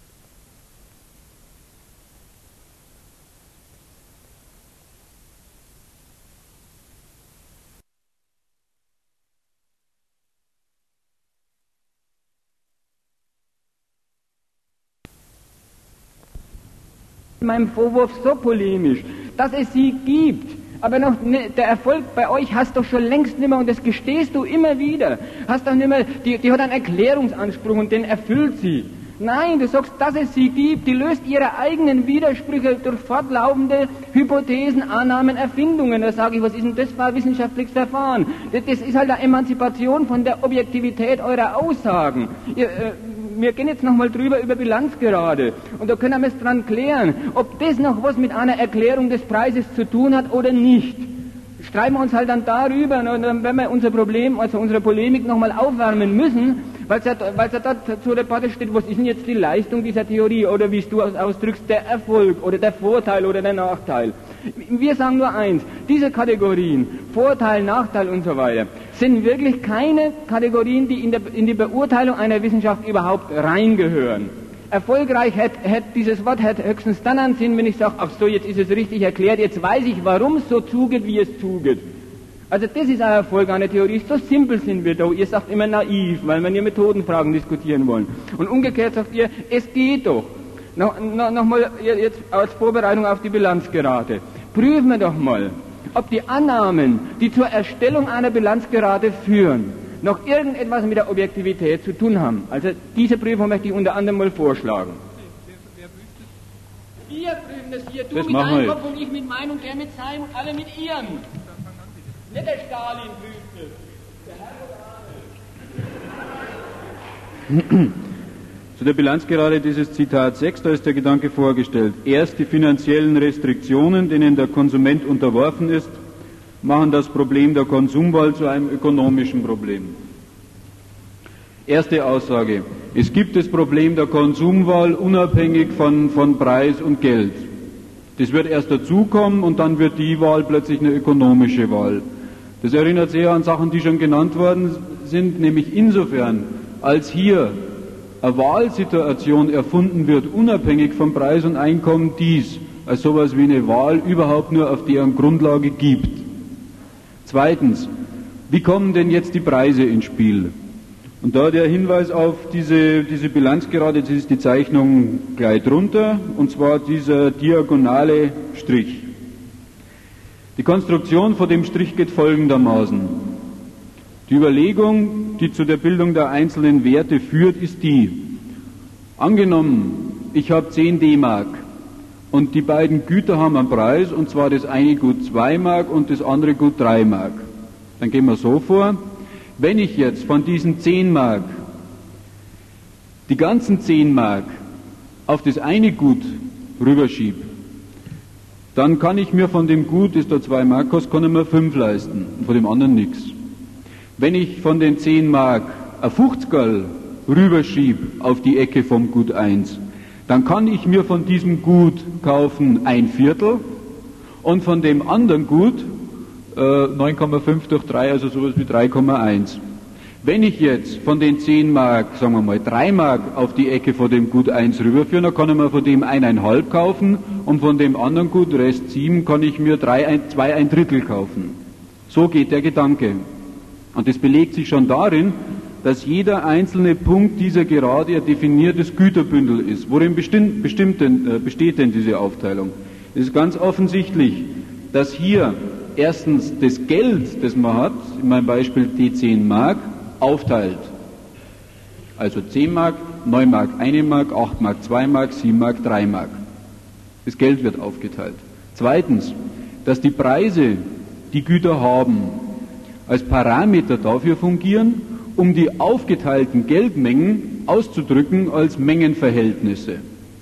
Meinem Vorwurf so polemisch, dass es sie gibt, aber noch ne, der Erfolg bei euch hast doch schon längst nimmer und das gestehst du immer wieder, hast doch nimmer, die, die hat einen Erklärungsanspruch und den erfüllt sie. Nein, du sagst, dass es sie gibt, die löst ihre eigenen Widersprüche durch fortlaufende Hypothesen, Annahmen, Erfindungen. Da sage ich, was ist denn das für ein wissenschaftliches Verfahren? Das, das ist halt eine Emanzipation von der Objektivität eurer Aussagen. Ihr, äh, wir gehen jetzt nochmal drüber über Bilanz gerade und da können wir es dran klären, ob das noch was mit einer Erklärung des Preises zu tun hat oder nicht. Streiten wir uns halt dann darüber, und dann werden wir unser Problem, also unsere Polemik nochmal aufwärmen müssen, weil es ja, ja dort zur Debatte steht, was ist denn jetzt die Leistung dieser Theorie oder wie es du ausdrückst, der Erfolg oder der Vorteil oder der Nachteil. Wir sagen nur eins, diese Kategorien, Vorteil, Nachteil und so weiter, sind wirklich keine Kategorien, die in, der, in die Beurteilung einer Wissenschaft überhaupt reingehören. Erfolgreich hätte hätt dieses Wort hätte höchstens dann einen Sinn, wenn ich sage, ach so, jetzt ist es richtig erklärt, jetzt weiß ich, warum es so zugeht, wie es zugeht. Also das ist ein Erfolg einer Theorie, so simpel sind wir da. Ihr sagt immer naiv, weil wir hier Methodenfragen diskutieren wollen. Und umgekehrt sagt ihr, es geht doch. Noch, noch, noch mal jetzt als Vorbereitung auf die Bilanzgerade. Prüfen wir doch mal, ob die Annahmen, die zur Erstellung einer Bilanzgerade führen, noch irgendetwas mit der Objektivität zu tun haben. Also diese Prüfung möchte ich unter anderem mal vorschlagen. Wir prüfen das hier, du das mit deinem Kopf und ich mit meinem und der mit seinem und alle mit ihrem. Nicht der Stalin prüft es. Der Herr Zu der Bilanzgerade dieses Zitat sechs, da ist der Gedanke vorgestellt. Erst die finanziellen Restriktionen, denen der Konsument unterworfen ist, machen das Problem der Konsumwahl zu einem ökonomischen Problem. Erste Aussage. Es gibt das Problem der Konsumwahl unabhängig von, von Preis und Geld. Das wird erst dazukommen und dann wird die Wahl plötzlich eine ökonomische Wahl. Das erinnert sehr an Sachen, die schon genannt worden sind, nämlich insofern, als hier eine Wahlsituation erfunden wird, unabhängig von Preis und Einkommen, dies als sowas wie eine Wahl überhaupt nur auf deren Grundlage gibt. Zweitens, wie kommen denn jetzt die Preise ins Spiel? Und da der Hinweis auf diese, diese Bilanzgerade, das ist die Zeichnung gleich drunter, und zwar dieser diagonale Strich. Die Konstruktion von dem Strich geht folgendermaßen. Die Überlegung, die zu der Bildung der einzelnen Werte führt, ist die: Angenommen, ich habe zehn D-Mark und die beiden Güter haben einen Preis, und zwar das eine Gut zwei Mark und das andere Gut drei Mark. Dann gehen wir so vor: Wenn ich jetzt von diesen zehn Mark die ganzen zehn Mark auf das eine Gut rüberschiebe, dann kann ich mir von dem Gut, das da zwei Mark kostet, kann ich mir fünf leisten und von dem anderen nichts. Wenn ich von den zehn Mark ein fünfzigerl rüberschiebe auf die Ecke vom Gut eins, dann kann ich mir von diesem Gut kaufen ein Viertel und von dem anderen Gut äh, neun Komma fünf durch drei, also sowas wie drei Komma eins. Wenn ich jetzt von den zehn Mark, sagen wir mal drei Mark auf die Ecke von dem Gut eins rüberführen, dann kann ich mir von dem eineinhalb kaufen und von dem anderen Gut, Rest sieben, kann ich mir drei, ein, zwei ein Drittel kaufen. So geht der Gedanke. Und das belegt sich schon darin, dass jeder einzelne Punkt dieser Gerade ein definiertes Güterbündel ist. Worin bestimmt, bestimmt denn, äh, besteht denn diese Aufteilung? Es ist ganz offensichtlich, dass hier erstens das Geld, das man hat, in meinem Beispiel die zehn Mark, aufteilt. Also zehn Mark, neun Mark, eine Mark, acht Mark, zwei Mark, sieben Mark, drei Mark. Das Geld wird aufgeteilt. Zweitens, dass die Preise, die Güter haben, als Parameter dafür fungieren, um die aufgeteilten Geldmengen auszudrücken als Mengenverhältnisse.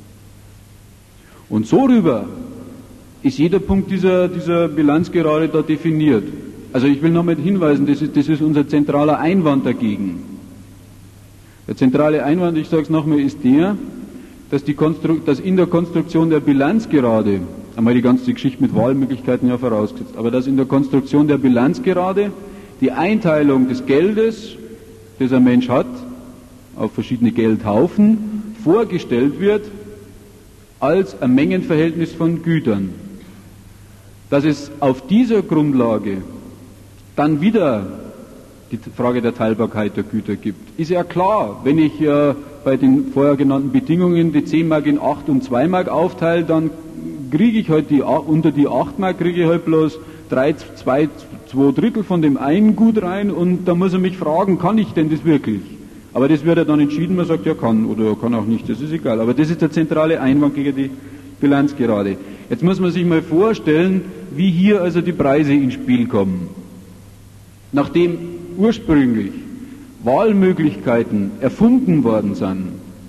Und so rüber ist jeder Punkt dieser, dieser Bilanzgerade da definiert. Also ich will nochmal hinweisen, das ist, das ist unser zentraler Einwand dagegen. Der zentrale Einwand, ich sage es nochmal, ist der, dass, die Konstru- dass in der Konstruktion der Bilanzgerade, einmal die ganze Geschichte mit Wahlmöglichkeiten ja vorausgesetzt, aber dass in der Konstruktion der Bilanzgerade die Einteilung des Geldes, das ein Mensch hat, auf verschiedene Geldhaufen, vorgestellt wird als ein Mengenverhältnis von Gütern. Dass es auf dieser Grundlage dann wieder die Frage der Teilbarkeit der Güter gibt, ist ja klar. Wenn ich äh, bei den vorher genannten Bedingungen die zehn Mark in acht und zwei Mark aufteile, dann kriege ich halt die, unter die acht Mark kriege ich halt bloß drei, zwei, zwei Drittel von dem einen Gut rein, und da muss er mich fragen, kann ich denn das wirklich? Aber das wird ja dann entschieden, man sagt, ja kann oder kann auch nicht, das ist egal. Aber das ist der zentrale Einwand gegen die Bilanzgerade. Jetzt muss man sich mal vorstellen, wie hier also die Preise ins Spiel kommen. Nachdem ursprünglich Wahlmöglichkeiten erfunden worden sind,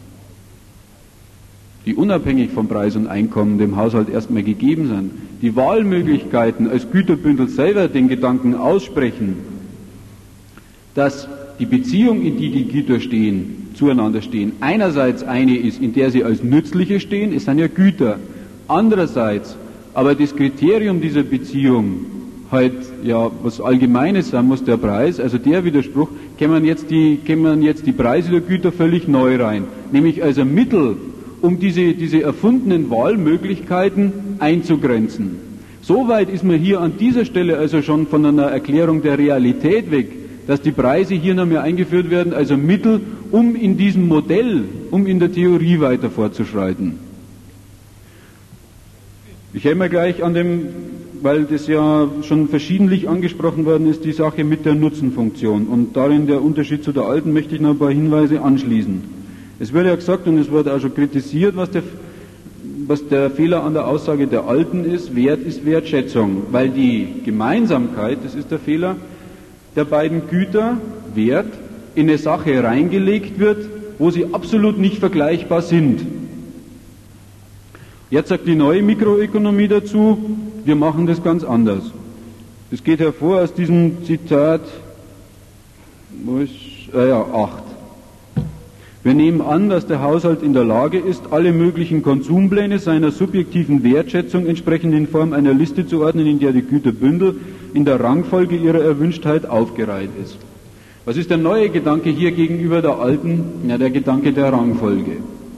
die unabhängig von Preis und Einkommen dem Haushalt erstmal gegeben sind, die Wahlmöglichkeiten als Güterbündel selber den Gedanken aussprechen, dass die Beziehung, in die die Güter stehen, zueinander stehen, einerseits eine ist, in der sie als nützliche stehen, es sind ja Güter, andererseits aber das Kriterium dieser Beziehung halt ja was Allgemeines sein muss, der Preis, also der Widerspruch, kämen jetzt die, kämen jetzt die Preise der Güter völlig neu rein, nämlich als ein Mittel, um diese, diese erfundenen Wahlmöglichkeiten einzugrenzen. Soweit ist man hier an dieser Stelle also schon von einer Erklärung der Realität weg, dass die Preise hier noch mehr eingeführt werden, also Mittel, um in diesem Modell, um in der Theorie weiter fortzuschreiten. Ich hätte mal gleich an dem, weil das ja schon verschiedentlich angesprochen worden ist, die Sache mit der Nutzenfunktion. Und darin der Unterschied zu der alten möchte ich noch ein paar Hinweise anschließen. Es wurde ja gesagt und es wurde auch schon kritisiert, was der, was der Fehler an der Aussage der alten ist. Wert ist Wertschätzung, weil die Gemeinsamkeit, das ist der Fehler, der beiden Güter, Wert, in eine Sache reingelegt wird, wo sie absolut nicht vergleichbar sind. Jetzt sagt die neue Mikroökonomie dazu, wir machen das ganz anders. Das geht hervor aus diesem Zitat, wo ist, äh ja, acht. Wir nehmen an, dass der Haushalt in der Lage ist, alle möglichen Konsumpläne seiner subjektiven Wertschätzung entsprechend in Form einer Liste zu ordnen, in der die Güterbündel in der Rangfolge ihrer Erwünschtheit aufgereiht ist. Was ist der neue Gedanke hier gegenüber der alten? Ja, der Gedanke der Rangfolge.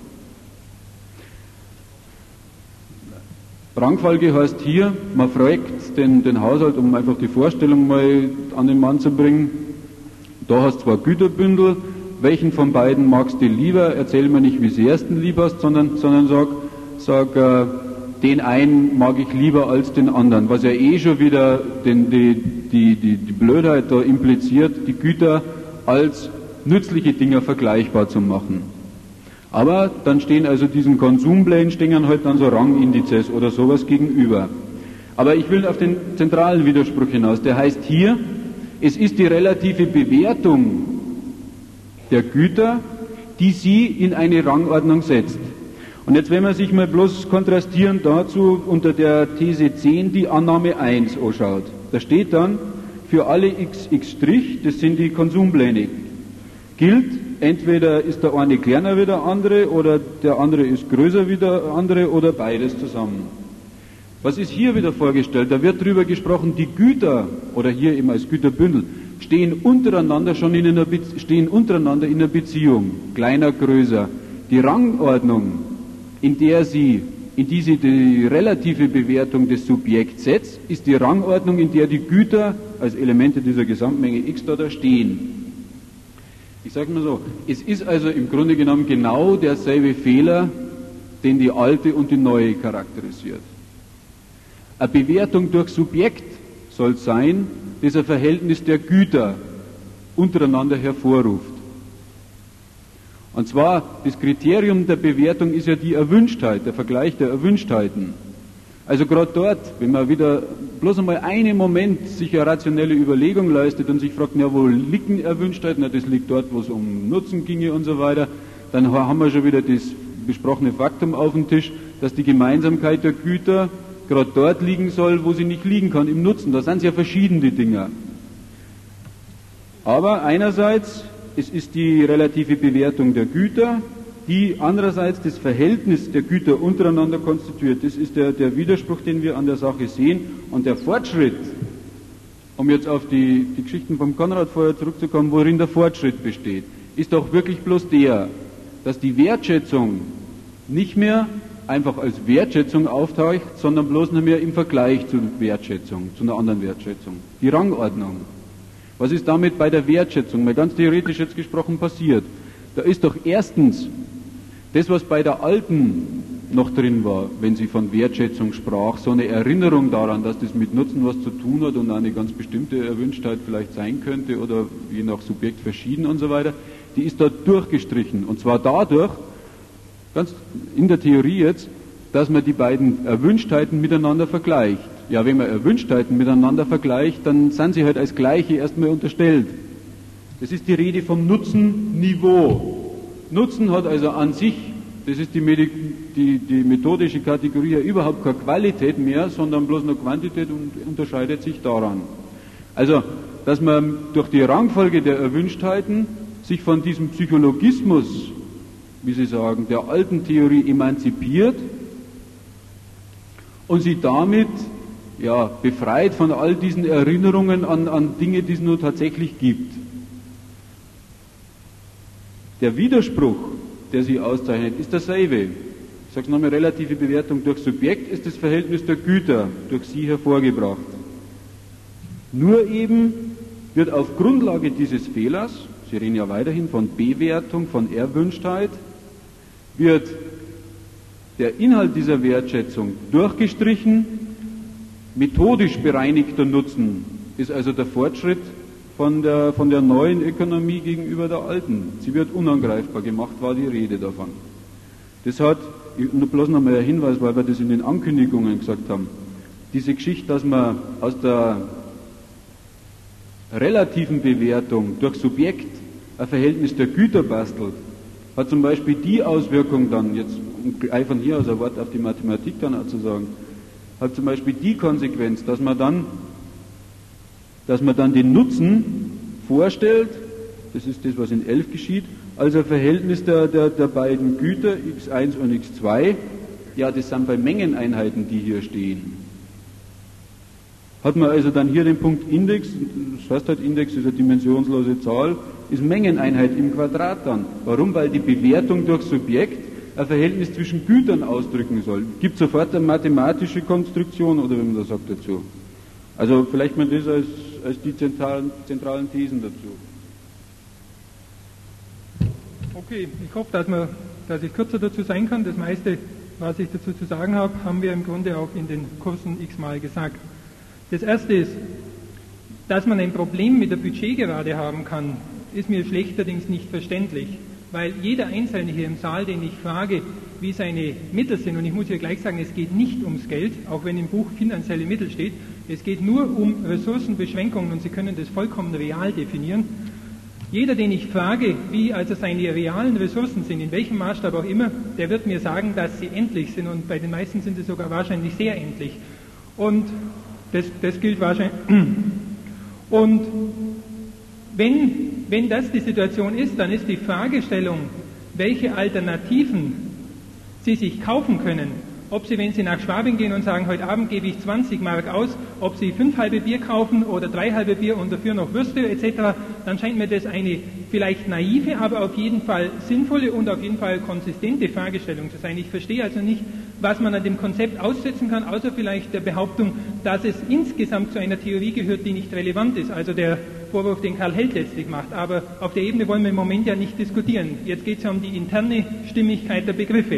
Rangfolge heißt hier, man fragt den, den Haushalt, um einfach die Vorstellung mal an den Mann zu bringen. Da hast du zwei Güterbündel, welchen von beiden magst du lieber? Erzähl mir nicht, wie sehr du lieb hast, sondern, sondern sag, sag äh, den einen mag ich lieber als den anderen, was ja eh schon wieder den, die, die, die, die Blödheit da impliziert, die Güter als nützliche Dinger vergleichbar zu machen. Aber dann stehen also diesen Konsumplänen, stehen halt dann so Rangindizes oder sowas gegenüber. Aber ich will auf den zentralen Widerspruch hinaus, der heißt hier, es ist die relative Bewertung der Güter, die sie in eine Rangordnung setzt. Und jetzt, wenn man sich mal bloß kontrastierend dazu unter der These zehn die Annahme eins anschaut, da steht dann, für alle x x', das sind die Konsumpläne, gilt, entweder ist der eine kleiner wie der andere oder der andere ist größer wie der andere oder beides zusammen. Was ist hier wieder vorgestellt? Da wird darüber gesprochen, die Güter, oder hier eben als Güterbündel, stehen untereinander schon in einer, Be- stehen untereinander in einer Beziehung, kleiner, größer. Die Rangordnung, in der sie, in die sie die relative Bewertung des Subjekts setzt, ist die Rangordnung, in der die Güter als Elemente dieser Gesamtmenge x da, da stehen. Ich sage mal so, es ist also im Grunde genommen genau derselbe Fehler, den die alte und die neue charakterisiert. Eine Bewertung durch Subjekt soll sein, das ein Verhältnis der Güter untereinander hervorruft. Und zwar, das Kriterium der Bewertung ist ja die Erwünschtheit, der Vergleich der Erwünschtheiten. Also gerade dort, wenn man wieder bloß einmal einen Moment sich eine rationelle Überlegung leistet und sich fragt, ja, wo liegt denn Erwünschtheit? Na, das liegt dort, wo es um Nutzen ginge und so weiter. Dann haben wir schon wieder das besprochene Faktum auf dem Tisch, dass die Gemeinsamkeit der Güter gerade dort liegen soll, wo sie nicht liegen kann, im Nutzen. Da sind es ja verschiedene Dinge. Aber einerseits, es ist die relative Bewertung der Güter, die andererseits das Verhältnis der Güter untereinander konstituiert. Das ist der, der Widerspruch, den wir an der Sache sehen. Und der Fortschritt, um jetzt auf die, die Geschichten vom Konrad vorher zurückzukommen, worin der Fortschritt besteht, ist doch wirklich bloß der, dass die Wertschätzung nicht mehr einfach als Wertschätzung auftaucht, sondern bloß nicht mehr im Vergleich zur Wertschätzung, zu einer anderen Wertschätzung. Die Rangordnung. Was ist damit bei der Wertschätzung, mal ganz theoretisch jetzt gesprochen, passiert? Da ist doch erstens das, was bei der Alten noch drin war, wenn sie von Wertschätzung sprach, so eine Erinnerung daran, dass das mit Nutzen was zu tun hat und eine ganz bestimmte Erwünschtheit vielleicht sein könnte oder je nach Subjekt verschieden und so weiter, die ist dort durchgestrichen. Und zwar dadurch, ganz in der Theorie jetzt, dass man die beiden Erwünschtheiten miteinander vergleicht. Ja, wenn man Erwünschtheiten miteinander vergleicht, dann sind sie halt als gleiche erstmal unterstellt. Das ist die Rede vom Nutzenniveau. Nutzen hat also an sich, das ist die, Medi- die, die methodische Kategorie, ja überhaupt keine Qualität mehr, sondern bloß nur Quantität und unterscheidet sich daran. Also, dass man durch die Rangfolge der Erwünschtheiten sich von diesem Psychologismus, wie Sie sagen, der alten Theorie emanzipiert und sie damit ja, befreit von all diesen Erinnerungen an, an Dinge, die es nur tatsächlich gibt. Der Widerspruch, der sie auszeichnet, ist derselbe. Ich sage es nochmal, relative Bewertung durch Subjekt ist das Verhältnis der Güter durch sie hervorgebracht. Nur eben wird auf Grundlage dieses Fehlers, Sie reden ja weiterhin von Bewertung, von Erwünschtheit, wird der Inhalt dieser Wertschätzung durchgestrichen, methodisch bereinigter Nutzen ist also der Fortschritt von der, von der neuen Ökonomie gegenüber der alten. Sie wird unangreifbar gemacht, war die Rede davon. Das hat, nur bloß nochmal ein Hinweis, weil wir das in den Ankündigungen gesagt haben, diese Geschichte, dass man aus der relativen Bewertung durch Subjekt ein Verhältnis der Güter bastelt, hat zum Beispiel die Auswirkung dann, jetzt um gleich von hier aus ein Wort auf die Mathematik dann auch zu sagen, hat zum Beispiel die Konsequenz, dass man dann, dass man dann den Nutzen vorstellt, das ist das, was in elf geschieht, als ein Verhältnis der, der, der beiden Güter, x eins und x zwei, ja, das sind bei Mengeneinheiten, die hier stehen. Hat man also dann hier den Punkt Index, das heißt halt Index ist eine dimensionslose Zahl, ist Mengeneinheit im Quadrat dann. Warum? Weil die Bewertung durch Subjekt ein Verhältnis zwischen Gütern ausdrücken soll. Gibt sofort eine mathematische Konstruktion, oder wie man das sagt dazu. Also vielleicht mal das als, als die zentralen, zentralen Thesen dazu. Okay, ich hoffe, dass, man, dass ich kürzer dazu sein kann. Das meiste, was ich dazu zu sagen habe, haben wir im Grunde auch in den Kursen x-mal gesagt. Das erste ist, dass man ein Problem mit der Budgetgerade haben kann, ist mir schlechterdings nicht verständlich, weil jeder Einzelne hier im Saal, den ich frage, wie seine Mittel sind, und ich muss hier gleich sagen, es geht nicht ums Geld, auch wenn im Buch finanzielle Mittel steht, es geht nur um Ressourcenbeschränkungen und Sie können das vollkommen real definieren. Jeder, den ich frage, wie also seine realen Ressourcen sind, in welchem Maßstab auch immer, der wird mir sagen, dass sie endlich sind, und bei den meisten sind sie sogar wahrscheinlich sehr endlich. Und das, das gilt wahrscheinlich. Und wenn, wenn das die Situation ist, dann ist die Fragestellung, welche Alternativen Sie sich kaufen können, ob Sie, wenn Sie nach Schwabing gehen und sagen, heute Abend gebe ich zwanzig Mark aus, ob Sie fünf halbe Bier kaufen oder drei halbe Bier und dafür noch Würste et cetera, dann scheint mir das eine vielleicht naive, aber auf jeden Fall sinnvolle und auf jeden Fall konsistente Fragestellung zu sein. Ich verstehe also nicht, was man an dem Konzept aussetzen kann, außer vielleicht der Behauptung, dass es insgesamt zu einer Theorie gehört, die nicht relevant ist, also der Vorwurf, den Karl Held letztlich macht. Aber auf der Ebene wollen wir im Moment ja nicht diskutieren. Jetzt geht es ja um die interne Stimmigkeit der Begriffe.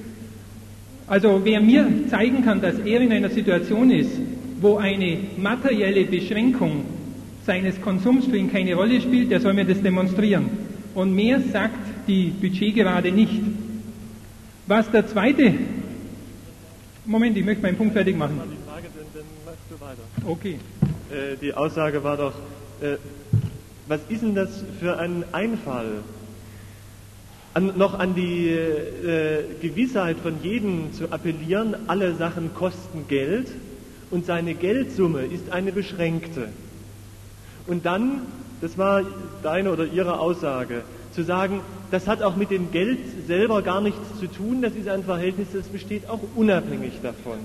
Also wer mir zeigen kann, dass er in einer Situation ist, wo eine materielle Beschränkung seines Konsums für ihn keine Rolle spielt, der soll mir das demonstrieren. Und mehr sagt die Budgetgerade nicht. Was der zweite... Moment, ich möchte meinen Punkt fertig machen. Die Frage, dann, dann machst du weiter. Okay. Äh, die Aussage war doch, äh, was ist denn das für ein Einfall? An, noch an die äh, Gewissheit von jedem zu appellieren, alle Sachen kosten Geld und seine Geldsumme ist eine beschränkte. Und dann, das war deine oder ihre Aussage, zu sagen, das hat auch mit dem Geld selber gar nichts zu tun, das ist ein Verhältnis, das besteht auch unabhängig davon.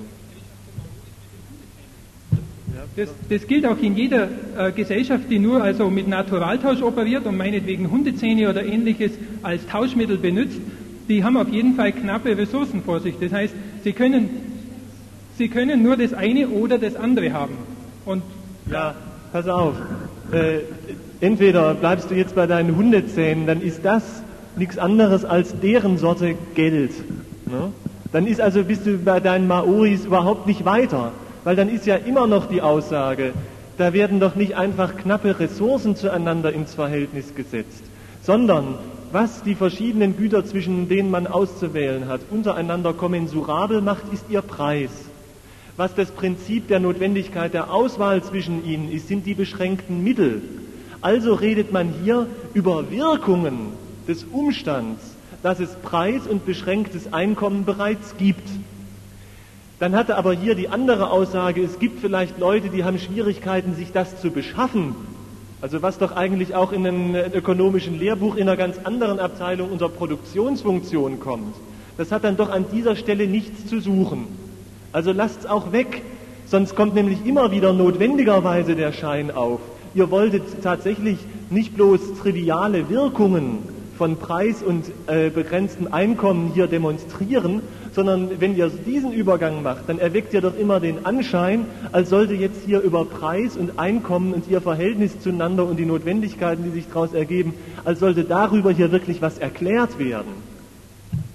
Das, das gilt auch in jeder äh, Gesellschaft, die nur also mit Naturaltausch operiert und meinetwegen Hundezähne oder ähnliches als Tauschmittel benutzt. Die haben auf jeden Fall knappe Ressourcen vor sich. Das heißt, sie können, sie können nur das eine oder das andere haben. Und ja, pass auf. Äh, entweder bleibst du jetzt bei deinen Hundezähnen, dann ist das nichts anderes als deren Sorte Geld. Ne? Dann ist also, bist du bei deinen Maoris überhaupt nicht weiter. Weil dann ist ja immer noch die Aussage, da werden doch nicht einfach knappe Ressourcen zueinander ins Verhältnis gesetzt, sondern was die verschiedenen Güter, zwischen denen man auszuwählen hat, untereinander kommensurabel macht, ist ihr Preis. Was das Prinzip der Notwendigkeit der Auswahl zwischen ihnen ist, sind die beschränkten Mittel. Also redet man hier über Wirkungen des Umstands, dass es Preis und beschränktes Einkommen bereits gibt. Dann hatte aber hier die andere Aussage, es gibt vielleicht Leute, die haben Schwierigkeiten, sich das zu beschaffen. Also was doch eigentlich auch in einem ökonomischen Lehrbuch in einer ganz anderen Abteilung unter Produktionsfunktion kommt. Das hat dann doch an dieser Stelle nichts zu suchen. Also lasst's auch weg, sonst kommt nämlich immer wieder notwendigerweise der Schein auf. Ihr wolltet tatsächlich nicht bloß triviale Wirkungen von Preis und äh, begrenztem Einkommen hier demonstrieren, sondern wenn ihr diesen Übergang macht, dann erweckt ihr doch immer den Anschein, als sollte jetzt hier über Preis und Einkommen und ihr Verhältnis zueinander und die Notwendigkeiten, die sich daraus ergeben, als sollte darüber hier wirklich was erklärt werden.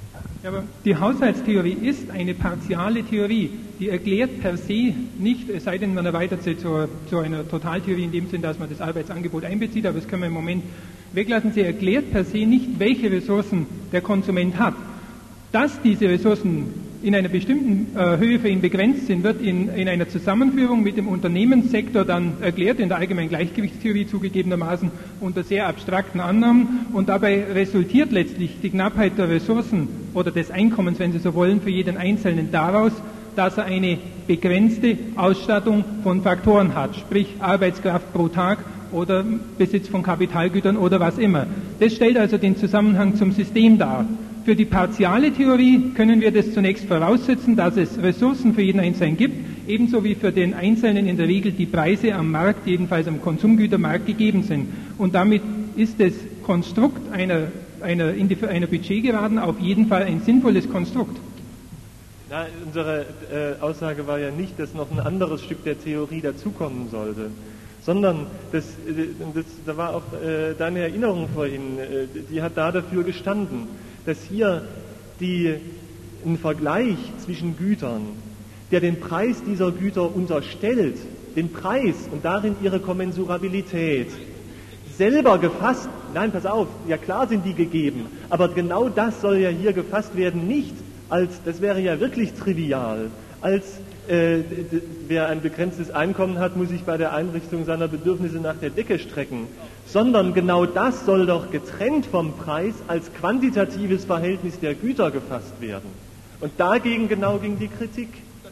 Ja, aber die Haushaltstheorie ist eine partiale Theorie, die erklärt per se nicht, es sei denn, man erweitert sie zu, zu einer Totaltheorie in dem Sinn, dass man das Arbeitsangebot einbezieht, aber das können wir im Moment weglassen. Sie erklärt per se nicht, welche Ressourcen der Konsument hat. Dass diese Ressourcen in einer bestimmten äh, Höhe für ihn begrenzt sind, wird in, in einer Zusammenführung mit dem Unternehmenssektor dann erklärt, in der allgemeinen Gleichgewichtstheorie zugegebenermaßen unter sehr abstrakten Annahmen, und dabei resultiert letztlich die Knappheit der Ressourcen oder des Einkommens, wenn Sie so wollen, für jeden Einzelnen daraus, dass er eine begrenzte Ausstattung von Faktoren hat, sprich Arbeitskraft pro Tag oder Besitz von Kapitalgütern oder was immer. Das stellt also den Zusammenhang zum System dar. Für die partiale Theorie können wir das zunächst voraussetzen, dass es Ressourcen für jeden Einzelnen gibt, ebenso wie für den Einzelnen in der Regel die Preise am Markt, jedenfalls am Konsumgütermarkt, gegeben sind. Und damit ist das Konstrukt einer, einer, einer Budgetgeraden auf jeden Fall ein sinnvolles Konstrukt. Na, unsere äh, Aussage war ja nicht, dass noch ein anderes Stück der Theorie dazukommen sollte, sondern das, das, da war auch äh, deine Erinnerung vorhin, äh, die hat da dafür gestanden, dass hier die, ein Vergleich zwischen Gütern, der den Preis dieser Güter unterstellt, den Preis und darin ihre Kommensurabilität, selber gefasst, nein, pass auf, ja klar sind die gegeben, aber genau das soll ja hier gefasst werden, nicht als, das wäre ja wirklich trivial, als äh, wer ein begrenztes Einkommen hat, muss sich bei der Einrichtung seiner Bedürfnisse nach der Decke strecken, sondern genau das soll doch getrennt vom Preis als quantitatives Verhältnis der Güter gefasst werden. Und dagegen genau ging die Kritik.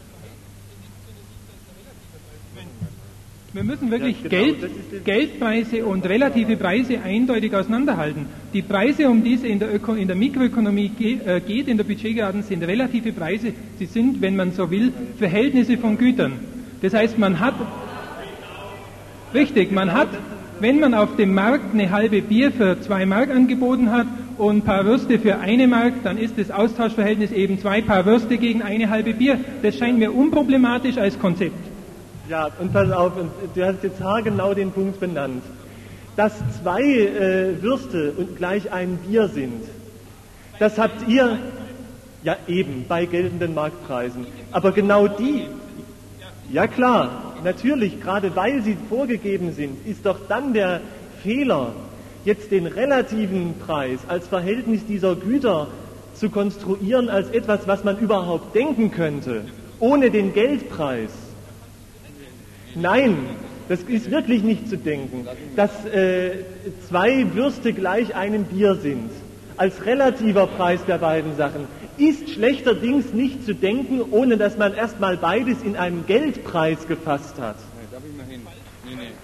Wir müssen wirklich ja, genau, Geld, Geldpreise und relative Preise eindeutig auseinanderhalten. Die Preise, um die es in der, Öko, in der Mikroökonomie ge, äh, geht, in der Budgetgeraden, sind relative Preise. Sie sind, wenn man so will, Verhältnisse von Gütern. Das heißt, man hat, richtig, man hat, wenn man auf dem Markt eine halbe Bier für zwei Mark angeboten hat und ein paar Würste für eine Mark, dann ist das Austauschverhältnis eben zwei Paar Würste gegen eine halbe Bier. Das scheint mir unproblematisch als Konzept. Ja, und pass auf, und du hast jetzt haargenau den Punkt benannt. Dass zwei äh, Würste und gleich ein Bier sind, das habt ihr ja eben bei geltenden Marktpreisen. Aber genau die, ja klar, natürlich, gerade weil sie vorgegeben sind, ist doch dann der Fehler, jetzt den relativen Preis als Verhältnis dieser Güter zu konstruieren als etwas, was man überhaupt denken könnte, ohne den Geldpreis. Nein, das ist wirklich nicht zu denken, dass äh, zwei Würste gleich einem Bier sind, als relativer Preis der beiden Sachen, ist schlechterdings nicht zu denken, ohne dass man erstmal beides in einem Geldpreis gefasst hat. Darf ich mal hin? Nee, nee.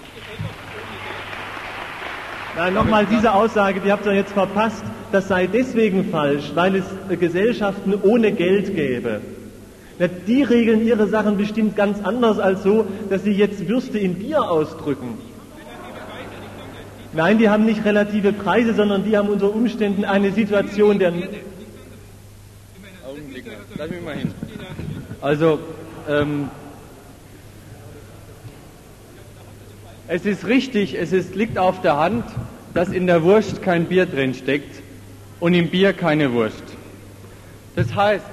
Nein, nochmal diese Aussage, die habt ihr jetzt verpasst, das sei deswegen falsch, weil es äh, Gesellschaften ohne Geld gäbe. Die regeln ihre Sachen bestimmt ganz anders als so, dass sie jetzt Würste in Bier ausdrücken. Nein, die haben nicht relative Preise, sondern die haben unter Umständen eine Situation der... Augenblick mal, lass mich mal hin. Also, ähm, es ist richtig, es ist, liegt auf der Hand, dass in der Wurst kein Bier drin steckt und im Bier keine Wurst. Das heißt,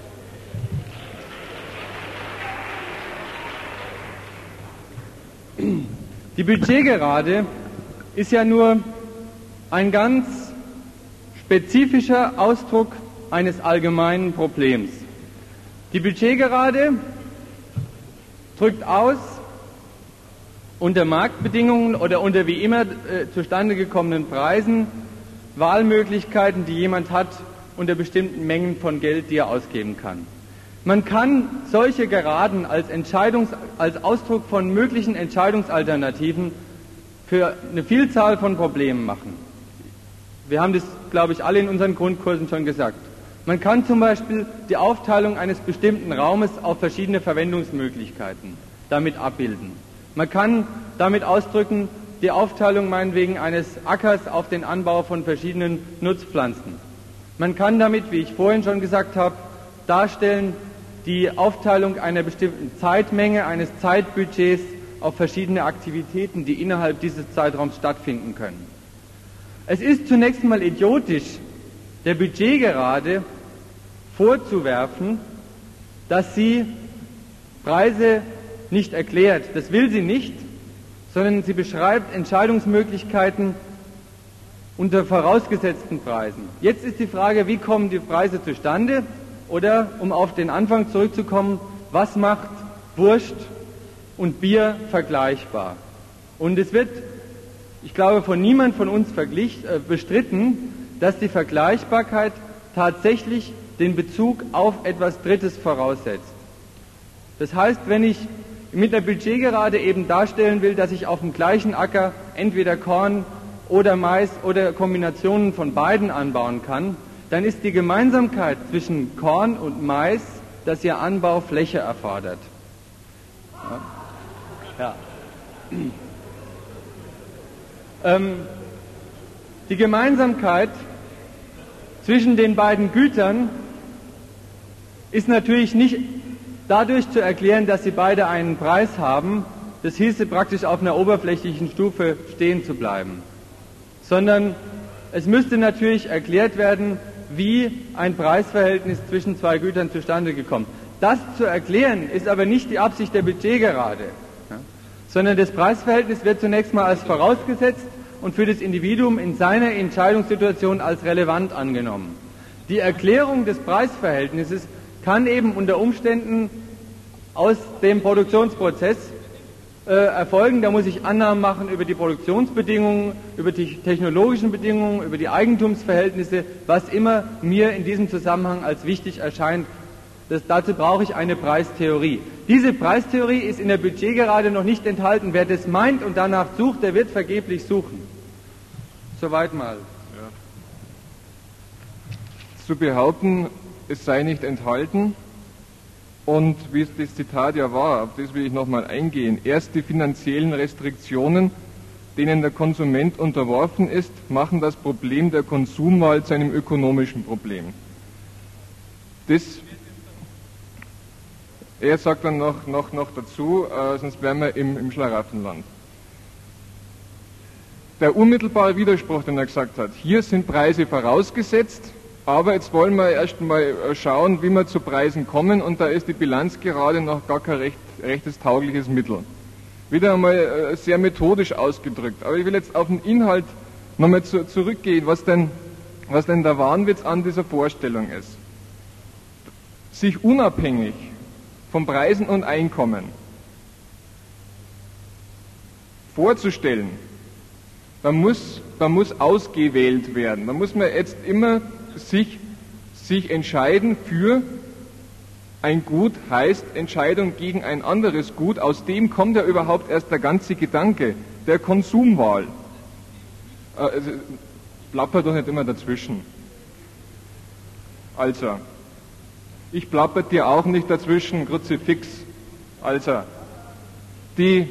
die Budgetgerade ist ja nur ein ganz spezifischer Ausdruck eines allgemeinen Problems. Die Budgetgerade drückt aus, unter Marktbedingungen oder unter wie immer äh, zustande gekommenen Preisen, Wahlmöglichkeiten, die jemand hat, unter bestimmten Mengen von Geld, die er ausgeben kann. Man kann solche Geraden als, Entscheidungs-, als Ausdruck von möglichen Entscheidungsalternativen für eine Vielzahl von Problemen machen. Wir haben das, glaube ich, alle in unseren Grundkursen schon gesagt. Man kann zum Beispiel die Aufteilung eines bestimmten Raumes auf verschiedene Verwendungsmöglichkeiten damit abbilden. Man kann damit ausdrücken die Aufteilung meinetwegen eines Ackers auf den Anbau von verschiedenen Nutzpflanzen. Man kann damit, wie ich vorhin schon gesagt habe, darstellen die Aufteilung einer bestimmten Zeitmenge, eines Zeitbudgets auf verschiedene Aktivitäten, die innerhalb dieses Zeitraums stattfinden können. Es ist zunächst mal idiotisch, der Budgetgerade vorzuwerfen, dass sie Preise nicht erklärt. Das will sie nicht, sondern sie beschreibt Entscheidungsmöglichkeiten unter vorausgesetzten Preisen. Jetzt ist die Frage, wie kommen die Preise zustande? Oder, um auf den Anfang zurückzukommen, was macht Wurst und Bier vergleichbar? Und es wird, ich glaube, von niemand von uns verglich, äh, bestritten, dass die Vergleichbarkeit tatsächlich den Bezug auf etwas Drittes voraussetzt. Das heißt, wenn ich mit der Budgetgerade eben darstellen will, dass ich auf dem gleichen Acker entweder Korn oder Mais oder Kombinationen von beiden anbauen kann, dann ist die Gemeinsamkeit zwischen Korn und Mais, dass ihr Anbau Fläche erfordert. Ja. Ja. Ähm, die Gemeinsamkeit zwischen den beiden Gütern ist natürlich nicht dadurch zu erklären, dass sie beide einen Preis haben, das hieße praktisch auf einer oberflächlichen Stufe stehen zu bleiben, sondern es müsste natürlich erklärt werden, wie ein Preisverhältnis zwischen zwei Gütern zustande gekommen. Das zu erklären ist aber nicht die Absicht der Budgetgerade, ja, sondern das Preisverhältnis wird zunächst mal als vorausgesetzt und für das Individuum in seiner Entscheidungssituation als relevant angenommen. Die Erklärung des Preisverhältnisses kann eben unter Umständen aus dem Produktionsprozess äh, erfolgen. Da muss ich Annahmen machen über die Produktionsbedingungen, über die technologischen Bedingungen, über die Eigentumsverhältnisse, was immer mir in diesem Zusammenhang als wichtig erscheint. Das, dazu brauche ich eine Preistheorie. Diese Preistheorie ist in der Budgetgerade noch nicht enthalten. Wer das meint und danach sucht, der wird vergeblich suchen. Soweit mal. Ja. Zu behaupten, es sei nicht enthalten und wie es das Zitat ja war, auf das will ich nochmal eingehen. Erst die finanziellen Restriktionen, denen der Konsument unterworfen ist, machen das Problem der Konsumwahl zu einem ökonomischen Problem. Das, er sagt dann noch, noch, noch dazu, äh, sonst wären wir im, im Schlaraffenland. Der unmittelbare Widerspruch, den er gesagt hat, hier sind Preise vorausgesetzt, aber jetzt wollen wir erst mal schauen, wie wir zu Preisen kommen, und da ist die Bilanz gerade noch gar kein recht, rechtes taugliches Mittel. Wieder einmal sehr methodisch ausgedrückt, aber ich will jetzt auf den Inhalt nochmal zu, zurückgehen, was denn, was denn der Wahnwitz an dieser Vorstellung ist. Sich unabhängig von Preisen und Einkommen vorzustellen, da muss, da muss ausgewählt werden. Da muss man jetzt immer sich, sich entscheiden für ein Gut, heißt Entscheidung gegen ein anderes Gut. Aus dem kommt ja überhaupt erst der ganze Gedanke der Konsumwahl. Äh, also, plapper doch nicht immer dazwischen. Also, ich plapper dir auch nicht dazwischen, Kruzifix. Also, die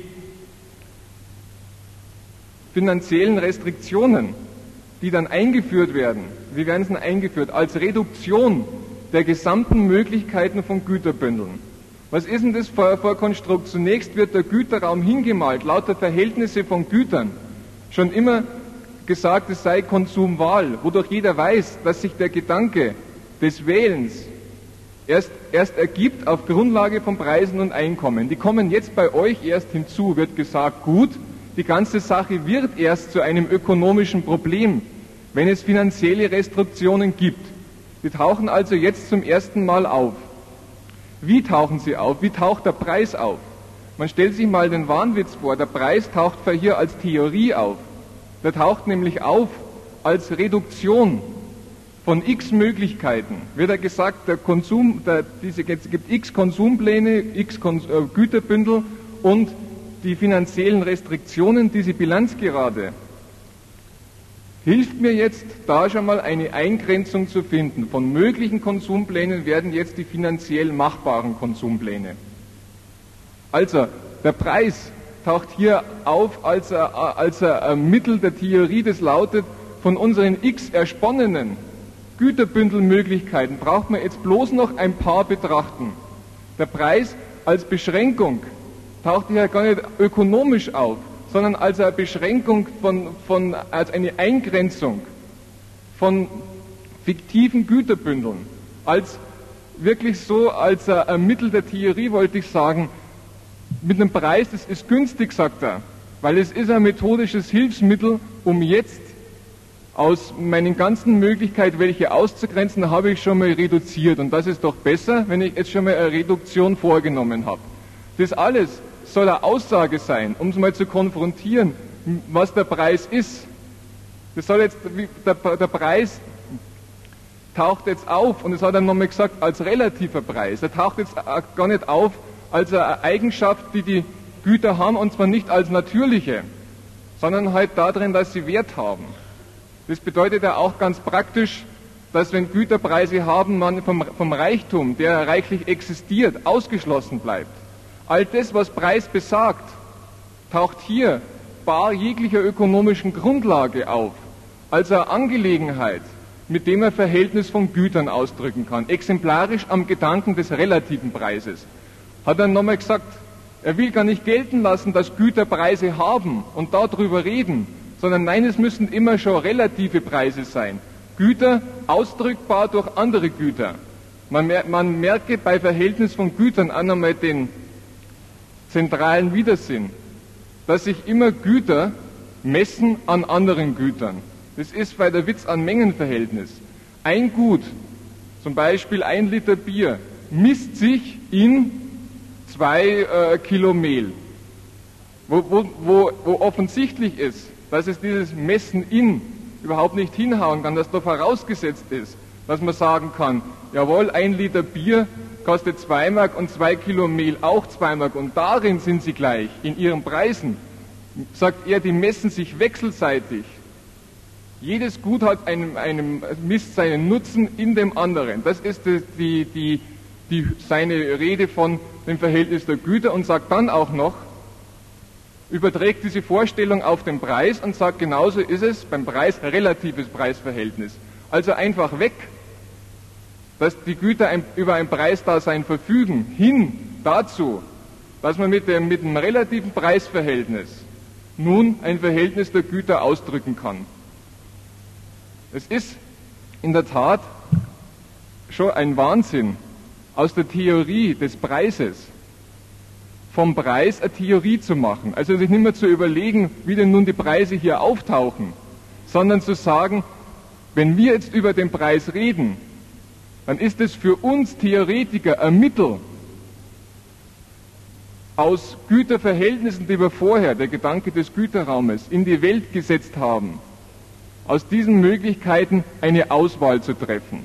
finanziellen Restriktionen, die dann eingeführt werden, wie werden sie eingeführt? Als Reduktion der gesamten Möglichkeiten von Güterbündeln. Was ist denn das für, für ein Konstrukt? Zunächst wird der Güterraum hingemalt, lauter Verhältnisse von Gütern. Schon immer gesagt, es sei Konsumwahl, wodurch jeder weiß, dass sich der Gedanke des Wählens erst, erst ergibt auf Grundlage von Preisen und Einkommen. Die kommen jetzt bei euch erst hinzu, wird gesagt, gut, die ganze Sache wird erst zu einem ökonomischen Problem, wenn es finanzielle Restriktionen gibt. Die tauchen also jetzt zum ersten Mal auf. Wie tauchen sie auf? Wie taucht der Preis auf? Man stellt sich mal den Wahnwitz vor, der Preis taucht hier als Theorie auf. Der taucht nämlich auf als Reduktion von x Möglichkeiten. Wird ja gesagt, der Konsum, der, diese, es gibt x Konsumpläne, x Kons, äh, Güterbündel und die finanziellen Restriktionen, diese Bilanzgerade, hilft mir jetzt, da schon mal eine Eingrenzung zu finden. Von möglichen Konsumplänen werden jetzt die finanziell machbaren Konsumpläne. Also, der Preis taucht hier auf als ein, als ein Mittel der Theorie, das lautet, von unseren x ersponnenen Güterbündelmöglichkeiten braucht man jetzt bloß noch ein paar betrachten. Der Preis als Beschränkung taucht hier gar nicht ökonomisch auf, sondern als eine Beschränkung von, von, als eine Eingrenzung von fiktiven Güterbündeln, als wirklich so als ein Mittel der Theorie, wollte ich sagen, mit einem Preis, das ist günstig, sagt er, weil es ist ein methodisches Hilfsmittel, um jetzt aus meinen ganzen Möglichkeiten, welche auszugrenzen, habe ich schon mal reduziert. Und das ist doch besser, wenn ich jetzt schon mal eine Reduktion vorgenommen habe. Das alles soll eine Aussage sein, um es mal zu konfrontieren, was der Preis ist. Das soll jetzt, der, der Preis taucht jetzt auf, und das hat er nochmal gesagt, als relativer Preis. Er taucht jetzt gar nicht auf als eine Eigenschaft, die die Güter haben, und zwar nicht als natürliche, sondern halt darin, dass sie Wert haben. Das bedeutet ja auch ganz praktisch, dass wenn Güter Preise haben, man vom, vom Reichtum, der reichlich existiert, ausgeschlossen bleibt. All das, was Preis besagt, taucht hier bar jeglicher ökonomischen Grundlage auf, als eine Angelegenheit, mit dem er Verhältnis von Gütern ausdrücken kann, exemplarisch am Gedanken des relativen Preises. Hat er nochmal gesagt, er will gar nicht gelten lassen, dass Güter Preise haben und darüber reden, sondern nein, es müssen immer schon relative Preise sein. Güter ausdrückbar durch andere Güter. Man, mer man merke bei Verhältnis von Gütern auch nochmal den zentralen Widersinn, dass sich immer Güter messen an anderen Gütern. Das ist bei der Witz an Mengenverhältnis. Ein Gut, zum Beispiel ein Liter Bier, misst sich in zwei äh, Kilo Mehl, wo, wo, wo, wo offensichtlich ist, dass es dieses Messen in überhaupt nicht hinhauen kann, dass da vorausgesetzt ist, dass man sagen kann, jawohl, ein Liter Bier kostet zwei Mark und zwei Kilo Mehl auch zwei Mark und darin sind sie gleich, in ihren Preisen. Sagt er, die messen sich wechselseitig. Jedes Gut hat einen, einen, misst seinen Nutzen in dem anderen. Das ist die, die, die, die, seine Rede von dem Verhältnis der Güter und sagt dann auch noch, überträgt diese Vorstellung auf den Preis und sagt, genauso ist es beim Preis relatives Preisverhältnis. Also einfach weg, dass die Güter ein, über ein Preisdasein verfügen, hin dazu, dass man mit dem, mit dem relativen Preisverhältnis nun ein Verhältnis der Güter ausdrücken kann. Es ist in der Tat schon ein Wahnsinn, aus der Theorie des Preises vom Preis eine Theorie zu machen. Also sich nicht mehr zu überlegen, wie denn nun die Preise hier auftauchen, sondern zu sagen, wenn wir jetzt über den Preis reden, dann ist es für uns Theoretiker ein Mittel, aus Güterverhältnissen, die wir vorher, der Gedanke des Güterraumes, in die Welt gesetzt haben, aus diesen Möglichkeiten eine Auswahl zu treffen.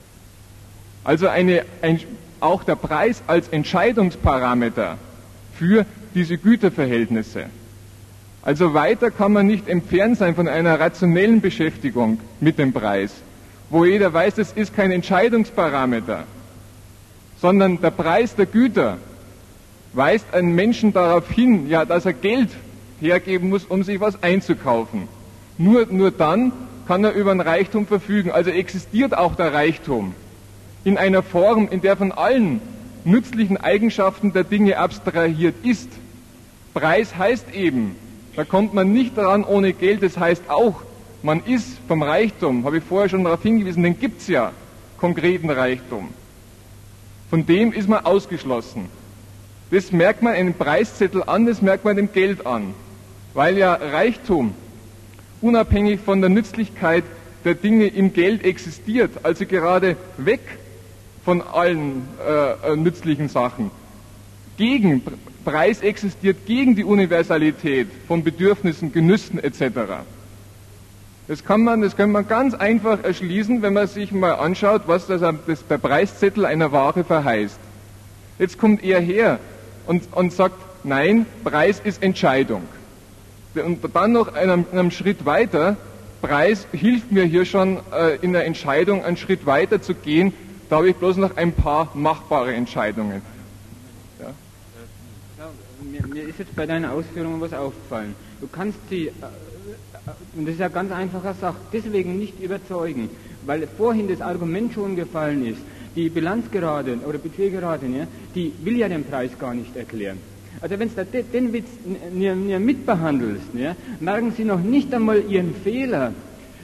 Also eine, ein, auch der Preis als Entscheidungsparameter für diese Güterverhältnisse. Also weiter kann man nicht entfernt sein von einer rationellen Beschäftigung mit dem Preis, wo jeder weiß, es ist kein Entscheidungsparameter, sondern der Preis der Güter weist einen Menschen darauf hin, ja, dass er Geld hergeben muss, um sich was einzukaufen. Nur, nur dann kann er über einen Reichtum verfügen. Also existiert auch der Reichtum in einer Form, in der von allen nützlichen Eigenschaften der Dinge abstrahiert ist. Preis heißt eben, da kommt man nicht daran ohne Geld, das heißt auch, man ist vom Reichtum, habe ich vorher schon darauf hingewiesen, den gibt es ja, konkreten Reichtum. Von dem ist man ausgeschlossen. Das merkt man einem Preiszettel an, das merkt man dem Geld an, weil ja Reichtum unabhängig von der Nützlichkeit der Dinge im Geld existiert, also gerade weg von allen äh, nützlichen Sachen. Gegen, Preis existiert gegen die Universalität von Bedürfnissen, Genüssen et cetera. Das kann man, das kann man ganz einfach erschließen, wenn man sich mal anschaut, was das, das der Preiszettel einer Ware verheißt. Jetzt kommt er her und, und sagt, nein, Preis ist Entscheidung. Und dann noch einem, einem Schritt weiter, Preis hilft mir hier schon äh, in der Entscheidung einen Schritt weiter zu gehen, da habe ich bloß noch ein paar machbare Entscheidungen. Ja. Ja, mir, mir ist jetzt bei deinen Ausführungen was aufgefallen. Du kannst die, äh, und das ist ja ganz einfacher Sache, deswegen nicht überzeugen, weil vorhin das Argument schon gefallen ist, die Bilanzgerade oder Budgetgerade, ja, die will ja den Preis gar nicht erklären. Also wenn du den Witz mitbehandelst, ja, merken Sie noch nicht einmal Ihren Fehler,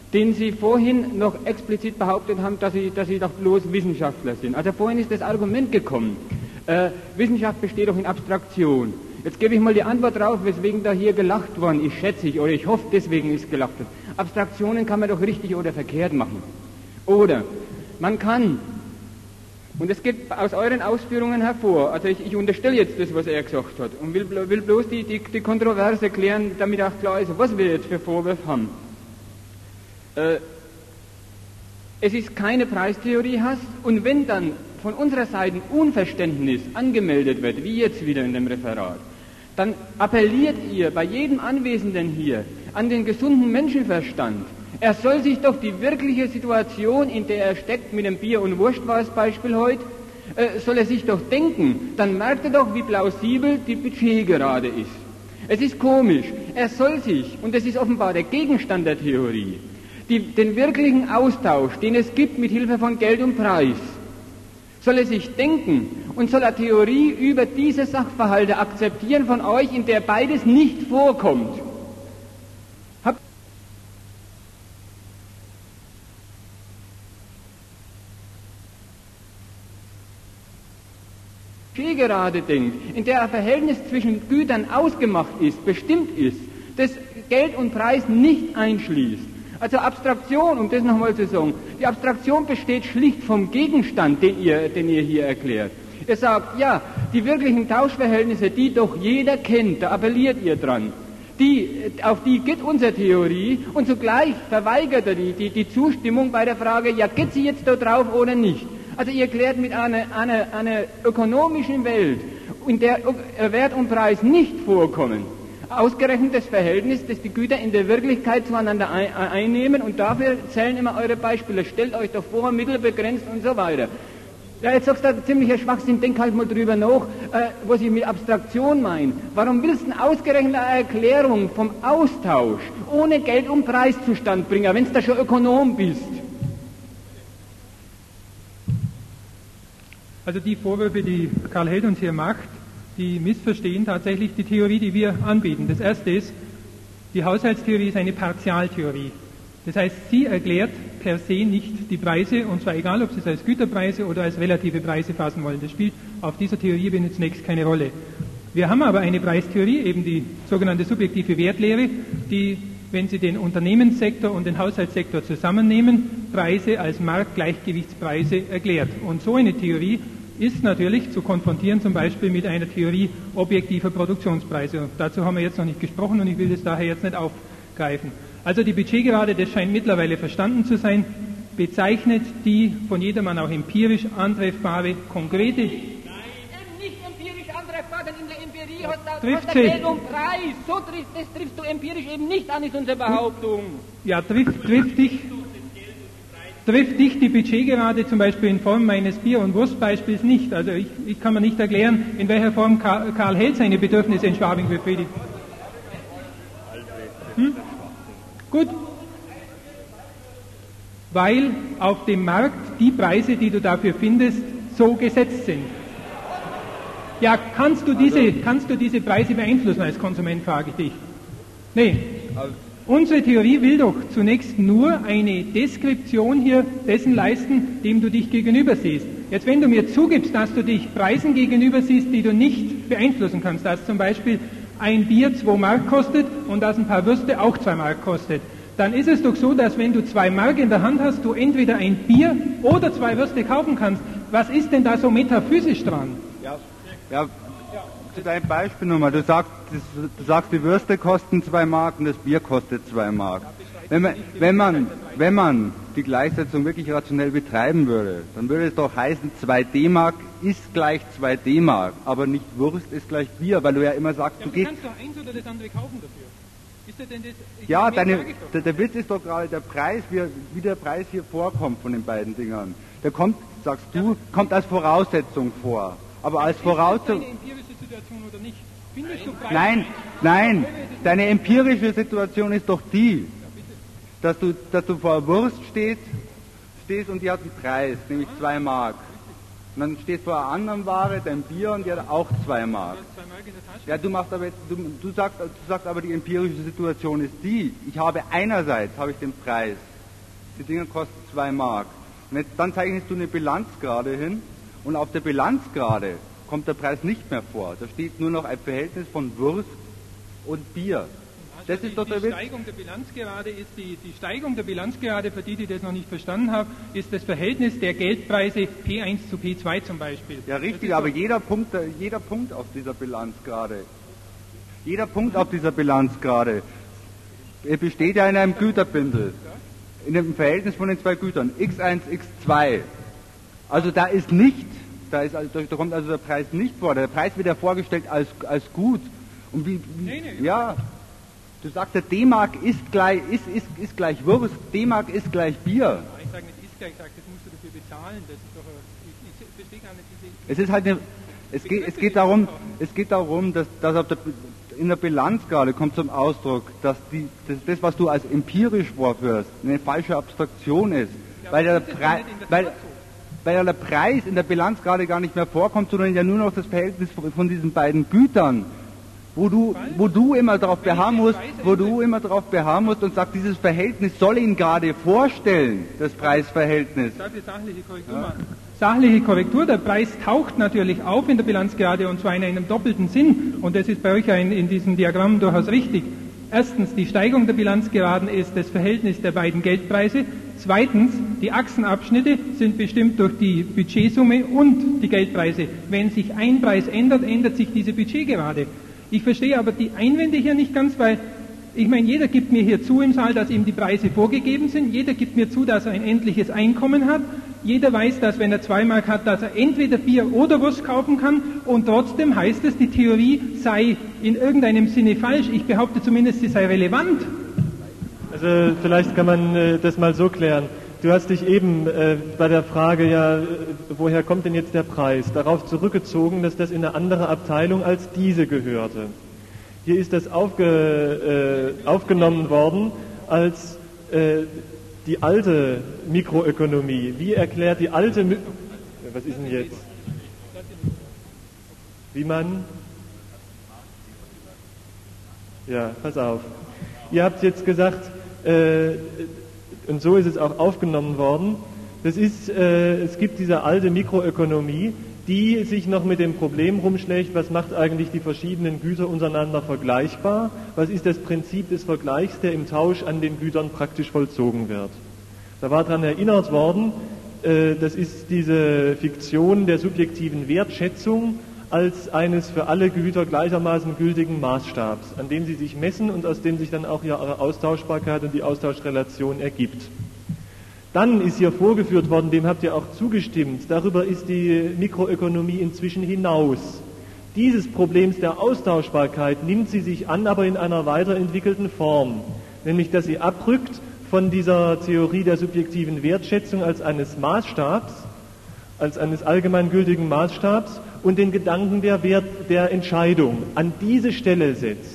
den Sie vorhin noch explizit behauptet haben, dass Sie, dass Sie doch bloß Wissenschaftler sind. Also vorhin ist das Argument gekommen, äh, Wissenschaft besteht doch in Abstraktion. Jetzt gebe ich mal die Antwort drauf, weswegen da hier gelacht worden ist, schätze ich, oder ich hoffe, deswegen ist gelacht worden. Abstraktionen kann man doch richtig oder verkehrt machen. Oder man kann, und es geht aus euren Ausführungen hervor, also ich, ich unterstelle jetzt das, was er gesagt hat, und will, will bloß die, die, die Kontroverse klären, damit auch klar ist, was wir jetzt für Vorwürfe haben. Äh, es ist keine Preistheorie, hast, und wenn dann von unserer Seite Unverständnis angemeldet wird, wie jetzt wieder in dem Referat, dann appelliert ihr bei jedem Anwesenden hier an den gesunden Menschenverstand. Er soll sich doch die wirkliche Situation, in der er steckt, mit dem Bier und Wurst war das Beispiel heute, äh, soll er sich doch denken, dann merkt er doch, wie plausibel die Budgetgerade ist. Es ist komisch, er soll sich, und das ist offenbar der Gegenstand der Theorie, die, den wirklichen Austausch, den es gibt mit Hilfe von Geld und Preis, soll er sich denken und soll er Theorie über diese Sachverhalte akzeptieren von euch, in der beides nicht vorkommt. Habt gerade denkt, in der ein Verhältnis zwischen Gütern ausgemacht ist, bestimmt ist, das Geld und Preis nicht einschließt. Also Abstraktion, um das nochmal zu sagen, die Abstraktion besteht schlicht vom Gegenstand, den ihr, den ihr hier erklärt. Ihr sagt, ja, die wirklichen Tauschverhältnisse, die doch jeder kennt, da appelliert ihr dran, die, auf die geht unsere Theorie, und zugleich verweigert er die, die, die Zustimmung bei der Frage, ja, geht sie jetzt da drauf oder nicht? Also ihr erklärt mit einer, einer, einer ökonomischen Welt, in der Wert und Preis nicht vorkommen, ausgerechnet das Verhältnis, das die Güter in der Wirklichkeit zueinander ein, einnehmen, und dafür zählen immer eure Beispiele. Stellt euch doch vor, mittelbegrenzt und so weiter. Ja, jetzt sagst du, ziemlicher Schwachsinn, denk halt mal drüber nach, äh, was ich mit Abstraktion meine. Warum willst du ausgerechnet eine Erklärung vom Austausch ohne Geld und Preis zustande bringen, wenn du da schon Ökonom bist? Also die Vorwürfe, die Karl Held uns hier macht, die missverstehen tatsächlich die Theorie, die wir anbieten. Das erste ist, die Haushaltstheorie ist eine Partialtheorie. Das heißt, sie erklärt per se nicht die Preise, und zwar egal, ob Sie es als Güterpreise oder als relative Preise fassen wollen. Das spielt auf dieser Theorieebene zunächst keine Rolle. Wir haben aber eine Preistheorie, eben die sogenannte subjektive Wertlehre, die, wenn Sie den Unternehmenssektor und den Haushaltssektor zusammennehmen, Preise als Marktgleichgewichtspreise erklärt. Und so eine Theorie ist natürlich zu konfrontieren, zum Beispiel mit einer Theorie objektiver Produktionspreise. Und dazu haben wir jetzt noch nicht gesprochen, und ich will das daher jetzt nicht aufgreifen. Also die Budgetgerade, das scheint mittlerweile verstanden zu sein, bezeichnet die von jedermann auch empirisch antreffbare, konkrete... Nein, nicht empirisch antreffbar, denn in der Empirie hat das trifft der Geld und Preis. So trifft, das triffst du empirisch eben nicht an, ist unsere Behauptung. Ja, trifft, trifft dich... trifft dich die Budgetgerade zum Beispiel in Form meines Bier- und Wurstbeispiels nicht. Also ich, ich kann mir nicht erklären, in welcher Form Karl, Karl Held seine Bedürfnisse in Schwabing befriedigt. Hm? Gut. Weil auf dem Markt die Preise, die du dafür findest, so gesetzt sind. Ja, kannst du diese, kannst du diese Preise beeinflussen als Konsument, frage ich dich. Nee. Unsere Theorie will doch zunächst nur eine Deskription hier dessen leisten, dem du dich gegenüber siehst. Jetzt, wenn du mir zugibst, dass du dich Preisen gegenüber siehst, die du nicht beeinflussen kannst, dass zum Beispiel ein Bier zwei Mark kostet und dass ein paar Würste auch zwei Mark kostet, dann ist es doch so, dass wenn du zwei Mark in der Hand hast, du entweder ein Bier oder zwei Würste kaufen kannst. Was ist denn da so metaphysisch dran? Ja, ja. Zu deinem Beispiel nochmal, du sagst, du sagst, die Würste kosten zwei Mark und das Bier kostet zwei Mark. Wenn man, wenn man, wenn man die Gleichsetzung wirklich rationell betreiben würde, dann würde es doch heißen, zwei D-Mark ist gleich zwei D-Mark, aber nicht Wurst ist gleich Bier, weil du ja immer sagst, ja, du, du gehst... kannst doch eins oder das andere kaufen dafür. Ist das denn das, ja, deine, der, der Witz ist doch gerade der Preis, wie, wie der Preis hier vorkommt von den beiden Dingern. Der kommt, sagst du, kommt als Voraussetzung vor. Aber als Voraussetzung... Oder nicht? Findest du Preise? Nein, nein, deine empirische Situation ist doch die, dass du, dass du vor Wurst stehst, stehst und die hat einen Preis, nämlich zwei Mark. Und dann stehst du vor einer anderen Ware, dein Bier, und die hat auch zwei Mark. Ja, du machst aber jetzt, du, du, sagst, du sagst aber, die empirische Situation ist die, ich habe einerseits habe ich den Preis die Dinger kosten zwei Mark. Und jetzt, dann zeichnest du eine Bilanzgrade hin und auf der Bilanzgrade kommt der Preis nicht mehr vor. Da steht nur noch ein Verhältnis von Wurst und Bier. Also das die, ist doch der die Witz. Steigung der Bilanzgerade ist die, die Steigung der Bilanzgerade, für die, die das noch nicht verstanden haben, ist das Verhältnis der Geldpreise P eins zu P zwei zum Beispiel. Ja, richtig, aber jeder Punkt, jeder Punkt auf dieser Bilanzgrade, jeder Punkt auf dieser Bilanzgrade besteht ja in einem Güterbündel, in dem Verhältnis von den zwei Gütern, x eins, x zwei. Also da ist nicht, da, ist, da kommt also der Preis nicht vor. Der Preis wird ja vorgestellt als, als gut. Und wie, wie nee, nee. Ja, du sagst ja, D-Mark ist gleich, ist, ist, ist gleich Wurst, D-Mark ist gleich Bier. Ich sage nicht ist gleich, ich sage, das musst du dafür bezahlen. Das ist doch, ich, ich verstehe gar nicht diese... Es ist halt eine, es geht, es geht darum, es geht darum, dass, dass auf der, in der Bilanzgrade kommt zum Ausdruck, dass die, das, das, was du als empirisch vorführst, eine falsche Abstraktion ist. Ja, weil, der Pre- weil, weil ja der Preis in der Bilanzgrade gar nicht mehr vorkommt, sondern ja nur noch das Verhältnis von, von diesen beiden Gütern. Wo du, wo du immer darauf beharren musst, wo du immer darauf beharren musst und sagst, dieses Verhältnis soll ihn gerade vorstellen, das Preisverhältnis. Ich darf die sachliche Korrektur ja. machen. Sachliche Korrektur, der Preis taucht natürlich auf in der Bilanzgerade und zwar in einem doppelten Sinn und das ist bei euch ja in, in diesem Diagramm durchaus richtig. Erstens, die Steigung der Bilanzgeraden ist das Verhältnis der beiden Geldpreise. Zweitens, die Achsenabschnitte sind bestimmt durch die Budgetsumme und die Geldpreise. Wenn sich ein Preis ändert, ändert sich diese Budgetgerade. Ich verstehe aber die Einwände hier nicht ganz, weil ich meine, jeder gibt mir hier zu im Saal, dass ihm die Preise vorgegeben sind. Jeder gibt mir zu, dass er ein endliches Einkommen hat. Jeder weiß, dass wenn er zwei Mark hat, dass er entweder Bier oder Wurst kaufen kann. Und trotzdem heißt es, die Theorie sei in irgendeinem Sinne falsch. Ich behaupte zumindest, sie sei relevant. Also vielleicht kann man äh, das mal so klären. Du hast dich eben äh, bei der Frage, ja, woher kommt denn jetzt der Preis, darauf zurückgezogen, dass das in eine andere Abteilung als diese gehörte. Hier ist das aufge, äh, aufgenommen worden als äh, die alte Mikroökonomie. Wie erklärt die alte... Mi- Was ist denn jetzt? Wie man... Ja, pass auf. Ihr habt jetzt gesagt... Äh, Und so ist es auch aufgenommen worden. Das ist, äh, es gibt diese alte Mikroökonomie, die sich noch mit dem Problem rumschlägt, was macht eigentlich die verschiedenen Güter untereinander vergleichbar? Was ist das Prinzip des Vergleichs, der im Tausch an den Gütern praktisch vollzogen wird? Da war daran erinnert worden, äh, das ist diese Fiktion der subjektiven Wertschätzung als eines für alle Güter gleichermaßen gültigen Maßstabs, an dem sie sich messen und aus dem sich dann auch ihre Austauschbarkeit und die Austauschrelation ergibt. Dann ist hier vorgeführt worden, dem habt ihr auch zugestimmt, darüber ist die Mikroökonomie inzwischen hinaus. Dieses Problems der Austauschbarkeit nimmt sie sich an, aber in einer weiterentwickelten Form, nämlich dass sie abrückt von dieser Theorie der subjektiven Wertschätzung als eines Maßstabs, als eines allgemeingültigen Maßstabs und den Gedanken der, Wert, der Entscheidung an diese Stelle setzt.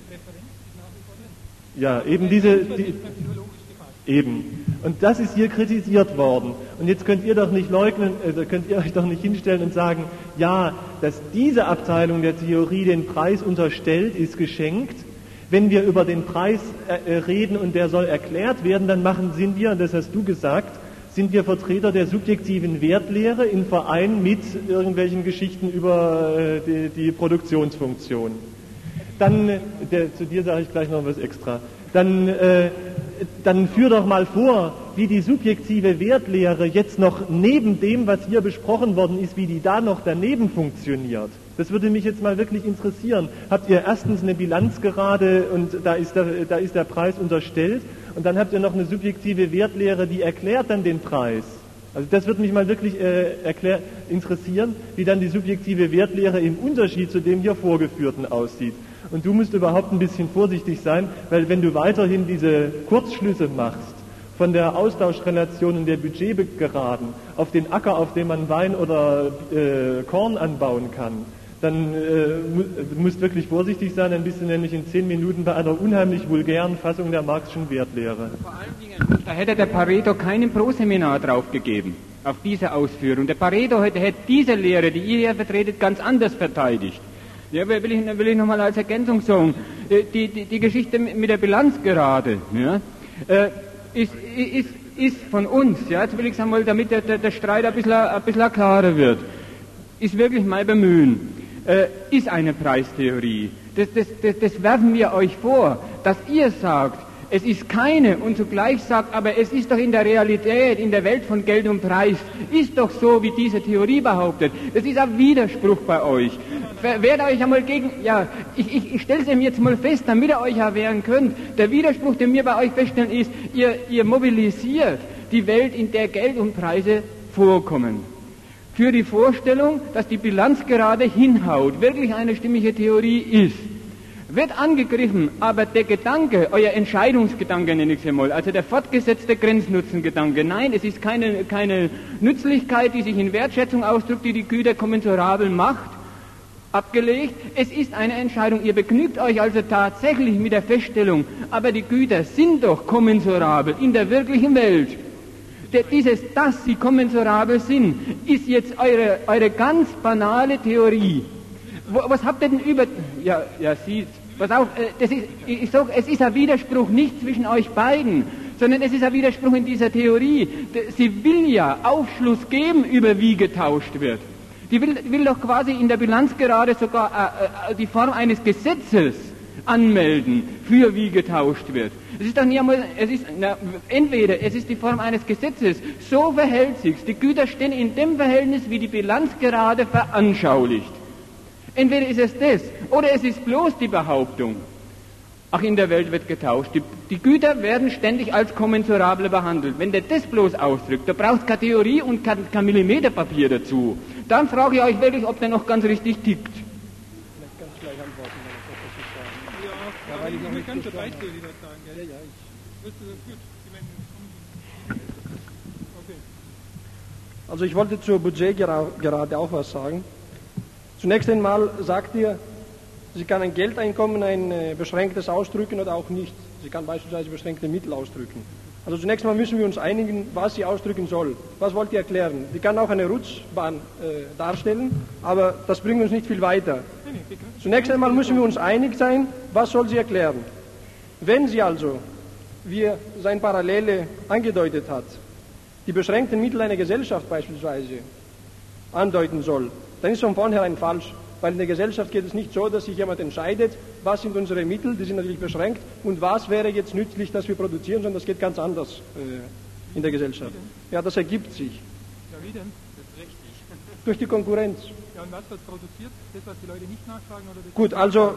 Ja, eben diese, die, eben. Und das ist hier kritisiert worden. Und jetzt könnt ihr doch nicht leugnen, äh, könnt ihr euch doch nicht hinstellen und sagen, ja, dass diese Abteilung der Theorie den Preis unterstellt, ist geschenkt. Wenn wir über den Preis äh, reden und der soll erklärt werden, dann machen, sind wir, und das hast du gesagt, sind wir Vertreter der subjektiven Wertlehre im Verein mit irgendwelchen Geschichten über äh, die, die Produktionsfunktion. Dann, der, zu dir sage ich gleich noch was extra, dann, äh, dann führ doch mal vor, wie die subjektive Wertlehre jetzt noch neben dem, was hier besprochen worden ist, wie die da noch daneben funktioniert. Das würde mich jetzt mal wirklich interessieren. Habt ihr erstens eine Bilanzgerade und da ist der, da ist der Preis unterstellt und dann habt ihr noch eine subjektive Wertlehre, die erklärt dann den Preis. Also das würde mich mal wirklich äh, erklär, interessieren, wie dann die subjektive Wertlehre im Unterschied zu dem hier vorgeführten aussieht. Und du musst überhaupt ein bisschen vorsichtig sein, weil wenn du weiterhin diese Kurzschlüsse machst von der Austauschrelation und der Budgetgeraden auf den Acker, auf dem man Wein oder äh, Korn anbauen kann, dann äh, mu- du musst wirklich vorsichtig sein, dann bist du nämlich in zehn Minuten bei einer unheimlich vulgären Fassung der Marxischen Wertlehre. Vor allen Dingen, da hätte der Pareto keinen Pro-Seminar draufgegeben, auf diese Ausführung. Der Pareto hätte, hätte diese Lehre, die ihr hier vertretet, ganz anders verteidigt. Ja, will ich, will ich nochmal als Ergänzung sagen, die, die, die Geschichte mit der Bilanzgerade, ja, ist, ist ist von uns, ja, jetzt will ich sagen mal, damit der, der, der Streit ein bisschen, ein bisschen klarer wird, ist wirklich mein Bemühen, äh, ist eine Preistheorie. Das, das, das, das werfen wir euch vor, dass ihr sagt, es ist keine und zugleich sagt, aber es ist doch in der Realität, in der Welt von Geld und Preis, ist doch so, wie diese Theorie behauptet. Das ist ein Widerspruch bei euch. Wehrt euch einmal gegen, ja, ich, ich, ich stelle es ihm jetzt mal fest, damit ihr euch erwehren könnt. Der Widerspruch, den wir bei euch feststellen, ist, ihr, ihr mobilisiert die Welt, in der Geld und Preise vorkommen. Für die Vorstellung, dass die Bilanz gerade hinhaut, wirklich eine stimmige Theorie ist. Wird angegriffen, aber der Gedanke, euer Entscheidungsgedanke nenne ich es mal, also der fortgesetzte Grenznutzengedanke, nein, es ist keine, keine Nützlichkeit, die sich in Wertschätzung ausdrückt, die die Güter kommensurabel macht, abgelegt, es ist eine Entscheidung, ihr begnügt euch also tatsächlich mit der Feststellung, aber die Güter sind doch kommensurabel in der wirklichen Welt. Der, dieses, dass sie kommensurabel sind, ist jetzt eure, eure ganz banale Theorie. Wo, was habt ihr denn über... Ja, ja, Sie... Pass auf, das ist, ich sag, es ist ein Widerspruch nicht zwischen euch beiden, sondern es ist ein Widerspruch in dieser Theorie. Sie will ja Aufschluss geben, über wie getauscht wird. Die will, will doch quasi in der Bilanz gerade sogar äh, die Form eines Gesetzes anmelden, für wie getauscht wird. Es ist doch nie einmal, es ist, na, entweder es ist die Form eines Gesetzes, so verhält sich's, die Güter stehen in dem Verhältnis, wie die Bilanz gerade veranschaulicht. Entweder ist es das, oder es ist bloß die Behauptung, ach, in der Welt wird getauscht. Die, die Güter werden ständig als kommensurable behandelt. Wenn der das bloß ausdrückt, da braucht es keine Theorie und kein, kein Millimeterpapier dazu. Dann frage ich euch wirklich, ob der noch ganz richtig tickt. Vielleicht ganz gleich antworten, wenn ich das so sagen. Ja, weil ich noch nicht ganz zur Preistheorie was sagen, gell? Ja, ja, ich... Gut, okay. Also ich wollte zur Budget gerade auch was sagen. Zunächst einmal sagt ihr, sie kann ein Geldeinkommen, ein äh, beschränktes ausdrücken oder auch nicht. Sie kann beispielsweise beschränkte Mittel ausdrücken. Also zunächst mal müssen wir uns einigen, was sie ausdrücken soll. Was wollt ihr erklären? Sie kann auch eine Rutschbahn äh, darstellen, aber das bringt uns nicht viel weiter. Zunächst einmal müssen wir uns einig sein, was soll sie erklären. Wenn sie also, wie sein Parallele angedeutet hat, die beschränkten Mittel einer Gesellschaft beispielsweise andeuten soll, dann ist von vornherein falsch, weil in der Gesellschaft geht es nicht so, dass sich jemand entscheidet, was sind unsere Mittel, die sind natürlich beschränkt, und was wäre jetzt nützlich, dass wir produzieren, sondern das geht ganz anders äh, in der Gesellschaft. Ja, das ergibt sich. Ja, wie denn? Das ist richtig. Durch die Konkurrenz. Ja, und was wird produziert? Das, was die Leute nicht nachfragen? Oder das Gut, also...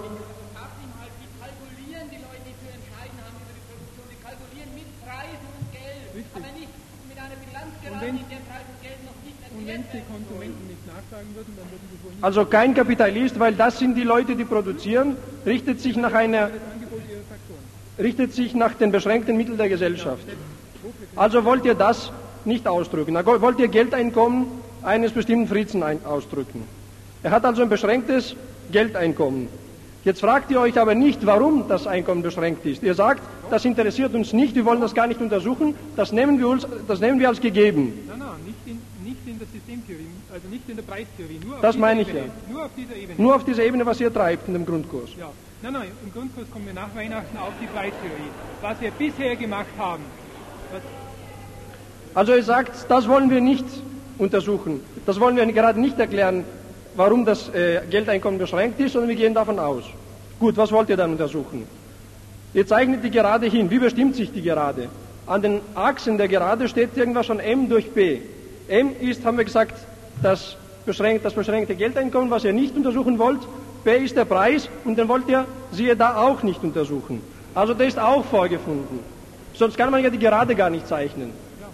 Und wenn die Konsumenten nicht nachfragen würden, dann würden sie vorhin... Also kein Kapitalist, weil das sind die Leute, die produzieren, richtet sich nach einer... richtet sich nach den beschränkten Mitteln der Gesellschaft. Also wollt ihr das nicht ausdrücken. Wollt ihr Geldeinkommen eines bestimmten Fritzen ausdrücken. Er hat also ein beschränktes Geldeinkommen. Jetzt fragt ihr euch aber nicht, warum das Einkommen beschränkt ist. Ihr sagt, das interessiert uns nicht, wir wollen das gar nicht untersuchen, das nehmen wir, uns, das nehmen wir als gegeben. Nein, nein, nicht in, nicht in der Systemtheorie, also nicht in der Preistheorie. Nur auf das meine ich Ebene, ja. Nur auf dieser Ebene. Nur auf dieser Ebene, was ihr treibt in dem Grundkurs. Ja, nein, nein, im Grundkurs kommen wir nach Weihnachten auf die Preistheorie. Was wir bisher gemacht haben. Was also ihr sagt, das wollen wir nicht untersuchen. Das wollen wir gerade nicht erklären, warum das äh, Geldeinkommen beschränkt ist, sondern wir gehen davon aus. Gut, was wollt ihr dann untersuchen? Ihr zeichnet die Gerade hin. Wie bestimmt sich die Gerade? An den Achsen der Gerade steht irgendwas von M durch B. M ist, haben wir gesagt, das, beschränkt, das beschränkte Geldeinkommen, was ihr nicht untersuchen wollt. B ist der Preis und den wollt ihr, siehe da, auch nicht untersuchen. Also der ist auch vorgefunden. Sonst kann man ja die Gerade gar nicht zeichnen.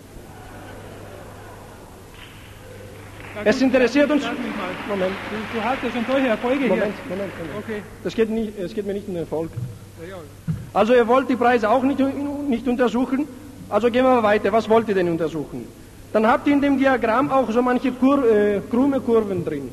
Ja, es interessiert uns... Moment. Du, du hast ja schon solche Erfolge Moment, hier. Moment, Moment. Okay. Das geht, nicht, es geht mir nicht um den Erfolg. Ja, ja. Also ihr wollt die Preise auch nicht, nicht untersuchen, also gehen wir mal weiter. Was wollt ihr denn untersuchen? Dann habt ihr in dem Diagramm auch so manche Kur, äh, krumme Kurven drin.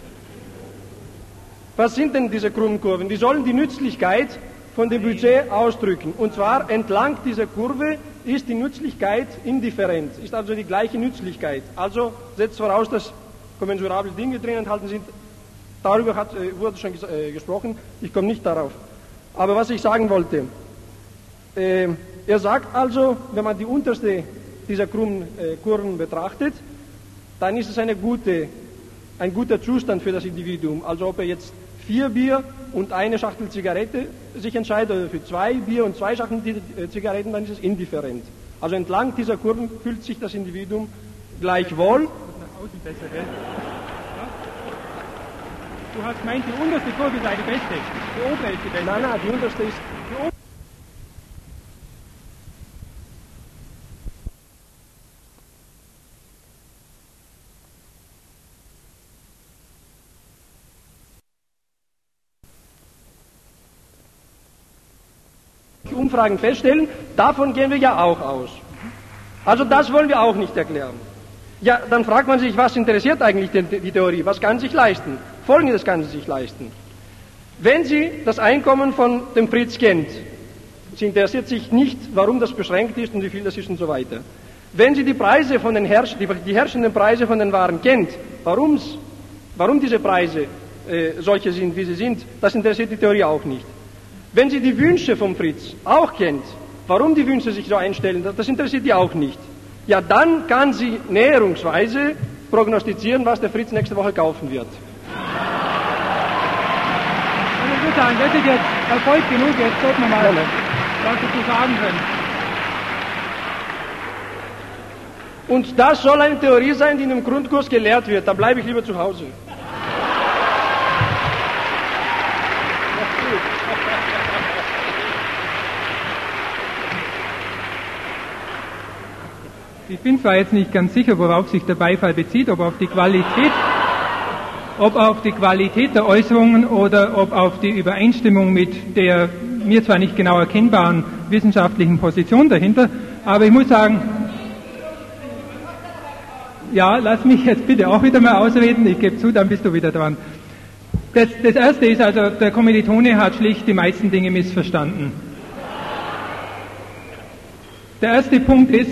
Was sind denn diese krummen Kurven? Die sollen die Nützlichkeit von dem Budget ausdrücken. Und zwar entlang dieser Kurve ist die Nützlichkeit indifferent, ist also die gleiche Nützlichkeit. Also setzt voraus, dass kommensurable Dinge drin enthalten sind. Darüber hat, äh, wurde schon ges äh, gesprochen, ich komme nicht darauf. Aber was ich sagen wollte, äh, er sagt also, wenn man die unterste dieser Kurven betrachtet, dann ist es eine gute, ein guter Zustand für das Individuum. Also ob er jetzt vier Bier und eine Schachtel Zigarette sich entscheidet oder für zwei Bier und zwei Schachteln Zigaretten, dann ist es indifferent. Also entlang dieser Kurven fühlt sich das Individuum gleichwohl. Du hast gemeint, die unterste Kurve sei die beste, die obere ist die beste. Nein, nein, die unterste ist... Die Umfragen feststellen, davon gehen wir ja auch aus. Also das wollen wir auch nicht erklären. Ja, dann fragt man sich, was interessiert eigentlich die, die Theorie? Was kann sich leisten? Folgendes kann sie sich leisten. Wenn sie das Einkommen von dem Fritz kennt, sie interessiert sich nicht, warum das beschränkt ist und wie viel das ist und so weiter. Wenn sie die Preise von den Herrsch die, die herrschenden Preise von den Waren kennt, warum's, warum diese Preise äh, solche sind, wie sie sind, das interessiert die Theorie auch nicht. Wenn sie die Wünsche vom Fritz auch kennt, warum die Wünsche sich so einstellen, das interessiert die auch nicht. Ja, dann kann sie näherungsweise prognostizieren, was der Fritz nächste Woche kaufen wird. Ich würde sagen, das ist jetzt Erfolg genug, jetzt sollten wir mal was dazu sagen können. Und das soll eine Theorie sein, die in einem Grundkurs gelehrt wird, da bleibe ich lieber zu Hause. Ich bin zwar jetzt nicht ganz sicher, worauf sich der Beifall bezieht, ob auf die Qualität, ob auf die Qualität der Äußerungen oder ob auf die Übereinstimmung mit der mir zwar nicht genau erkennbaren wissenschaftlichen Position dahinter, aber ich muss sagen, ja, lass mich jetzt bitte auch wieder mal ausreden, ich gebe zu, dann bist du wieder dran. Das, das Erste ist also, der Kommilitone hat schlicht die meisten Dinge missverstanden. Der erste Punkt ist,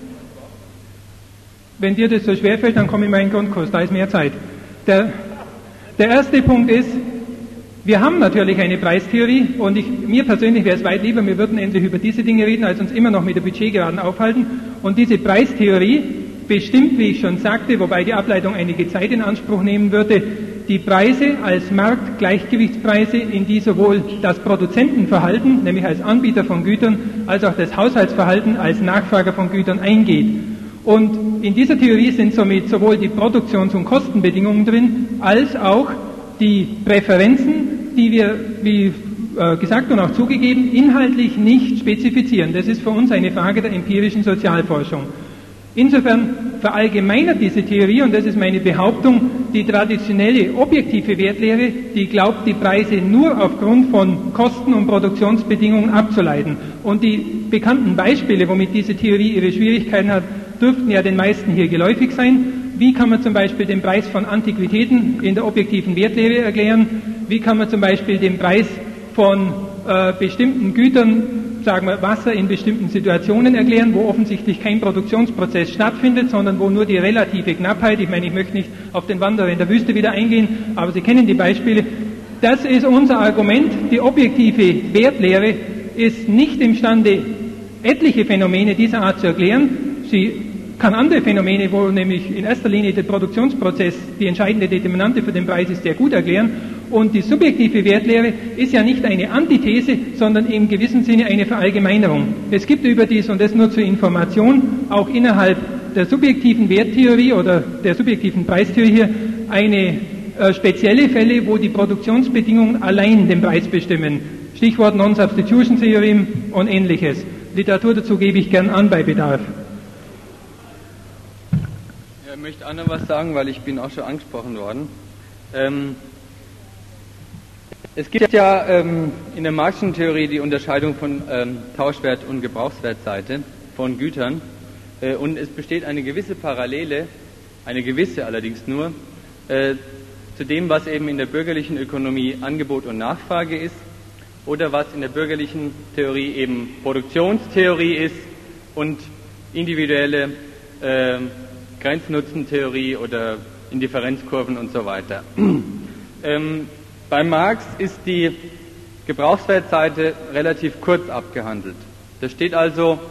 wenn dir das so schwerfällt, dann komm in meinen Grundkurs, da ist mehr Zeit. Der, der erste Punkt ist, wir haben natürlich eine Preistheorie und ich, mir persönlich wäre es weit lieber, wir würden endlich über diese Dinge reden, als uns immer noch mit der Budgetgeraden aufhalten. Und diese Preistheorie bestimmt, wie ich schon sagte, wobei die Ableitung einige Zeit in Anspruch nehmen würde, die Preise als Marktgleichgewichtspreise, in die sowohl das Produzentenverhalten, nämlich als Anbieter von Gütern, als auch das Haushaltsverhalten als Nachfrager von Gütern eingeht. Und in dieser Theorie sind somit sowohl die Produktions- und Kostenbedingungen drin, als auch die Präferenzen, die wir, wie äh, gesagt und auch zugegeben, inhaltlich nicht spezifizieren. Das ist für uns eine Frage der empirischen Sozialforschung. Insofern verallgemeinert diese Theorie, und das ist meine Behauptung, die traditionelle objektive Wertlehre, die glaubt, die Preise nur aufgrund von Kosten- und Produktionsbedingungen abzuleiten. Und die bekannten Beispiele, womit diese Theorie ihre Schwierigkeiten hat, dürften ja den meisten hier geläufig sein. Wie kann man zum Beispiel den Preis von Antiquitäten in der objektiven Wertlehre erklären? Wie kann man zum Beispiel den Preis von äh, bestimmten Gütern, sagen wir Wasser, in bestimmten Situationen erklären, wo offensichtlich kein Produktionsprozess stattfindet, sondern wo nur die relative Knappheit, ich meine, ich möchte nicht auf den Wanderer in der Wüste wieder eingehen, aber Sie kennen die Beispiele. Das ist unser Argument. Die objektive Wertlehre ist nicht imstande, etliche Phänomene dieser Art zu erklären. Sie kann andere Phänomene, wo nämlich in erster Linie der Produktionsprozess die entscheidende Determinante für den Preis ist, sehr gut erklären. Und die subjektive Wertlehre ist ja nicht eine Antithese, sondern im gewissen Sinne eine Verallgemeinerung. Es gibt überdies, und das nur zur Information, auch innerhalb der subjektiven Werttheorie oder der subjektiven Preistheorie hier eine äh, spezielle Fälle, wo die Produktionsbedingungen allein den Preis bestimmen. Stichwort Non-Substitution-Theorem und Ähnliches. Literatur dazu gebe ich gern an bei Bedarf. Ja, ich möchte auch noch was sagen, weil ich bin auch schon angesprochen worden. Ähm, Es gibt ja ähm, in der Marxischen Theorie die Unterscheidung von ähm, Tauschwert- und Gebrauchswertseite von Gütern äh, und es besteht eine gewisse Parallele, eine gewisse allerdings nur, äh, zu dem, was eben in der bürgerlichen Ökonomie Angebot und Nachfrage ist oder was in der bürgerlichen Theorie eben Produktionstheorie ist und individuelle äh, Grenznutzentheorie oder Indifferenzkurven und so weiter. ähm, Bei Marx ist die Gebrauchswertseite relativ kurz abgehandelt. Da steht also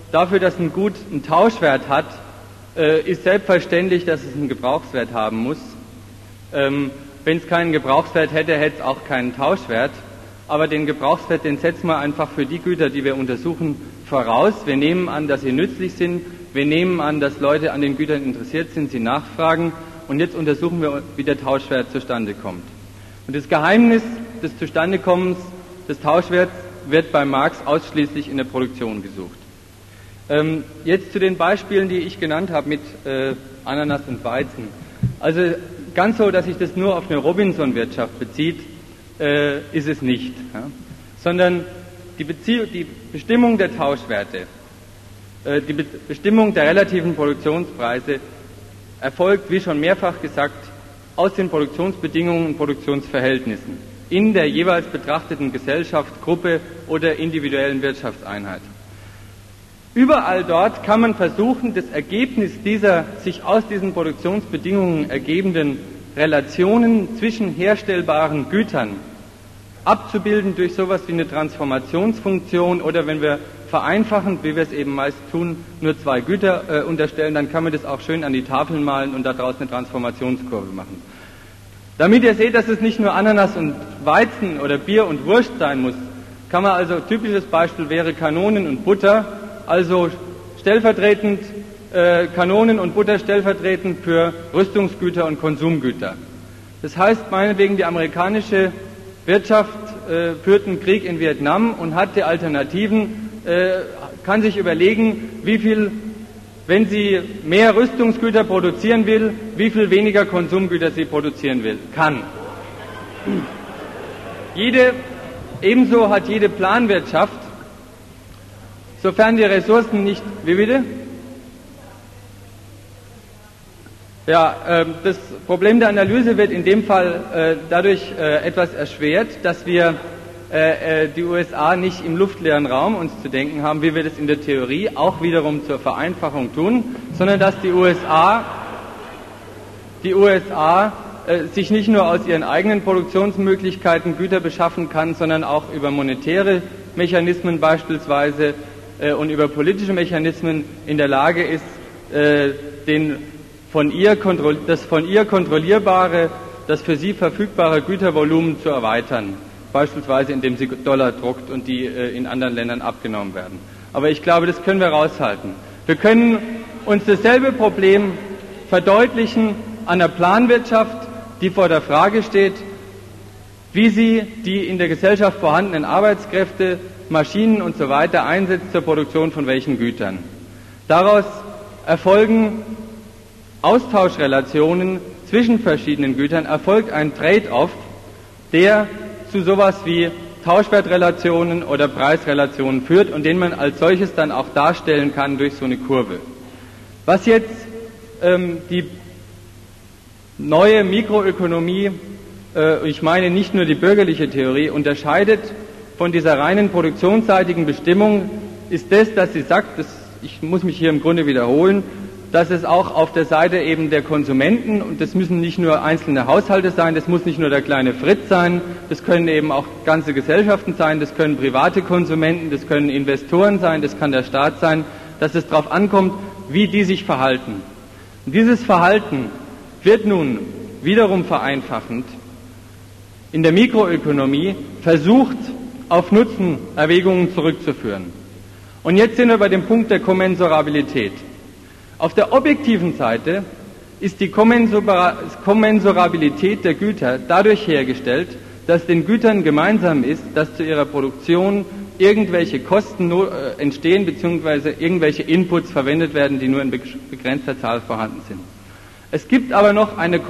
dafür, dass ein Gut einen Tauschwert hat, äh, ist selbstverständlich, dass es einen Gebrauchswert haben muss. Ähm, wenn es keinen Gebrauchswert hätte, hätte es auch keinen Tauschwert. Aber den Gebrauchswert, den setzen wir einfach für die Güter, die wir untersuchen, voraus. Wir nehmen an, dass sie nützlich sind. Wir nehmen an, dass Leute an den Gütern interessiert sind, sie nachfragen. Und jetzt untersuchen wir, wie der Tauschwert zustande kommt. Und das Geheimnis des Zustandekommens des Tauschwerts wird bei Marx ausschließlich in der Produktion gesucht. Ähm, jetzt zu den Beispielen, die ich genannt habe mit äh, Ananas und Weizen. Also ganz so, dass sich das nur auf eine Robinson-Wirtschaft bezieht, äh, ist es nicht. Ja? Sondern die, Bezie- die Bestimmung der Tauschwerte, äh, die Be- Bestimmung der relativen Produktionspreise erfolgt, wie schon mehrfach gesagt, aus den Produktionsbedingungen und Produktionsverhältnissen in der jeweils betrachteten Gesellschaft, Gruppe oder individuellen Wirtschaftseinheit. Überall dort kann man versuchen, das Ergebnis dieser sich aus diesen Produktionsbedingungen ergebenden Relationen zwischen herstellbaren Gütern abzubilden durch sowas wie eine Transformationsfunktion oder wenn wir vereinfachend, wie wir es eben meist tun, nur zwei Güter äh, unterstellen, dann kann man das auch schön an die Tafeln malen und daraus eine Transformationskurve machen. Damit ihr seht, dass es nicht nur Ananas und Weizen oder Bier und Wurst sein muss, kann man also, typisches Beispiel wäre Kanonen und Butter, also stellvertretend, äh, Kanonen und Butter stellvertretend für Rüstungsgüter und Konsumgüter. Das heißt, meinetwegen die amerikanische Wirtschaft äh, führt einen Krieg in Vietnam und hat die Alternativen, äh, kann sich überlegen, wie viel, wenn sie mehr Rüstungsgüter produzieren will, wie viel weniger Konsumgüter sie produzieren will, kann. Jede, ebenso hat jede Planwirtschaft, sofern die Ressourcen nicht, wie bitte? Ja, äh, das Problem der Analyse wird in dem Fall äh, dadurch äh, etwas erschwert, dass wir äh, äh, die U S A nicht im luftleeren Raum uns zu denken haben, wie wir das in der Theorie auch wiederum zur Vereinfachung tun, sondern dass die U S A, die U S A äh, sich nicht nur aus ihren eigenen Produktionsmöglichkeiten Güter beschaffen kann, sondern auch über monetäre Mechanismen beispielsweise äh, und über politische Mechanismen in der Lage ist, äh, den von ihr das von ihr kontrollierbare, das für sie verfügbare Gütervolumen zu erweitern, beispielsweise indem sie Dollar druckt und die äh, in anderen Ländern abgenommen werden. Aber ich glaube, das können wir raushalten. Wir können uns dasselbe Problem verdeutlichen an der Planwirtschaft, die vor der Frage steht, wie sie die in der Gesellschaft vorhandenen Arbeitskräfte, Maschinen und so weiter einsetzt zur Produktion von welchen Gütern. Daraus erfolgen Austauschrelationen zwischen verschiedenen Gütern, erfolgt ein Trade-off, der zu sowas wie Tauschwertrelationen oder Preisrelationen führt und den man als solches dann auch darstellen kann durch so eine Kurve. Was jetzt ähm, die neue Mikroökonomie, äh, ich meine nicht nur die bürgerliche Theorie, unterscheidet von dieser reinen produktionsseitigen Bestimmung, ist das, dass sie sagt, das, ich muss mich hier im Grunde wiederholen, dass es auch auf der Seite eben der Konsumenten, und das müssen nicht nur einzelne Haushalte sein, das muss nicht nur der kleine Fritz sein, das können eben auch ganze Gesellschaften sein, das können private Konsumenten, das können Investoren sein, das kann der Staat sein, dass es darauf ankommt, wie die sich verhalten. Und dieses Verhalten wird nun wiederum vereinfachend in der Mikroökonomie versucht, auf Nutzenerwägungen zurückzuführen. Und jetzt sind wir bei dem Punkt der Kommensurabilität. Auf der objektiven Seite ist die Kommensurabilität der Güter dadurch hergestellt, dass den Gütern gemeinsam ist, dass zu ihrer Produktion irgendwelche Kosten entstehen bzw. irgendwelche Inputs verwendet werden, die nur in begrenzter Zahl vorhanden sind. Es gibt aber noch eine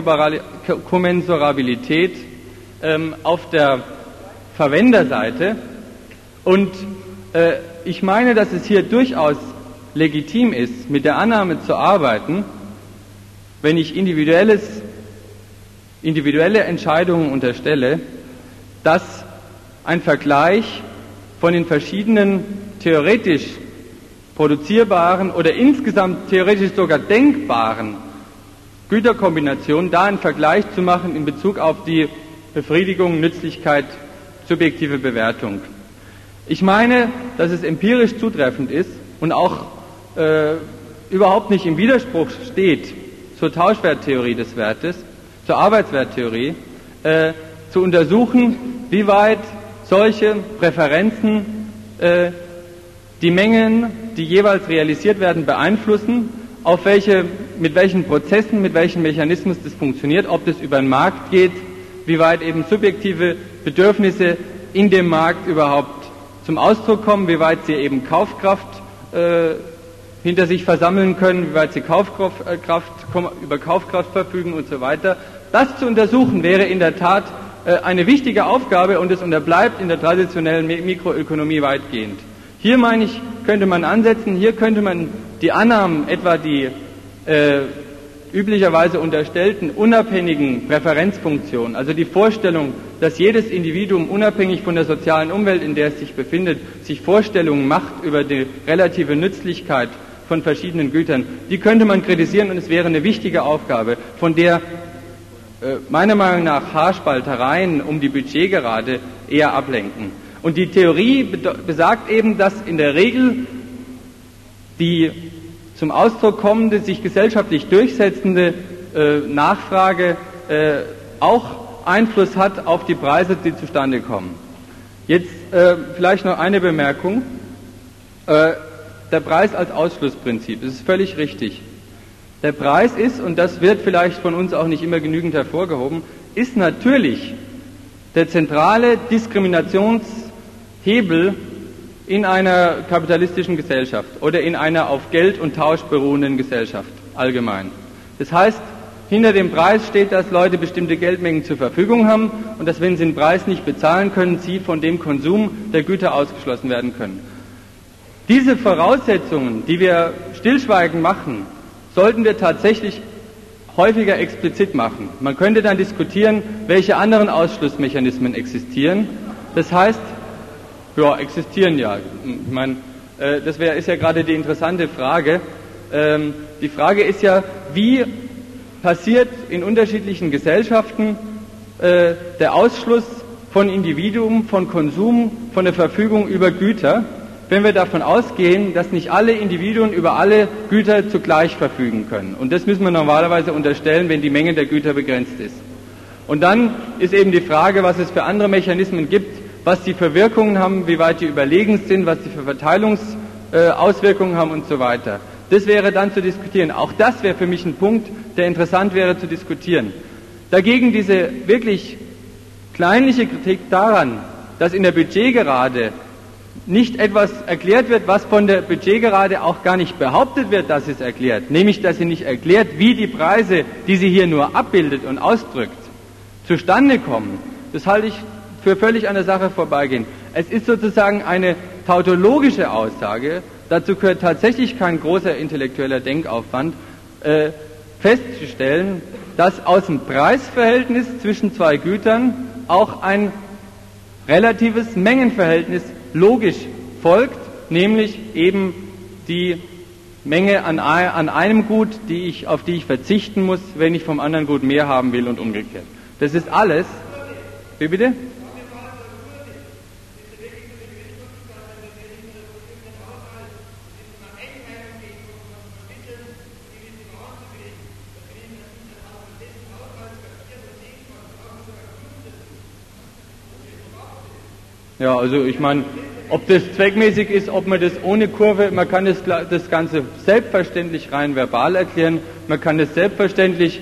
Kommensurabilität ähm, auf der Verwenderseite und äh, ich meine, dass es hier durchaus legitim ist, mit der Annahme zu arbeiten, wenn ich individuelles, individuelle Entscheidungen unterstelle, dass ein Vergleich von den verschiedenen theoretisch produzierbaren oder insgesamt theoretisch sogar denkbaren Güterkombinationen, da einen Vergleich zu machen in Bezug auf die Befriedigung, Nützlichkeit, subjektive Bewertung. Ich meine, dass es empirisch zutreffend ist, und auch äh, überhaupt nicht im Widerspruch steht zur Tauschwerttheorie des Wertes, zur Arbeitswerttheorie, äh, zu untersuchen, wie weit solche Präferenzen äh, die Mengen, die jeweils realisiert werden, beeinflussen, auf welche, mit welchen Prozessen, mit welchen Mechanismen das funktioniert, ob das über den Markt geht, wie weit eben subjektive Bedürfnisse in dem Markt überhaupt zum Ausdruck kommen, wie weit sie eben Kaufkraft äh, hinter sich versammeln können, wie weit sie Kaufkraft, äh, Kraft, über Kaufkraft verfügen und so weiter. Das zu untersuchen wäre in der Tat äh, eine wichtige Aufgabe und es unterbleibt in der traditionellen Mikroökonomie weitgehend. Hier, meine ich, könnte man ansetzen, hier könnte man die Annahmen, etwa die äh, üblicherweise unterstellten unabhängigen Präferenzfunktionen, also die Vorstellung, dass jedes Individuum unabhängig von der sozialen Umwelt, in der es sich befindet, sich Vorstellungen macht über die relative Nützlichkeit von verschiedenen Gütern, die könnte man kritisieren und es wäre eine wichtige Aufgabe, von der äh, meiner Meinung nach Haarspaltereien um die Budgetgerade eher ablenken. Und die Theorie besagt eben, dass in der Regel die zum Ausdruck kommende, sich gesellschaftlich durchsetzende äh, Nachfrage äh, auch Einfluss hat auf die Preise, die zustande kommen. Jetzt äh, vielleicht noch eine Bemerkung. Äh, der Preis als Ausschlussprinzip, das ist völlig richtig. Der Preis ist, und das wird vielleicht von uns auch nicht immer genügend hervorgehoben, ist natürlich der zentrale Diskriminationshebel in einer kapitalistischen Gesellschaft oder in einer auf Geld und Tausch beruhenden Gesellschaft allgemein. Das heißt, hinter dem Preis steht, dass Leute bestimmte Geldmengen zur Verfügung haben und dass, wenn sie den Preis nicht bezahlen können, sie von dem Konsum der Güter ausgeschlossen werden können. Diese Voraussetzungen, die wir stillschweigend machen, sollten wir tatsächlich häufiger explizit machen. Man könnte dann diskutieren, welche anderen Ausschlussmechanismen existieren. Das heißt, ja, existieren ja. Ich meine, äh, das wär, ist ja gerade die interessante Frage. Ähm, die Frage ist ja, wie passiert in unterschiedlichen Gesellschaften äh, der Ausschluss von Individuum, von Konsum, von der Verfügung über Güter, wenn wir davon ausgehen, dass nicht alle Individuen über alle Güter zugleich verfügen können. Und das müssen wir normalerweise unterstellen, wenn die Menge der Güter begrenzt ist. Und dann ist eben die Frage, was es für andere Mechanismen gibt, was die für Wirkungen haben, wie weit die überlegen sind, was die für Verteilungsauswirkungen äh, haben und so weiter. Das wäre dann zu diskutieren. Auch das wäre für mich ein Punkt, der interessant wäre zu diskutieren. Dagegen diese wirklich kleinliche Kritik daran, dass in der Budgetgerade nicht etwas erklärt wird, was von der Budgetgerade auch gar nicht behauptet wird, dass es erklärt, nämlich dass sie nicht erklärt, wie die Preise, die sie hier nur abbildet und ausdrückt, zustande kommen. Das halte ich für völlig an der Sache vorbeigehen. Es ist sozusagen eine tautologische Aussage, dazu gehört tatsächlich kein großer intellektueller Denkaufwand, äh, festzustellen, dass aus dem Preisverhältnis zwischen zwei Gütern auch ein relatives Mengenverhältnis logisch folgt, nämlich eben die Menge an, an einem Gut, die ich, auf die ich verzichten muss, wenn ich vom anderen Gut mehr haben will und umgekehrt. Das ist alles. Wie bitte? Ja, also ich meine, ob das zweckmäßig ist, ob man das ohne Kurve, man kann das, das Ganze selbstverständlich rein verbal erklären, man kann das selbstverständlich...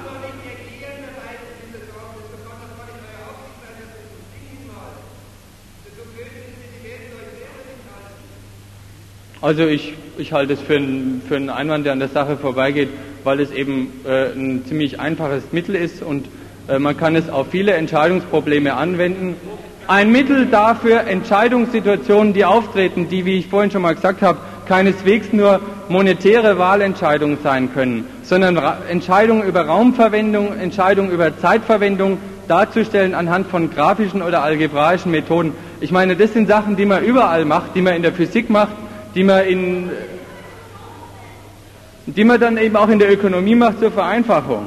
Also ich, ich halte es für einen, für einen Einwand, der an der Sache vorbeigeht, weil es eben äh, ein ziemlich einfaches Mittel ist und äh, man kann es auf viele Entscheidungsprobleme anwenden. Ein Mittel dafür, Entscheidungssituationen, die auftreten, die, wie ich vorhin schon mal gesagt habe, keineswegs nur monetäre Wahlentscheidungen sein können, sondern Ra- Entscheidungen über Raumverwendung, Entscheidungen über Zeitverwendung darzustellen anhand von grafischen oder algebraischen Methoden. Ich meine, das sind Sachen, die man überall macht, die man in der Physik macht, die man in, die man dann eben auch in der Ökonomie macht zur Vereinfachung.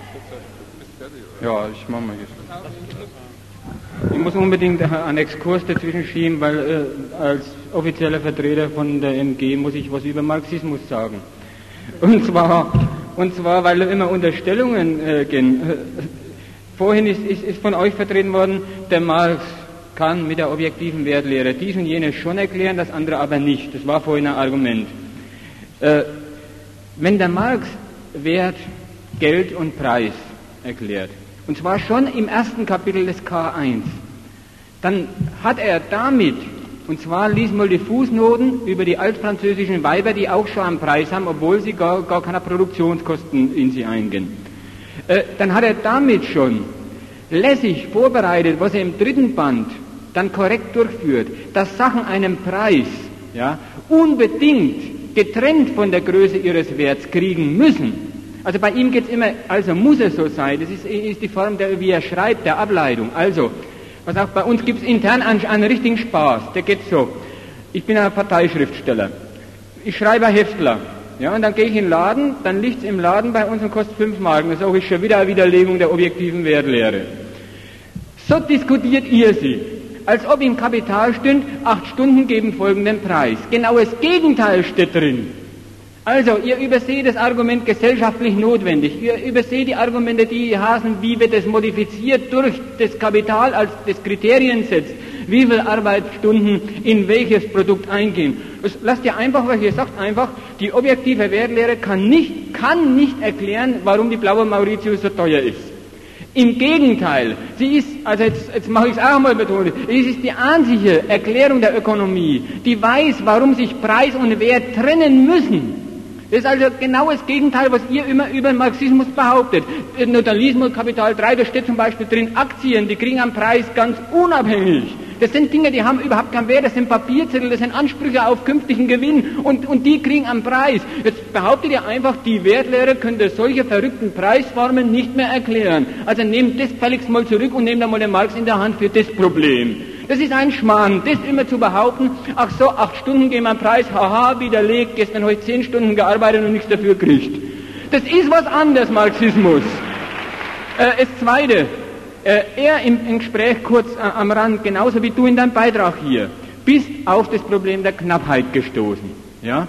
Ja, ich mache mal hier. Ich muss unbedingt einen Exkurs dazwischen schieben, weil äh, als offizieller Vertreter von der M G muss ich was über Marxismus sagen. Und zwar, und zwar weil da immer Unterstellungen äh, gehen. Vorhin ist, ist, ist von euch vertreten worden, der Marx kann mit der objektiven Wertlehre dies und jenes schon erklären, das andere aber nicht. Das war vorhin ein Argument. Äh, wenn der Marx Wert, Geld und Preis erklärt, und zwar schon im ersten Kapitel des K eins, dann hat er damit, und zwar lies mal die Fußnoten über die altfranzösischen Weiber, die auch schon einen Preis haben, obwohl sie gar, gar keine Produktionskosten in sie eingehen. Äh, dann hat er damit schon lässig vorbereitet, was er im dritten Band dann korrekt durchführt, dass Sachen einen Preis, ja, unbedingt getrennt von der Größe ihres Werts kriegen müssen. Also bei ihm geht es immer, also muss es so sein, das ist, ist die Form, der, wie er schreibt, der Ableitung. Also, was auch bei uns gibt es intern einen, einen richtigen Spaß, der geht so. Ich bin ein Parteischriftsteller, ich schreibe ein Heftler, ja, und dann gehe ich in den Laden, dann liegt es im Laden bei uns und kostet fünf Mark, das ist auch schon wieder eine Widerlegung der objektiven Wertlehre. So diskutiert ihr sie, als ob im Kapital stünd, acht Stunden geben folgenden Preis. Genau das Gegenteil steht drin. Also, ihr überseht das Argument gesellschaftlich notwendig, ihr überseht die Argumente, die hasen, wie wird es modifiziert durch das Kapital als das Kriterien setzt, wie viele Arbeitsstunden in welches Produkt eingehen. Das lasst ihr einfach, weil ihr sagt einfach, die objektive Wertlehre kann nicht, kann nicht erklären, warum die blaue Mauritius so teuer ist. Im Gegenteil, sie ist, also jetzt, jetzt mache ich es auch mal betonen, es ist die einzige Erklärung der Ökonomie, die weiß, warum sich Preis und Wert trennen müssen. Das ist also genau das Gegenteil, was ihr immer über den Marxismus behauptet. Und da liest mal Kapital drei, da steht zum Beispiel drin, Aktien, die kriegen einen Preis ganz unabhängig. Das sind Dinge, die haben überhaupt keinen Wert, das sind Papierzettel, das sind Ansprüche auf künftigen Gewinn und, und die kriegen einen Preis. Jetzt behauptet ihr einfach, die Wertlehre könnte solche verrückten Preisformen nicht mehr erklären. Also nehmt das gefälligst mal zurück und nehmt einmal den Marx in der Hand für das Problem. Das ist ein Schmarrn, das immer zu behaupten, ach so, acht Stunden geben wir einen Preis, haha, widerlegt, gestern habe ich zehn Stunden gearbeitet und nichts dafür gekriegt. Das ist was anderes, Marxismus. Äh, das Zweite, äh, er im, im Gespräch kurz äh, am Rand, genauso wie du in deinem Beitrag hier, bist auf das Problem der Knappheit gestoßen. Ja?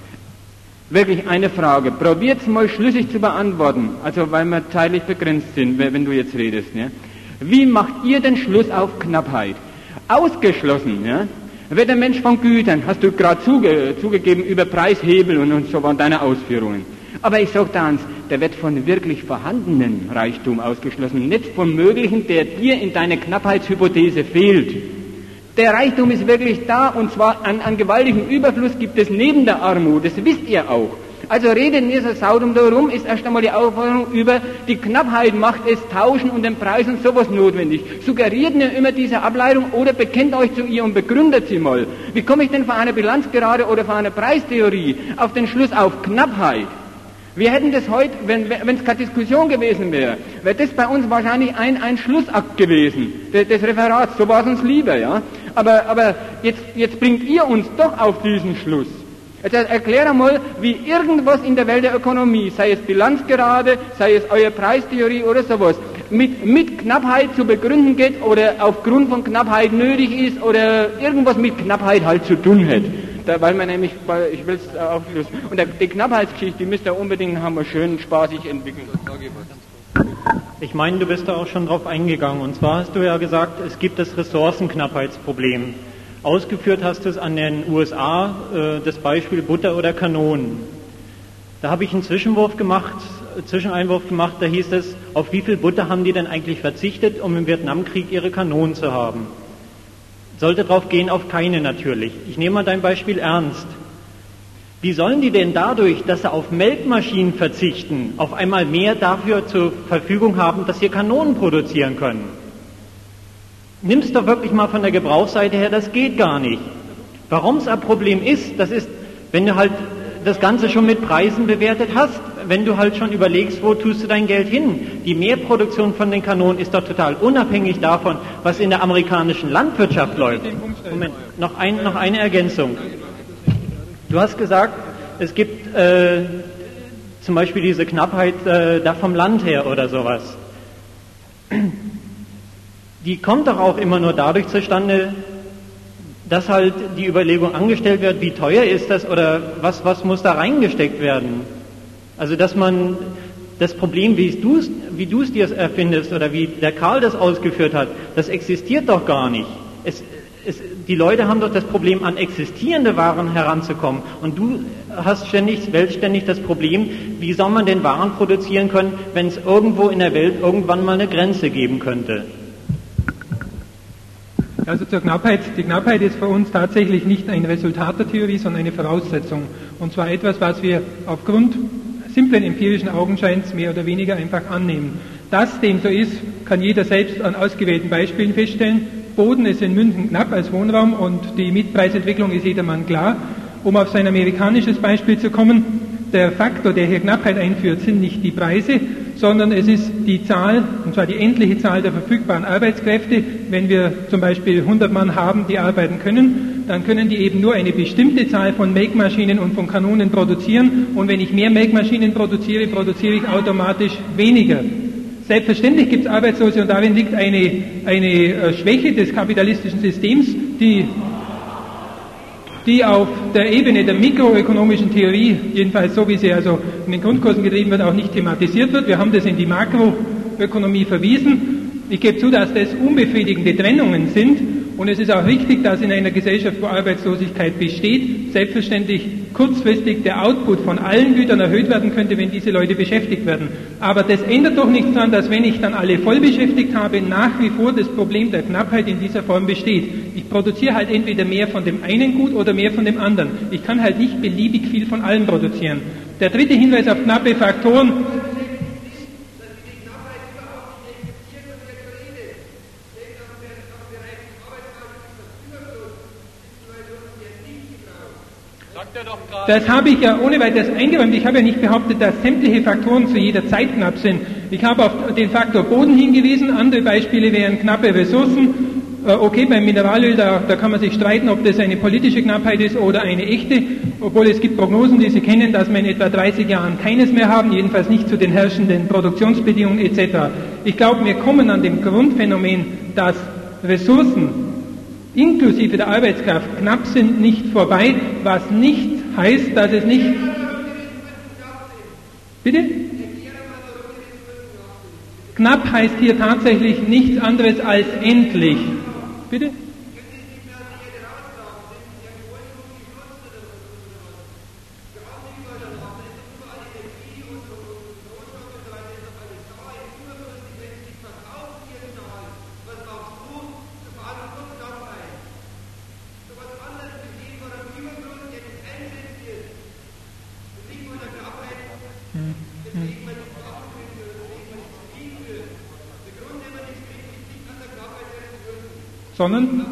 Wirklich eine Frage, probiert's mal schlüssig zu beantworten, also weil wir zeitlich begrenzt sind, wenn du jetzt redest. Ja? Wie macht ihr den Schluss auf Knappheit? Ausgeschlossen, ja, wird der Mensch von Gütern, hast du gerade zuge, zugegeben, über Preishebel und, und so waren deine Ausführungen. Aber ich sage da eins, der wird von wirklich vorhandenen Reichtum ausgeschlossen, nicht vom möglichen, der dir in deiner Knappheitshypothese fehlt. Der Reichtum ist wirklich da und zwar an, an gewaltigem Überfluss gibt es neben der Armut, das wisst ihr auch. Also redet mir so Saudum darum, ist erst einmal die Aufforderung über die Knappheit macht es Tauschen und den Preis und sowas notwendig. Suggeriert mir immer diese Ableitung oder bekennt euch zu ihr und begründet sie mal. Wie komme ich denn von einer Bilanzgerade oder von einer Preistheorie auf den Schluss auf Knappheit? Wir hätten das heute, wenn es keine Diskussion gewesen wäre, wäre das bei uns wahrscheinlich ein, ein Schlussakt gewesen, des, des Referats, so war es uns lieber, ja. Aber, aber jetzt, jetzt bringt ihr uns doch auf diesen Schluss. Jetzt erkläre mal, wie irgendwas in der Welt der Ökonomie, sei es Bilanzgerade, sei es eure Preistheorie oder sowas, mit, mit Knappheit zu begründen geht oder aufgrund von Knappheit nötig ist oder irgendwas mit Knappheit halt zu tun hat. Da, weil man nämlich, ich will es auf Schluss, und der, die Knappheitsgeschichte, die müsst ihr unbedingt haben, wir schön spaßig entwickeln. Ich meine, du bist da auch schon drauf eingegangen, und zwar hast du ja gesagt, es gibt das Ressourcenknappheitsproblem. Ausgeführt hast du es an den U S A, äh, das Beispiel Butter oder Kanonen. Da habe ich einen Zwischenwurf gemacht, Zwischeneinwurf gemacht, da hieß es, auf wie viel Butter haben die denn eigentlich verzichtet, um im Vietnamkrieg ihre Kanonen zu haben? Sollte drauf gehen, auf keine natürlich. Ich nehme mal dein Beispiel ernst. Wie sollen die denn dadurch, dass sie auf Melkmaschinen verzichten, auf einmal mehr dafür zur Verfügung haben, dass sie Kanonen produzieren können? Nimm's doch wirklich mal von der Gebrauchsseite her, das geht gar nicht. Warum es ein Problem ist, das ist, wenn du halt das Ganze schon mit Preisen bewertet hast, wenn du halt schon überlegst, wo tust du dein Geld hin? Die Mehrproduktion von den Kanonen ist doch total unabhängig davon, was in der amerikanischen Landwirtschaft läuft. Moment, noch, ein, noch eine Ergänzung. Du hast gesagt, es gibt äh, zum Beispiel diese Knappheit äh, da vom Land her oder sowas. Die kommt doch auch immer nur dadurch zustande, dass halt die Überlegung angestellt wird, wie teuer ist das oder was, was muss da reingesteckt werden. Also dass man das Problem, wie du es wie du es dir erfindest oder wie der Karl das ausgeführt hat, das existiert doch gar nicht. Es, es, die Leute haben doch das Problem, an existierende Waren heranzukommen. Und du hast ständig, weltständig das Problem, wie soll man denn Waren produzieren können, wenn es irgendwo in der Welt irgendwann mal eine Grenze geben könnte? Also zur Knappheit. Die Knappheit ist für uns tatsächlich nicht ein Resultat der Theorie, sondern eine Voraussetzung. Und zwar etwas, was wir aufgrund simplen empirischen Augenscheins mehr oder weniger einfach annehmen. Dass dem so ist, kann jeder selbst an ausgewählten Beispielen feststellen. Boden ist in München knapp als Wohnraum und die Mietpreisentwicklung ist jedermann klar. Um auf sein amerikanisches Beispiel zu kommen, der Faktor, der hier Knappheit einführt, sind nicht die Preise, sondern es ist die Zahl, und zwar die endliche Zahl der verfügbaren Arbeitskräfte. Wenn wir zum Beispiel hundert Mann haben, die arbeiten können, dann können die eben nur eine bestimmte Zahl von Melkmaschinen und von Kanonen produzieren. Und wenn ich mehr Melkmaschinen produziere, produziere ich automatisch weniger. Selbstverständlich gibt es Arbeitslose und darin liegt eine, eine Schwäche des kapitalistischen Systems, die die auf der Ebene der mikroökonomischen Theorie, jedenfalls so wie sie also in den Grundkursen getrieben wird, auch nicht thematisiert wird. Wir haben das in die Makroökonomie verwiesen. Ich gebe zu, dass das unbefriedigende Trennungen sind und es ist auch richtig, dass in einer Gesellschaft, wo Arbeitslosigkeit besteht, selbstverständlich kurzfristig der Output von allen Gütern erhöht werden könnte, wenn diese Leute beschäftigt werden. Aber das ändert doch nichts daran, dass wenn ich dann alle voll beschäftigt habe, nach wie vor das Problem der Knappheit in dieser Form besteht. Ich produziere halt entweder mehr von dem einen Gut oder mehr von dem anderen. Ich kann halt nicht beliebig viel von allem produzieren. Der dritte Hinweis auf knappe Faktoren. Das habe ich ja ohne weiteres eingeräumt. Ich habe ja nicht behauptet, dass sämtliche Faktoren zu jeder Zeit knapp sind. Ich habe auf den Faktor Boden hingewiesen. Andere Beispiele wären knappe Ressourcen. Okay, beim Mineralöl, da, da kann man sich streiten, ob das eine politische Knappheit ist oder eine echte, obwohl es gibt Prognosen, die Sie kennen, dass wir in etwa dreißig Jahren keines mehr haben, jedenfalls nicht zu den herrschenden Produktionsbedingungen et cetera. Ich glaube, wir kommen an dem Grundphänomen, dass Ressourcen inklusive der Arbeitskraft knapp sind, nicht vorbei, was nicht heißt, dass es nicht... Bitte? Knapp heißt hier tatsächlich nichts anderes als endlich. Bitte? Sondern?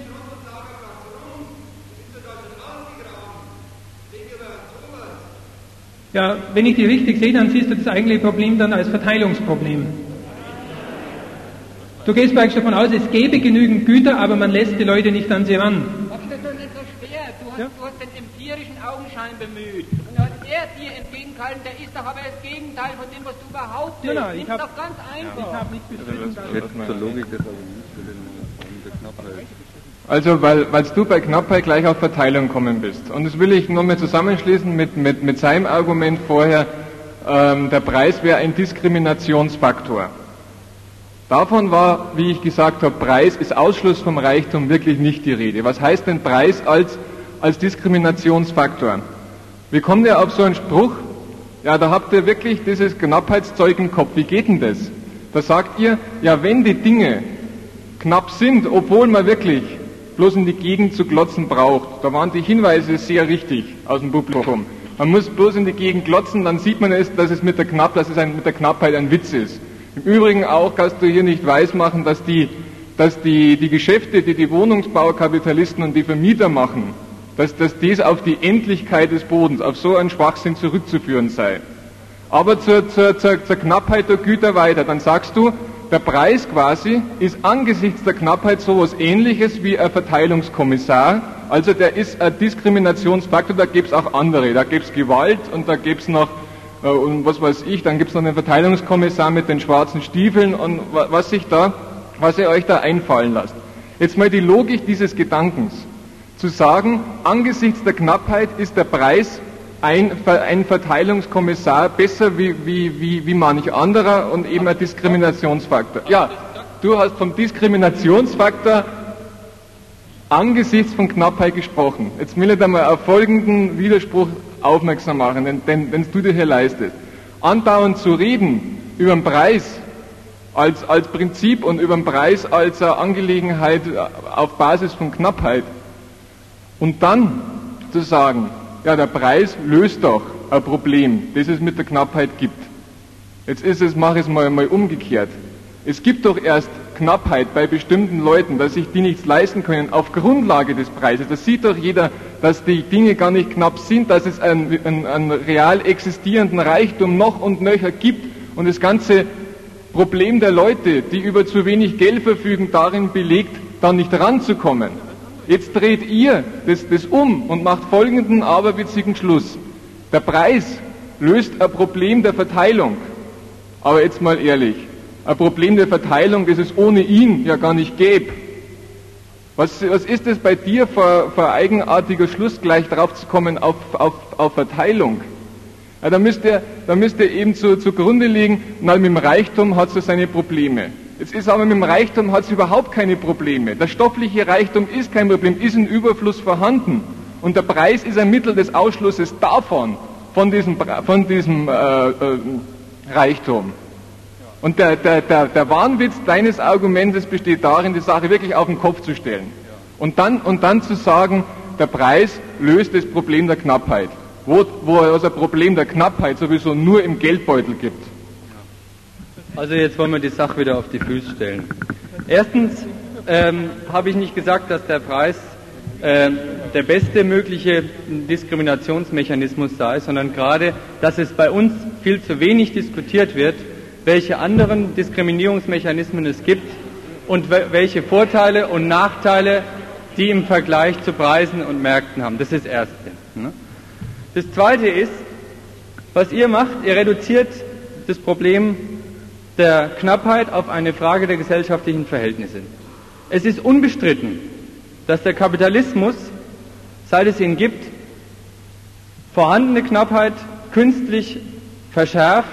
Ja, wenn ich die richtig sehe, dann siehst du das eigentliche Problem dann als Verteilungsproblem. Du gehst praktisch davon aus, es gäbe genügend Güter, aber man lässt die Leute nicht an sie ran. Aber das ist doch nicht so schwer. Du hast, ja? du hast den empirischen Augenschein bemüht. Und da hat er dir entgegengehalten, der ist doch aber das Gegenteil von dem, was du behauptest. Genau, ich hab, doch ganz einfach. Ich habe nicht bestritten, dass zur Logik des Arguments für den Knappheit. Also, weil, weil du bei Knappheit gleich auf Verteilung kommen bist. Und das will ich nochmal zusammenschließen mit, mit, mit seinem Argument vorher, ähm, der Preis wäre ein Diskriminationsfaktor. Davon war, wie ich gesagt habe, Preis ist Ausschluss vom Reichtum wirklich nicht die Rede. Was heißt denn Preis als, als Diskriminationsfaktor? Wie kommt ihr auf so einen Spruch? Ja, da habt ihr wirklich dieses Knappheitszeug im Kopf. Wie geht denn das? Da sagt ihr, ja, wenn die Dinge knapp sind, obwohl man wirklich bloß in die Gegend zu glotzen braucht. Da waren die Hinweise sehr richtig aus dem Publikum. Man muss bloß in die Gegend glotzen, dann sieht man es, dass es mit der, Knapp, dass es ein, mit der Knappheit ein Witz ist. Im Übrigen auch kannst du hier nicht weismachen, dass die, dass die, die Geschäfte, die die Wohnungsbaukapitalisten und die Vermieter machen, dass, dass dies auf die Endlichkeit des Bodens, auf so einen Schwachsinn zurückzuführen sei. Aber zur, zur, zur, zur Knappheit der Güter weiter, dann sagst du, der Preis quasi ist angesichts der Knappheit sowas Ähnliches wie ein Verteilungskommissar. Also der ist ein Diskriminationsfaktor, da gibt's auch andere. Da gibt's Gewalt und da gibt's noch, äh, und was weiß ich, dann gibt's noch einen Verteilungskommissar mit den schwarzen Stiefeln und was sich da, was ihr euch da einfallen lasst. Jetzt mal die Logik dieses Gedankens. zu sagen, angesichts der Knappheit ist der Preis ein, ein Verteilungskommissar besser wie, wie, wie, wie manch anderer und eben ein Diskriminationsfaktor. Ja, du hast vom Diskriminationsfaktor angesichts von Knappheit gesprochen. Jetzt will ich da mal auf folgenden Widerspruch aufmerksam machen, den, den, den du dir hier leistest. Andauernd zu reden über den Preis als, als Prinzip und über den Preis als eine Angelegenheit auf Basis von Knappheit und dann zu sagen, ja, der Preis löst doch ein Problem, das es mit der Knappheit gibt. Jetzt ist es, mache ich es mal, mal umgekehrt. Es gibt doch erst Knappheit bei bestimmten Leuten, dass sich die nichts leisten können auf Grundlage des Preises. Das sieht doch jeder, dass die Dinge gar nicht knapp sind, dass es einen, einen, einen real existierenden Reichtum noch und nöcher gibt und das ganze Problem der Leute, die über zu wenig Geld verfügen, darin belegt, dann nicht ranzukommen. Jetzt dreht ihr das, das um und macht folgenden aberwitzigen Schluss. Der Preis löst ein Problem der Verteilung. Aber jetzt mal ehrlich, ein Problem der Verteilung, das es ohne ihn ja gar nicht gäbe. Was, was ist es bei dir für, für eigenartiger Schluss, gleich drauf zu kommen auf, auf, auf Verteilung? Ja, da müsst ihr, da müsst ihr eben zu, zugrunde legen, na, mit dem Reichtum hat es seine Probleme. Jetzt ist aber mit dem Reichtum hat es überhaupt keine Probleme. Der stoffliche Reichtum ist kein Problem, ist ein Überfluss vorhanden. Und der Preis ist ein Mittel des Ausschlusses davon, von diesem, von diesem äh, äh, Reichtum. Und der, der, der, der Wahnwitz deines Argumentes besteht darin, die Sache wirklich auf den Kopf zu stellen. Und dann, und dann zu sagen, der Preis löst das Problem der Knappheit. Wo, wo es ein Problem der Knappheit sowieso nur im Geldbeutel gibt. Also jetzt wollen wir die Sache wieder auf die Füße stellen. Erstens ähm, habe ich nicht gesagt, dass der Preis äh, der beste mögliche Diskriminationsmechanismus sei, sondern gerade, dass es bei uns viel zu wenig diskutiert wird, welche anderen Diskriminierungsmechanismen es gibt und welche Vorteile und Nachteile die im Vergleich zu Preisen und Märkten haben. Das ist das Erste. Das Zweite ist, was ihr macht, ihr reduziert das Problem der Knappheit auf eine Frage der gesellschaftlichen Verhältnisse. Es ist unbestritten, dass der Kapitalismus, seit es ihn gibt, vorhandene Knappheit künstlich verschärft,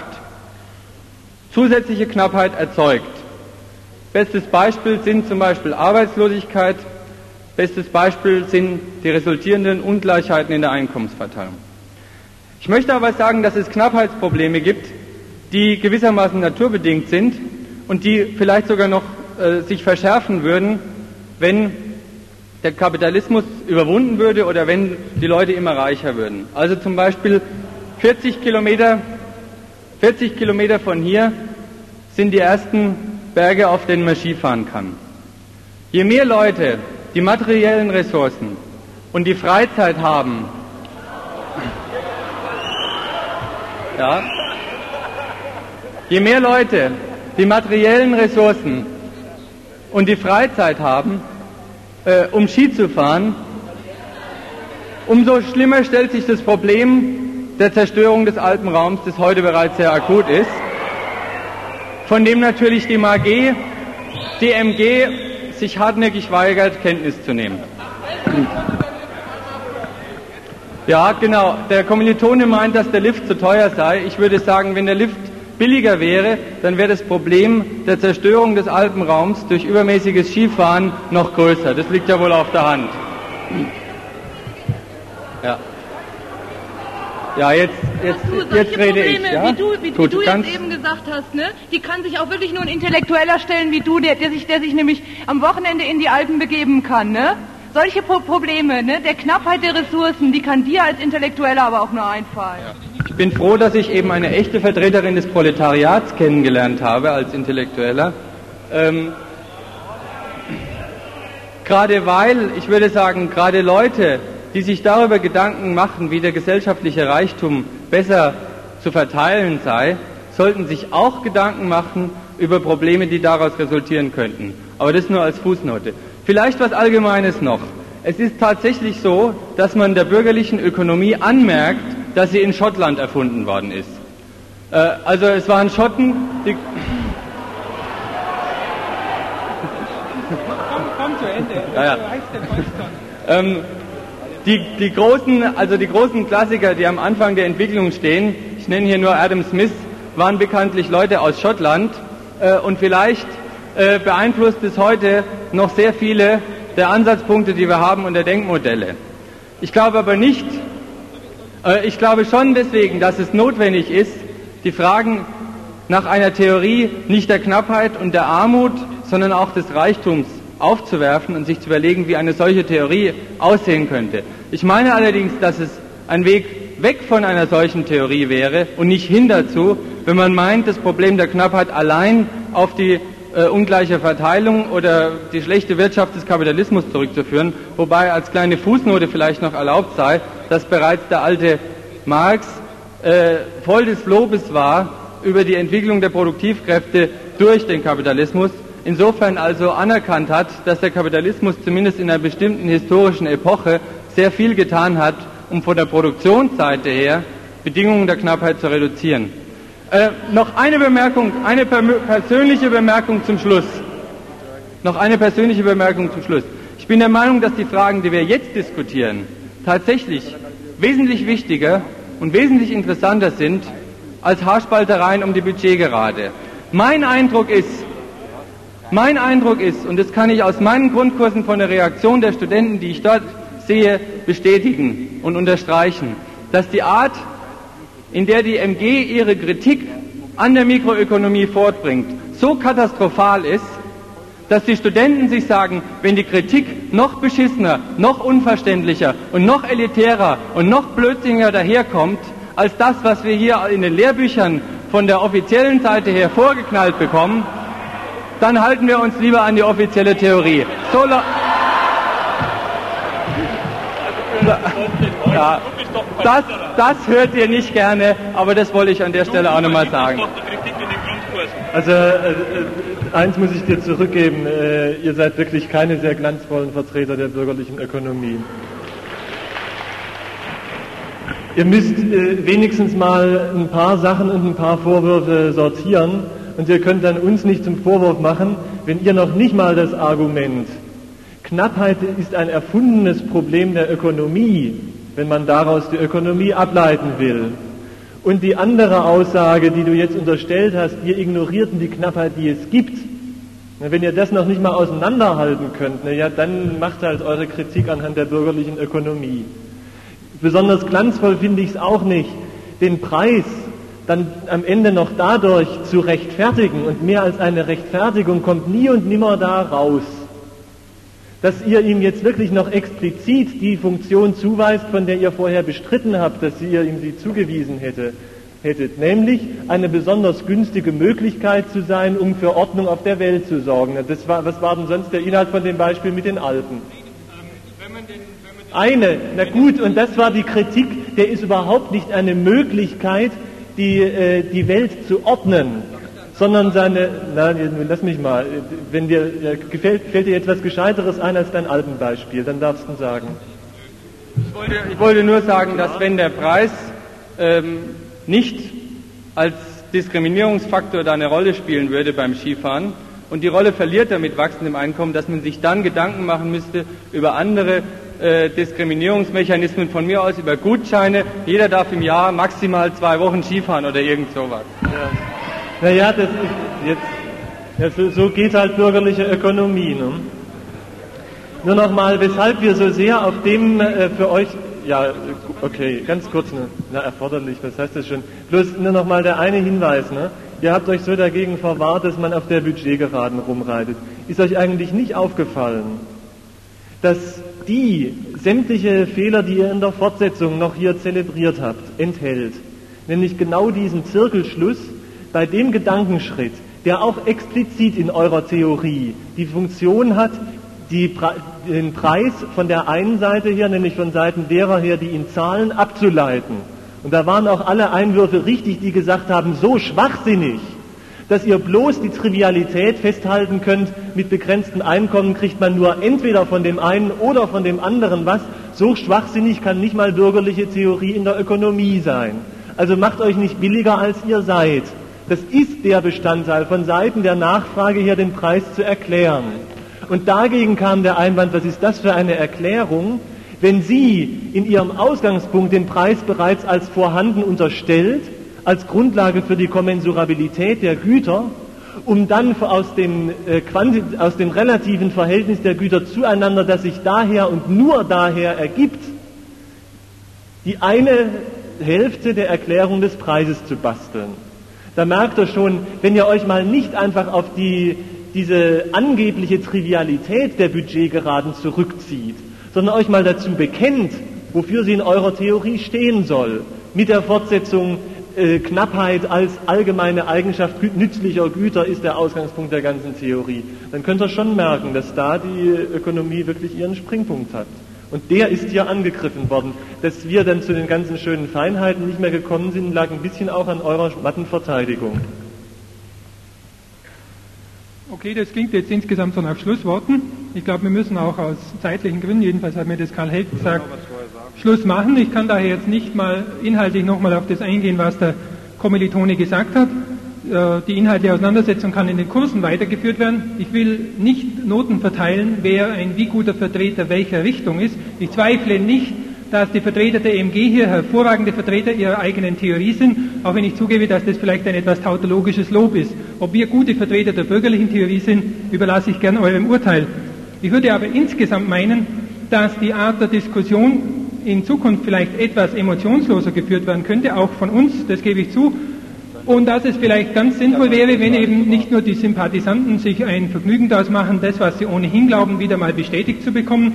zusätzliche Knappheit erzeugt. Bestes Beispiel sind zum Beispiel Arbeitslosigkeit, bestes Beispiel sind die resultierenden Ungleichheiten in der Einkommensverteilung. Ich möchte aber sagen, dass es Knappheitsprobleme gibt, die gewissermaßen naturbedingt sind und die vielleicht sogar noch äh, sich verschärfen würden, wenn der Kapitalismus überwunden würde oder wenn die Leute immer reicher würden. Also zum Beispiel vierzig Kilometer, vierzig Kilometer von hier sind die ersten Berge, auf denen man Skifahren kann. Je mehr Leute die materiellen Ressourcen und die Freizeit haben, ja, je mehr Leute die materiellen Ressourcen und die Freizeit haben, äh, um Ski zu fahren, umso schlimmer stellt sich das Problem der Zerstörung des Alpenraums, das heute bereits sehr akut ist, von dem natürlich die M A G, die M G sich hartnäckig weigert, Kenntnis zu nehmen. Ja, genau. Der Kommilitone meint, dass der Lift zu teuer sei. Ich würde sagen, wenn der Lift billiger wäre, dann wäre das Problem der Zerstörung des Alpenraums durch übermäßiges Skifahren noch größer. Das liegt ja wohl auf der Hand. Ja. Ja, jetzt, jetzt, du, jetzt rede Probleme, ich. Ja? Wie du, wie, Gut, wie du ganz jetzt eben gesagt hast, ne? Die kann sich auch wirklich nur ein Intellektueller stellen wie du, der, der, sich, der sich nämlich am Wochenende in die Alpen begeben kann. Ne? Solche Pro Probleme, ne? Der Knappheit der Ressourcen, die kann dir als Intellektueller aber auch nur einfallen. Ja. Ich bin froh, dass ich eben eine echte Vertreterin des Proletariats kennengelernt habe als Intellektueller. Ähm, gerade weil, ich würde sagen, gerade Leute, die sich darüber Gedanken machen, wie der gesellschaftliche Reichtum besser zu verteilen sei, sollten sich auch Gedanken machen über Probleme, die daraus resultieren könnten. Aber das nur als Fußnote. Vielleicht was Allgemeines noch. Es ist tatsächlich so, dass man der bürgerlichen Ökonomie anmerkt, dass sie in Schottland erfunden worden ist. Äh, also es waren Schotten, die... Komm, komm zu Ende. Ja, ja. Ähm, die, die, großen, also die großen Klassiker, die am Anfang der Entwicklung stehen, ich nenne hier nur Adam Smith, waren bekanntlich Leute aus Schottland äh, und vielleicht äh, beeinflusst bis heute noch sehr viele der Ansatzpunkte, die wir haben und der Denkmodelle. Ich glaube aber nicht, äh, ich glaube schon deswegen, dass es notwendig ist, die Fragen nach einer Theorie nicht der Knappheit und der Armut, sondern auch des Reichtums aufzuwerfen und sich zu überlegen, wie eine solche Theorie aussehen könnte. Ich meine allerdings, dass es ein Weg weg von einer solchen Theorie wäre und nicht hin dazu, wenn man meint, das Problem der Knappheit allein auf die äh, ungleiche Verteilung oder die schlechte Wirtschaft des Kapitalismus zurückzuführen, wobei als kleine Fußnote vielleicht noch erlaubt sei, dass bereits der alte Marx äh, voll des Lobes war über die Entwicklung der Produktivkräfte durch den Kapitalismus, insofern also anerkannt hat, dass der Kapitalismus zumindest in einer bestimmten historischen Epoche sehr viel getan hat, um von der Produktionsseite her Bedingungen der Knappheit zu reduzieren. Äh, noch eine Bemerkung, eine per persönliche Bemerkung zum Schluss. Noch eine persönliche Bemerkung zum Schluss. Ich bin der Meinung, dass die Fragen, die wir jetzt diskutieren, tatsächlich wesentlich wichtiger und wesentlich interessanter sind als Haarspaltereien um die Budgetgerade. Mein Eindruck ist, mein Eindruck ist, und das kann ich aus meinen Grundkursen von der Reaktion der Studenten, die ich dort sehe, bestätigen und unterstreichen, dass die Art, in der die M G ihre Kritik an der Mikroökonomie fortbringt, so katastrophal ist, dass die Studenten sich sagen, wenn die Kritik noch beschissener, noch unverständlicher und noch elitärer und noch blödsinniger daherkommt, als das, was wir hier in den Lehrbüchern von der offiziellen Seite her vorgeknallt bekommen, dann halten wir uns lieber an die offizielle Theorie. So ja, das, das hört ihr nicht gerne, aber das wollte ich an der Stelle auch nochmal sagen. Also äh, eins muss ich dir zurückgeben, äh, ihr seid wirklich keine sehr glanzvollen Vertreter der bürgerlichen Ökonomie. Ihr müsst äh, wenigstens mal ein paar Sachen und ein paar Vorwürfe sortieren und ihr könnt dann uns nicht zum Vorwurf machen, wenn ihr noch nicht mal das Argument Knappheit ist ein erfundenes Problem der Ökonomie, wenn man daraus die Ökonomie ableiten will. Und die andere Aussage, die du jetzt unterstellt hast, wir ignorierten die Knappheit, die es gibt. Wenn ihr das noch nicht mal auseinanderhalten könnt, na ja, dann macht halt eure Kritik anhand der bürgerlichen Ökonomie. Besonders glanzvoll finde ich es auch nicht, den Preis dann am Ende noch dadurch zu rechtfertigen, und mehr als eine Rechtfertigung kommt nie und nimmer da raus, dass ihr ihm jetzt wirklich noch explizit die Funktion zuweist, von der ihr vorher bestritten habt, dass ihr ihm sie zugewiesen hätte, hättet, nämlich eine besonders günstige Möglichkeit zu sein, um für Ordnung auf der Welt zu sorgen. Das war, was war denn sonst der Inhalt von dem Beispiel mit den Alpen? Eine, na gut, und das war die Kritik, der ist überhaupt nicht eine Möglichkeit, die, äh, die Welt zu ordnen, sondern seine, na, lass mich mal, wenn dir, gefällt, fällt dir etwas Gescheiteres ein als dein Alpenbeispiel, dann darfst du sagen. Ich wollte, ich wollte nur sagen, dass wenn der Preis ähm, nicht als Diskriminierungsfaktor da eine Rolle spielen würde beim Skifahren und die Rolle verliert er mit wachsendem Einkommen, dass man sich dann Gedanken machen müsste über andere äh, Diskriminierungsmechanismen, von mir aus über Gutscheine, jeder darf im Jahr maximal zwei Wochen Skifahren oder irgend sowas. Ja. Naja, das ist jetzt, ja, so, so geht halt bürgerliche Ökonomie. Ne? Nur nochmal, weshalb wir so sehr auf dem äh, für euch, ja, okay, ganz kurz, ne? Na, erforderlich, was heißt das schon? Bloß nur nochmal der eine Hinweis, ne? Ihr habt euch so dagegen verwahrt, dass man auf der Budgetgeraden rumreitet. Ist euch eigentlich nicht aufgefallen, dass die sämtliche Fehler, die ihr in der Fortsetzung noch hier zelebriert habt, enthält, nämlich genau diesen Zirkelschluss, bei dem Gedankenschritt, der auch explizit in eurer Theorie die Funktion hat, die, den Preis von der einen Seite her, nämlich von Seiten derer her, die ihn zahlen, abzuleiten. Und da waren auch alle Einwürfe richtig, die gesagt haben, so schwachsinnig, dass ihr bloß die Trivialität festhalten könnt, mit begrenztem Einkommen kriegt man nur entweder von dem einen oder von dem anderen was. So schwachsinnig kann nicht mal bürgerliche Theorie in der Ökonomie sein. Also macht euch nicht billiger, als ihr seid. Das ist der Bestandteil, von Seiten der Nachfrage her den Preis zu erklären. Und dagegen kam der Einwand, was ist das für eine Erklärung, wenn Sie in Ihrem Ausgangspunkt den Preis bereits als vorhanden unterstellt, als Grundlage für die Kommensurabilität der Güter, um dann aus dem, äh, Quanti- aus dem relativen Verhältnis der Güter zueinander, das sich daher und nur daher ergibt, die eine Hälfte der Erklärung des Preises zu basteln. Da merkt ihr schon, wenn ihr euch mal nicht einfach auf die, diese angebliche Trivialität der Budgetgeraden zurückzieht, sondern euch mal dazu bekennt, wofür sie in eurer Theorie stehen soll, mit der Fortsetzung äh, Knappheit als allgemeine Eigenschaft nützlicher Güter ist der Ausgangspunkt der ganzen Theorie, dann könnt ihr schon merken, dass da die Ökonomie wirklich ihren Springpunkt hat. Und der ist hier angegriffen worden. Dass wir dann zu den ganzen schönen Feinheiten nicht mehr gekommen sind, lag ein bisschen auch an eurer matten Verteidigung. Okay, das klingt jetzt insgesamt so nach Schlussworten. Ich glaube, wir müssen auch aus zeitlichen Gründen, jedenfalls hat mir das Karl Held gesagt, Schluss machen. Ich kann daher jetzt nicht mal inhaltlich nochmal auf das eingehen, was der Kommilitone gesagt hat. Die inhaltliche Auseinandersetzung kann in den Kursen weitergeführt werden. Ich will nicht Noten verteilen, wer ein wie guter Vertreter welcher Richtung ist. Ich zweifle nicht, dass die Vertreter der E M G hier hervorragende Vertreter ihrer eigenen Theorie sind, auch wenn ich zugebe, dass das vielleicht ein etwas tautologisches Lob ist. Ob wir gute Vertreter der bürgerlichen Theorie sind, überlasse ich gern eurem Urteil. Ich würde aber insgesamt meinen, dass die Art der Diskussion in Zukunft vielleicht etwas emotionsloser geführt werden könnte, auch von uns, das gebe ich zu, und dass es vielleicht ganz sinnvoll wäre, wenn eben nicht nur die Sympathisanten sich ein Vergnügen daraus machen, das, was sie ohnehin glauben, wieder mal bestätigt zu bekommen.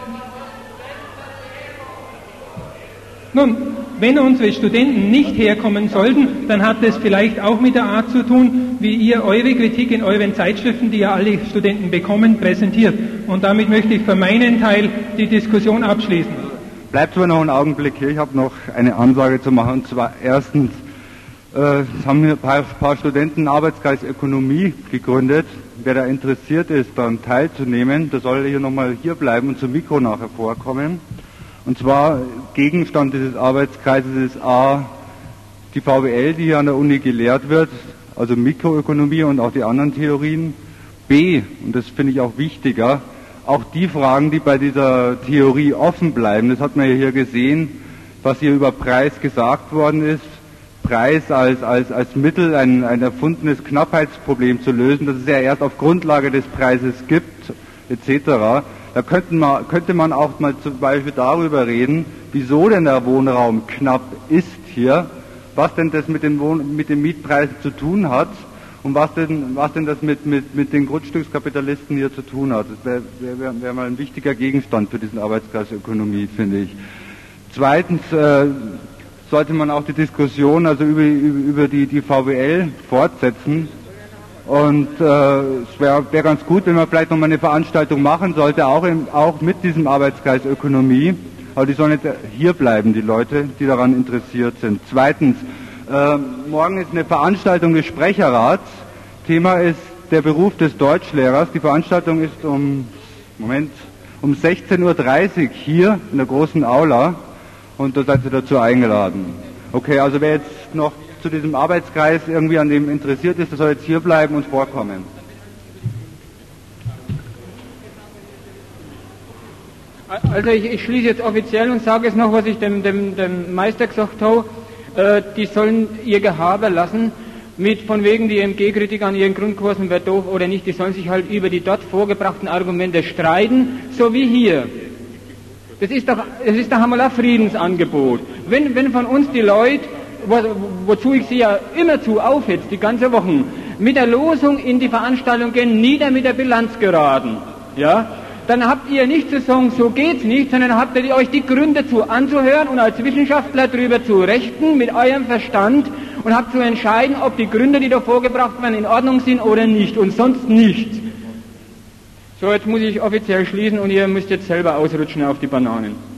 Nun, wenn unsere Studenten nicht herkommen sollten, dann hat das vielleicht auch mit der Art zu tun, wie ihr eure Kritik in euren Zeitschriften, die ja alle Studenten bekommen, präsentiert. Und damit möchte ich für meinen Teil die Diskussion abschließen. Bleibt aber noch einen Augenblick hier, ich habe noch eine Ansage zu machen. Und zwar erstens, äh, es haben hier ein paar, paar Studenten einen Arbeitskreis Ökonomie gegründet. Wer da interessiert ist, daran teilzunehmen, der soll hier nochmal hier bleiben und zum Mikro nachher vorkommen. Und zwar Gegenstand dieses Arbeitskreises ist A, die V W L, die hier an der Uni gelehrt wird, also Mikroökonomie und auch die anderen Theorien. B, und das finde ich auch wichtiger, auch die Fragen, die bei dieser Theorie offen bleiben. Das hat man ja hier gesehen, was hier über Preis gesagt worden ist. Preis als, als, als Mittel, ein, ein erfundenes Knappheitsproblem zu lösen, das es ja erst auf Grundlage des Preises gibt, et cetera. Da könnten man, könnte man auch mal zum Beispiel darüber reden, wieso denn der Wohnraum knapp ist hier, was denn das mit den, Wohn- mit den Mietpreisen zu tun hat und was denn, was denn das mit, mit, mit den Grundstückskapitalisten hier zu tun hat. Das wäre wär, wär mal ein wichtiger Gegenstand für diesen Arbeitskreis Ökonomie, finde ich. Zweitens äh, sollte man auch die Diskussion also über, über, über die, die V W L fortsetzen. Und äh, es wäre wär ganz gut, wenn man vielleicht noch mal eine Veranstaltung machen sollte, auch, im, auch mit diesem Arbeitskreis Ökonomie. Aber die sollen nicht hier bleiben, die Leute, die daran interessiert sind. Zweitens, äh, morgen ist eine Veranstaltung des Sprecherrats. Thema ist der Beruf des Deutschlehrers. Die Veranstaltung ist um, Moment, um sechzehn Uhr dreißig hier in der großen Aula. Und da seid ihr dazu eingeladen. Okay, also wer jetzt noch zu diesem Arbeitskreis irgendwie an dem interessiert ist, der soll jetzt hier bleiben und vorkommen. Also ich, ich schließe jetzt offiziell und sage jetzt noch, was ich dem, dem, dem Meister gesagt habe, äh, die sollen ihr Gehabe lassen, mit von wegen die E M G-Kritik an ihren Grundkursen wäre doof oder nicht, die sollen sich halt über die dort vorgebrachten Argumente streiten, so wie hier. Das ist doch, das ist doch einmal ein Friedensangebot. Wenn, wenn von uns die Leute, wo, wozu ich sie ja immerzu aufhetze, die ganze Woche, mit der Losung in die Veranstaltung gehen, nieder mit der Bilanz geraten, ja, dann habt ihr nicht zu sagen, so geht's nicht, sondern habt ihr euch die Gründe zu anzuhören und als Wissenschaftler darüber zu rechten mit eurem Verstand und habt zu entscheiden, ob die Gründe, die da vorgebracht werden, in Ordnung sind oder nicht und sonst nicht. So, jetzt muss ich offiziell schließen und ihr müsst jetzt selber ausrutschen auf die Bananen.